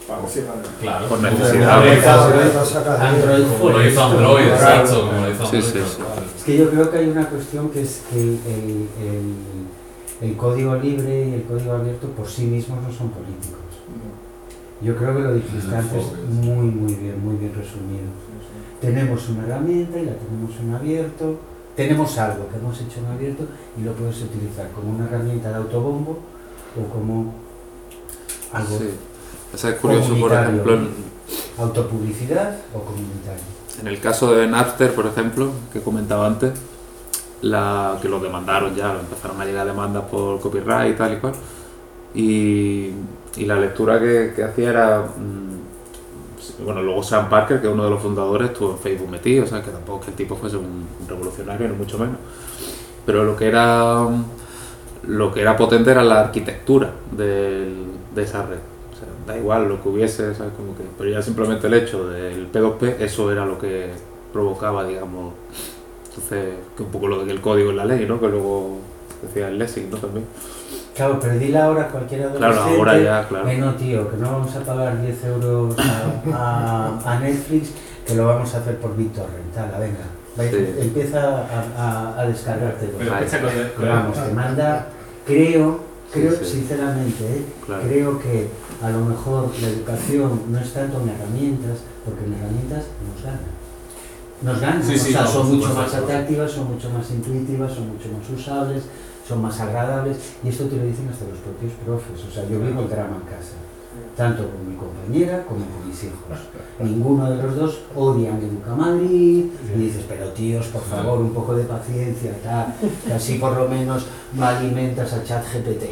Speaker 5: Para que sigan.
Speaker 7: Claro.
Speaker 1: Por
Speaker 7: como-
Speaker 1: necesidad.
Speaker 7: como lo hizo-
Speaker 4: Nos saca
Speaker 3: Android
Speaker 7: Como lo hizo Android, exacto. Como lo hizo
Speaker 1: Sí,
Speaker 7: Android.
Speaker 1: sí,
Speaker 7: tal
Speaker 1: sí.
Speaker 7: cual.
Speaker 3: Es que yo creo que hay una cuestión que es que el, el- el código libre y el código abierto por sí mismos no son políticos. Yo creo que lo dijiste
Speaker 7: El
Speaker 3: antes
Speaker 7: enfoque, sí.
Speaker 3: muy, muy bien, muy bien resumido. Tenemos una herramienta y la tenemos en abierto, tenemos algo que hemos hecho en abierto y lo puedes utilizar como una herramienta de autobombo o como algo
Speaker 1: Sí. O sea, es curioso, por
Speaker 3: Comunitario.
Speaker 1: ejemplo, en,
Speaker 3: autopublicidad o comunitario.
Speaker 1: en el caso de Napster, por ejemplo, que comentaba antes, la, que lo demandaron ya, lo empezaron a llegar demandas por copyright y tal y cual. Y, y la lectura que, que hacía era, mm, bueno, luego Sam Parker, que es uno de los fundadores, estuvo en Facebook metido, o sea, que tampoco es que el tipo fuese un, un revolucionario, ni mucho menos. Pero lo que era, lo que era potente era la arquitectura del, de esa red. O sea, da igual lo que hubiese, ¿sabes? Como que, pero ya simplemente el hecho del P dos P, eso era lo que provocaba, digamos, entonces, que un poco lo del código en la ley, ¿no? Que luego decía el Lessing, ¿no? También.
Speaker 3: Claro, pero dile ahora a cualquier adolescente,
Speaker 1: Claro, ahora ya, claro.
Speaker 3: "Eh, no tío, que no vamos a pagar diez euros a, a- a Netflix, que lo vamos a hacer por BitTorrent, ala, venga, va,
Speaker 1: Sí.
Speaker 3: empieza a, a, a descargarte.
Speaker 2: Pero
Speaker 1: Vale.
Speaker 2: piensa con el- con
Speaker 3: Pero
Speaker 2: el-
Speaker 3: vamos, te manda, creo, creo
Speaker 1: Sí, sí.
Speaker 3: sinceramente, ¿eh?
Speaker 1: Claro.
Speaker 3: creo que a lo mejor la educación no es tanto en herramientas, porque en herramientas nos ganan. Nos ganan,
Speaker 2: Sí, sí,
Speaker 3: o sea,
Speaker 2: no,
Speaker 3: son
Speaker 2: por
Speaker 3: mucho
Speaker 2: supuesto,
Speaker 3: más
Speaker 2: por supuesto.
Speaker 3: atractivas, son mucho más intuitivas, son mucho más usables, son más agradables, y esto te lo dicen hasta los propios profes. O sea, yo vivo el drama en casa, tanto con mi compañera como con mis hijos. Ninguno de los dos odian Educa Madrid, y dices, pero tíos, por favor, un poco de paciencia, tal, que así por lo menos no alimentas a ChatGPT.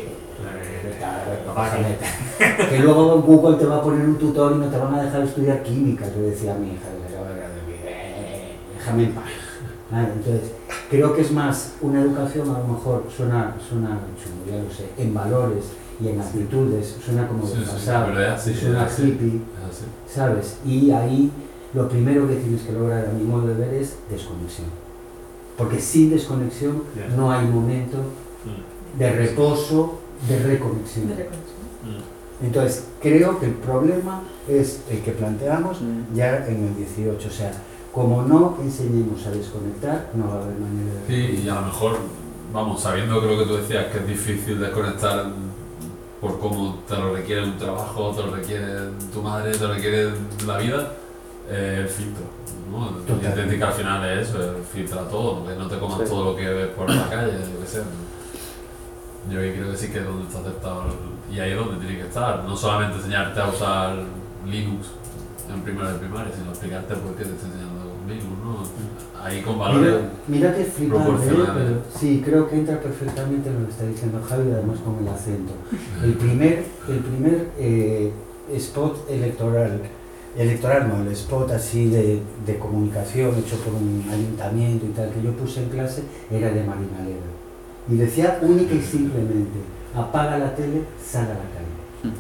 Speaker 3: Que luego Google te va a poner un tutor y no te van a dejar estudiar química. Yo decía a mi hija, déjame en paz. Vale, entonces, creo que es más una educación, a lo mejor suena, suena chungo, ya lo sé, en valores y en actitudes, suena como
Speaker 7: Sí, sí,
Speaker 3: desfasado,
Speaker 7: pero es así,
Speaker 3: suena
Speaker 7: es así.
Speaker 3: hippie,
Speaker 7: Es así.
Speaker 3: ¿sabes? Y ahí lo primero que tienes que lograr, a mi modo de ver, es desconexión. Porque sin desconexión
Speaker 2: Ya.
Speaker 3: no hay momento
Speaker 2: Mm.
Speaker 3: de reposo, de reconexión.
Speaker 6: De reconexión.
Speaker 2: Mm.
Speaker 3: Entonces, creo que el problema es el que planteamos ya en el dieciocho. O sea, como no enseñemos a desconectar, no va a haber manera de...
Speaker 7: Sí, y a lo mejor, vamos, sabiendo que lo que tú decías, que es difícil desconectar por cómo te lo requiere un trabajo, te lo requiere tu madre, te lo requiere la vida, eh, el filtro, ¿no?
Speaker 3: Total.
Speaker 7: Y entender que al final es eso, eh, filtra todo, que no te comas
Speaker 1: Sí.
Speaker 7: todo lo que ves por la calle, yo qué sé. Yo creo que sí que es donde está aceptado, y ahí es donde tiene que estar, no solamente enseñarte a usar Linux en primero de primaria, sino explicarte por qué te está enseñando Linux, ¿no? Ahí con valores.
Speaker 3: Mira, mira que es flipante, ¿eh?
Speaker 7: proporcionales.
Speaker 3: Pero sí, creo que entra perfectamente en lo que está diciendo Javi, además con el acento. El primer, el primer eh, spot electoral, electoral no, el spot así de, de comunicación hecho por un ayuntamiento y tal, que yo puse en clase, era de Marina Leda. Y decía única y simplemente, apaga la tele, sal a la calle.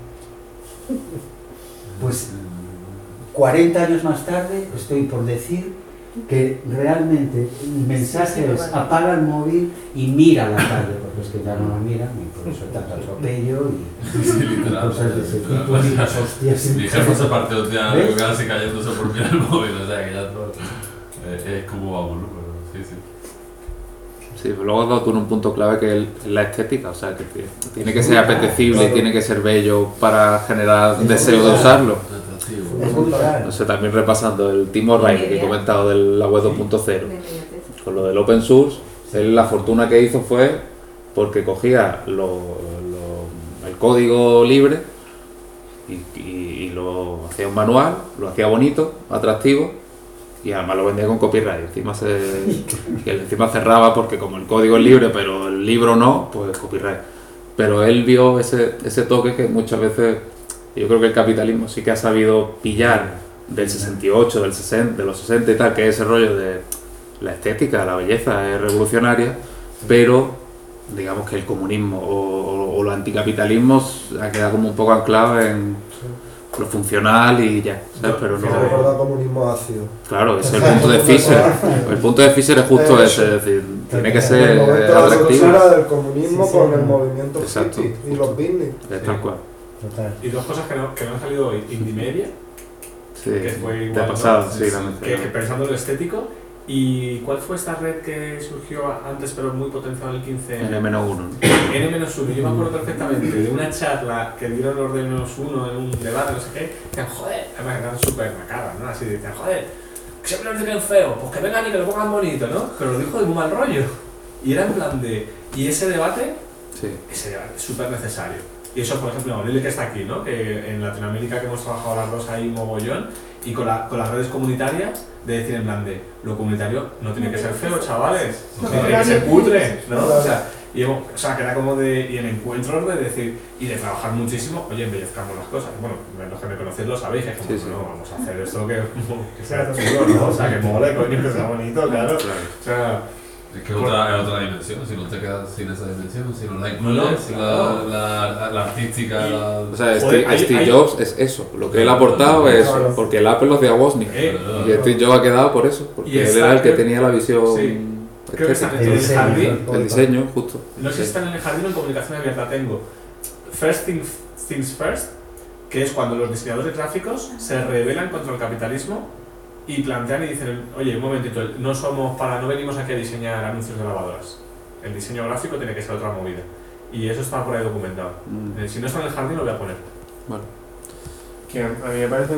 Speaker 3: Pues cuarenta años más tarde estoy por decir que realmente el mensaje es apaga el móvil y mira la calle, porque es que ya no la miran y por eso hay tanto atropello y,
Speaker 7: Sí,
Speaker 3: y
Speaker 7: literal,
Speaker 3: cosas de ese
Speaker 7: literal.
Speaker 3: tipo, y las hostias.
Speaker 7: Mi jefe se partió el día
Speaker 3: ¿Ves?
Speaker 7: casi cayéndose por mirar el móvil, o sea que ya todo, eh, es como vamos, ¿no? Pero sí, sí.
Speaker 1: Sí, pero luego has dado tú en un punto clave que es la estética, o sea, que t- tiene que ser apetecible y tiene que ser bello para generar
Speaker 3: Es
Speaker 1: deseo de
Speaker 3: brutal.
Speaker 1: usarlo.
Speaker 7: Atractivo.
Speaker 3: Es brutal.
Speaker 1: No sé, también repasando el Tim O'Reilly que he comentado de la web dos punto cero,
Speaker 6: De inmediatez.
Speaker 1: con lo del open source, él la fortuna que hizo fue porque cogía lo- lo- el código libre y, y- y lo hacía un manual, lo hacía bonito, atractivo, y además lo vendía con copyright. Encima se, y él encima cerraba porque como el código es libre pero el libro no, pues copyright. Pero él vio ese, ese toque que muchas veces, yo creo que el capitalismo sí que ha sabido pillar del sesenta y ocho, del sesenta, de los sesenta y tal, que es ese rollo de la estética, la belleza es revolucionaria, pero digamos que el comunismo o, o, o los anticapitalismos ha quedado como un poco anclado en lo funcional y ya, ¿sabes? Pero
Speaker 8: Me
Speaker 1: no...
Speaker 8: recuerda comunismo ácido.
Speaker 1: Claro, ese es el punto de Fisher. El punto de Fisher es justo ese, es decir, tiene que
Speaker 8: El
Speaker 1: ser
Speaker 8: momento de la
Speaker 1: atractivo.
Speaker 8: ruptura del comunismo
Speaker 3: Sí, sí,
Speaker 8: con
Speaker 3: no.
Speaker 8: el movimiento
Speaker 1: Exacto.
Speaker 8: hippie y los beatniks.
Speaker 1: Es tal cual.
Speaker 3: Total.
Speaker 2: Y dos cosas que no, que no han salido hoy. Indymedia,
Speaker 1: Sí,
Speaker 2: que fue
Speaker 1: te
Speaker 2: igual,
Speaker 1: ha
Speaker 2: ¿no?
Speaker 1: pasado, sí,
Speaker 7: Sí,
Speaker 1: la
Speaker 7: sí.
Speaker 2: que, que
Speaker 1: mencioné.
Speaker 2: pensando en lo estético. ¿Y cuál fue esta red que surgió antes pero muy potenciada en el quince?
Speaker 1: N menos uno.
Speaker 2: N menos uno. Yo me acuerdo perfectamente de una charla que dieron los de N menos uno en un debate, no sé qué. Decían, joder, además eran súper macabras, ¿no? Así decían, joder, que siempre nos dicen feo, pues que vengan y que lo pongan bonito, ¿no? Pero lo dijo de muy mal rollo. Y era en plan de. Y ese debate,
Speaker 1: Sí.
Speaker 2: ese debate es súper necesario. Y eso, por ejemplo, Lili que está aquí, ¿no? Que en Latinoamérica que hemos trabajado las dos ahí mogollón, y con, la, con las redes comunitarias, de decir en plan de, lo comunitario no tiene que ser feo, chavales, no
Speaker 6: No,
Speaker 2: tiene que ser cutre, ¿no?
Speaker 8: Claro.
Speaker 2: O sea, y, hemos- o sea, que era como de, y en encuentros de decir, y de trabajar muchísimo, oye, embellezcamos las cosas. Bueno, los que me conocéis lo sabéis, que es como,
Speaker 1: Sí, sí.
Speaker 2: no, vamos a hacer esto que, que sea chulo, ¿no? O sea, que mole, coño, que sea bonito, claro.
Speaker 1: Claro.
Speaker 2: O sea,
Speaker 7: Es que es otra, es otra dimensión, si no te quedas sin esa dimensión, si no la
Speaker 2: No, no,
Speaker 7: incluyes,
Speaker 2: claro.
Speaker 7: la, la, la artística,
Speaker 2: Y-
Speaker 7: la...
Speaker 1: O sea,
Speaker 2: Joder,
Speaker 1: Steve,
Speaker 2: hay-
Speaker 1: Steve
Speaker 2: hay-
Speaker 1: Jobs es eso. Lo que él ha aportado es
Speaker 8: Claro.
Speaker 1: porque el Apple lo hacía Wozniak.
Speaker 2: eh,
Speaker 1: Y Steve Jobs ha quedado por eso,
Speaker 2: Y
Speaker 1: porque él
Speaker 2: está-
Speaker 1: era el que tenía la visión
Speaker 2: Sí. creo que está
Speaker 1: estética.
Speaker 2: en el
Speaker 3: diseño,
Speaker 2: jardín.
Speaker 3: ¿no?
Speaker 1: El diseño, justo.
Speaker 2: No sé si están en el jardín o en comunicación abierta. Tengo First Things, Things First, que es cuando los diseñadores gráficos se rebelan contra el capitalismo y plantean y dicen, oye, un momentito, no somos para, no venimos aquí a diseñar anuncios de lavadoras. El diseño gráfico tiene que ser otra movida. Y eso está por ahí documentado.
Speaker 1: Mm,
Speaker 2: Eh, Si no está en el jardín, lo voy a poner.
Speaker 1: Vale.
Speaker 5: Que a mí me parece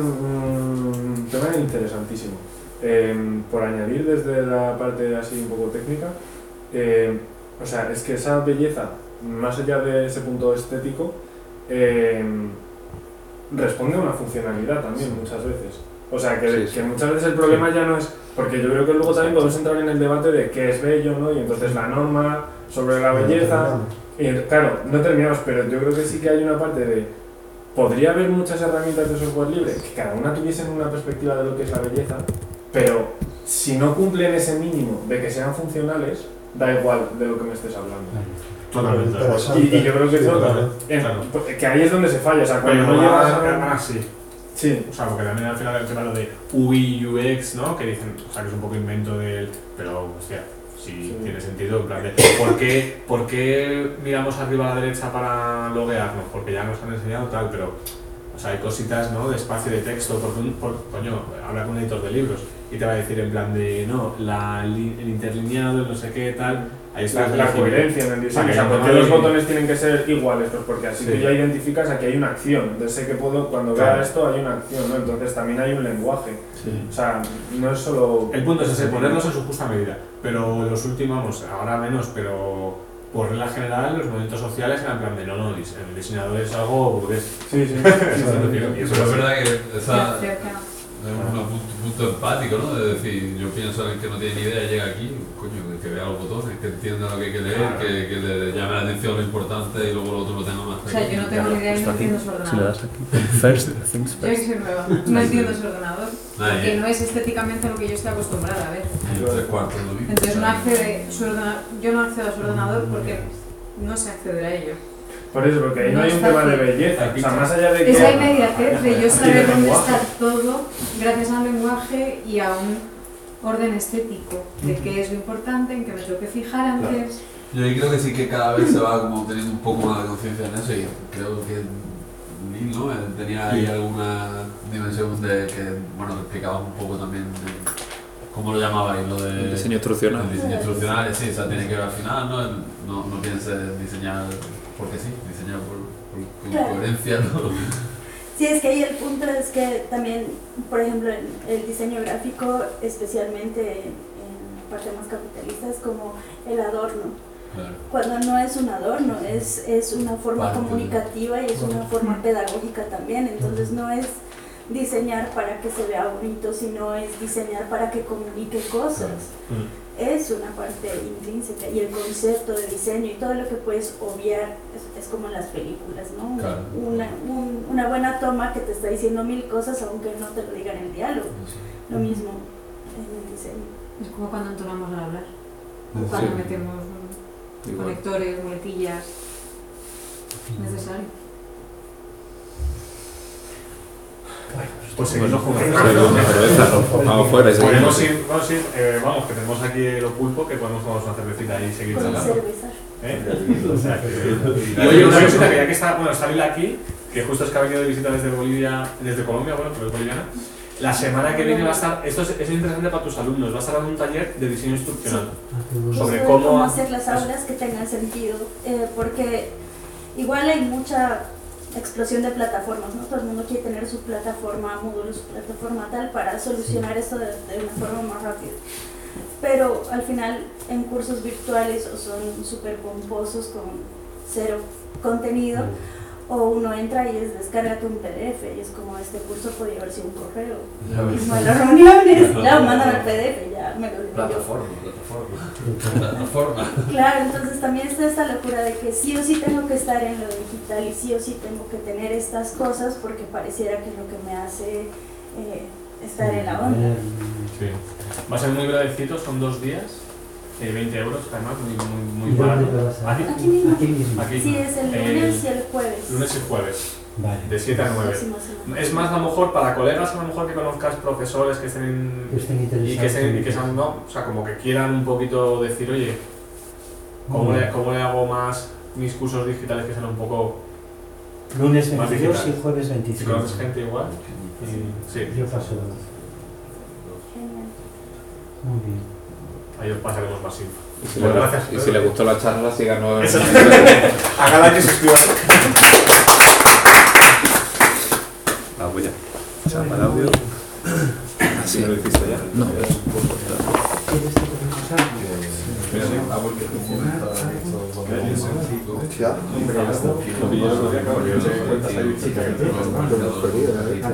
Speaker 5: un tema interesantísimo. Eh, por añadir desde la parte así un poco técnica, eh, o sea, es que esa belleza, más allá de ese punto estético, eh, responde a una funcionalidad también muchas veces. O sea, que,
Speaker 1: Sí, sí.
Speaker 5: que muchas veces el problema ya no es... Porque yo creo que luego también podemos entrar en el debate de qué es bello, ¿no? Y entonces la norma sobre la belleza... Y claro, no terminamos, pero yo creo que sí que hay una parte de... Podría haber muchas herramientas de software libre que cada una tuviesen una perspectiva de lo que es la belleza, pero si no cumplen ese mínimo de que sean funcionales, da igual de lo que me estés hablando.
Speaker 2: Totalmente.
Speaker 8: Interesante.
Speaker 5: Y, y yo creo que
Speaker 8: Sí,
Speaker 5: eso,
Speaker 8: claro.
Speaker 5: en-
Speaker 2: Claro.
Speaker 5: que ahí es donde se falla, o sea, cuando
Speaker 2: Pero
Speaker 5: no llegas a...
Speaker 2: además sí.
Speaker 5: Sí,
Speaker 2: O sea, porque también al final el tema de U I, U X, ¿no? Que dicen, o sea, que es un poco invento del... Pero, hostia, sí,
Speaker 5: Sí.
Speaker 2: tiene sentido. En plan de, ¿por qué, ¿por qué miramos arriba a la derecha para loguearnos? Porque ya nos han enseñado tal, pero... O sea, hay cositas, ¿no? De espacio de texto, porque un, por, coño, habla con un editor de libros y te va a decir en plan de, no, la, li- el interlineado, el no sé qué, tal, ahí está
Speaker 5: la, la coherencia en el diseño. O sea,
Speaker 2: que
Speaker 5: ¿por
Speaker 2: no
Speaker 5: qué
Speaker 2: hay-
Speaker 5: los botones tienen que ser iguales? Pues porque así
Speaker 2: Sí.
Speaker 5: tú ya identificas aquí hay una acción. Entonces sé que puedo, cuando
Speaker 2: Claro.
Speaker 5: vea esto hay una acción, ¿no? Entonces también hay un lenguaje.
Speaker 2: Sí.
Speaker 5: O sea, no es solo...
Speaker 2: El punto es ese, ponerlos en su justa medida. Pero los últimos, vamos, ahora menos, pero por regla general, los movimientos sociales eran en plan de no, no, dise- el diseñador es algo burgués.
Speaker 5: Sí, sí.
Speaker 2: Eso es lo que- y eso
Speaker 7: Pero es
Speaker 2: es-
Speaker 7: verdad que esa,
Speaker 6: Cerca.
Speaker 7: es un punto, punto empático, ¿no? De decir, yo pienso en el que no tiene ni idea y llega aquí, coño, que, que vea los botones, que entienda lo que hay que leer,
Speaker 2: Claro.
Speaker 7: que, que le llame la atención lo importante y luego lo otro lo tenga más
Speaker 6: O sea, yo no tengo ni idea y no entiendo su ordenador.
Speaker 1: aquí. First things
Speaker 6: Yo que soy nueva, no entiendo su ordenador.
Speaker 7: Nadie.
Speaker 6: Porque no es estéticamente lo que yo estoy acostumbrada a ver.
Speaker 7: En tres cuartos de lo
Speaker 6: Entonces no accede su ordenador, yo no accedo a su ordenador porque no sé acceder a ello.
Speaker 5: Por eso, porque ahí no
Speaker 6: No
Speaker 5: hay un
Speaker 6: está
Speaker 5: tema de
Speaker 6: fácil.
Speaker 5: belleza. O sea, más allá de que...
Speaker 6: Es la inmediatez de yo saber
Speaker 5: Y de
Speaker 6: dónde
Speaker 5: lenguaje.
Speaker 6: está todo gracias al lenguaje y a un orden estético de qué es lo importante, en qué me tengo que fijar antes.
Speaker 7: Yo ahí creo que sí que cada vez se va como teniendo un poco más de conciencia en eso y creo que Neil, ¿no? Él tenía ahí alguna dimensión de que, bueno, explicaba un poco también de cómo lo llamabais, lo de...
Speaker 1: El diseño instruccional.
Speaker 7: El diseño instruccional, sí, o sea, tiene que ver al final, ¿no? El- no, no pienses en diseñar porque sí, diseñar por, por, con
Speaker 9: Claro.
Speaker 7: coherencia, ¿no?
Speaker 9: Sí, es que ahí el punto es que también, por ejemplo, el, el diseño gráfico, especialmente en parte más capitalista, es como el adorno.
Speaker 7: Claro.
Speaker 9: Cuando no es un adorno, es, es una forma
Speaker 7: Parte.
Speaker 9: comunicativa y es una forma pedagógica también. Entonces no es diseñar para que se vea bonito, sino es diseñar para que comunique cosas.
Speaker 2: Mm.
Speaker 9: Es una parte intrínseca y el concepto de diseño y todo lo que puedes obviar es, es como en las películas, ¿no?
Speaker 7: Claro.
Speaker 9: Una, un- una buena toma que te está diciendo mil cosas aunque no te lo diga en el diálogo. Lo mismo en el diseño.
Speaker 6: Es como cuando entonamos al hablar,
Speaker 1: Sí.
Speaker 6: cuando metemos
Speaker 1: Igual.
Speaker 6: conectores, muletillas. Es necesario.
Speaker 2: Pues seguimos con
Speaker 1: Sí, una cerveza. Vamos fuera y
Speaker 2: Podemos
Speaker 1: seguimos.
Speaker 2: ir, vamos a ir, eh, vamos, que tenemos aquí el opulpo, que podemos tomar una cervecita y seguir
Speaker 9: Con
Speaker 2: charlando.
Speaker 9: cerveza.
Speaker 2: ¿Eh? O sea, que- y oye, una cosita que ya que está, bueno, está Lila aquí, que justo es que ha venido de visita desde Bolivia, desde Colombia, bueno, pero es boliviana. La semana que viene va a estar, esto es, es interesante para tus alumnos, va a estar dando un taller de diseño instruccional.
Speaker 9: Justo
Speaker 2: Sobre
Speaker 9: de
Speaker 2: cómo-
Speaker 9: hacer las aulas que tengan sentido, eh, porque igual hay mucha explosión de plataformas, ¿no? Todo el mundo quiere tener su plataforma Moodle, su plataforma tal, para solucionar esto de, de una forma más rápida. Pero al final en cursos virtuales o son súper pomposos con cero contenido, o uno entra y es descárgate un P D F y es como este curso podría haber sido un correo.
Speaker 7: Ya ves.
Speaker 9: Mismo en las reuniones, ya mándame el P D F, ya me lo leo yo.
Speaker 7: Plataforma, plataforma. Plataforma.
Speaker 9: Claro, entonces también está esta locura de que sí o sí tengo que estar en lo digital y sí o sí tengo que tener estas cosas porque pareciera que es lo que me hace eh, estar en la onda.
Speaker 2: Sí. Va a ser muy bravecito, son dos días, eh, veinte euros además, muy, muy,
Speaker 3: ¿Y
Speaker 2: muy
Speaker 3: dónde
Speaker 2: barato.
Speaker 3: te vas a-
Speaker 2: ¿Aquí?
Speaker 9: Aquí mismo.
Speaker 3: Aquí mismo.
Speaker 2: Aquí.
Speaker 9: Sí, es el
Speaker 2: Eh,
Speaker 9: lunes y el jueves.
Speaker 2: Lunes y jueves,
Speaker 3: Vale.
Speaker 2: de siete a nueve.
Speaker 9: Próxima semana.
Speaker 2: Es más, a lo mejor para colegas, a lo mejor que conozcas profesores que estén en-
Speaker 3: Que estén
Speaker 2: y
Speaker 3: interesados.
Speaker 2: que, se, y que sean, no, o sea, como que quieran un poquito decir, oye, ¿cómo le, cómo le hago más mis cursos digitales que sean un poco,
Speaker 3: Lunes
Speaker 2: más
Speaker 3: veintidós y
Speaker 2: digital?
Speaker 3: jueves
Speaker 2: si
Speaker 3: veinticinco.
Speaker 2: conoces gente igual? Y, sí,
Speaker 3: Yo paso dos.
Speaker 9: Genial.
Speaker 3: Muy bien.
Speaker 2: ahí os pasaremos más info.
Speaker 1: Y si,
Speaker 2: Pues
Speaker 1: le,
Speaker 2: gracias.
Speaker 1: y si le gustó la charla, síganos.
Speaker 2: Eso. Hágala que suscribas.
Speaker 1: Ah, pues ya. Se llama el audio. Así lo hiciste ya. No.
Speaker 3: ¿Quieres que te cosa?
Speaker 7: Ah, porque como está esto,
Speaker 8: Hostia.
Speaker 2: Lo pillé el otro día, claro, que yo sé cuentas ahí.
Speaker 8: Lo hemos perdido, ¿eh?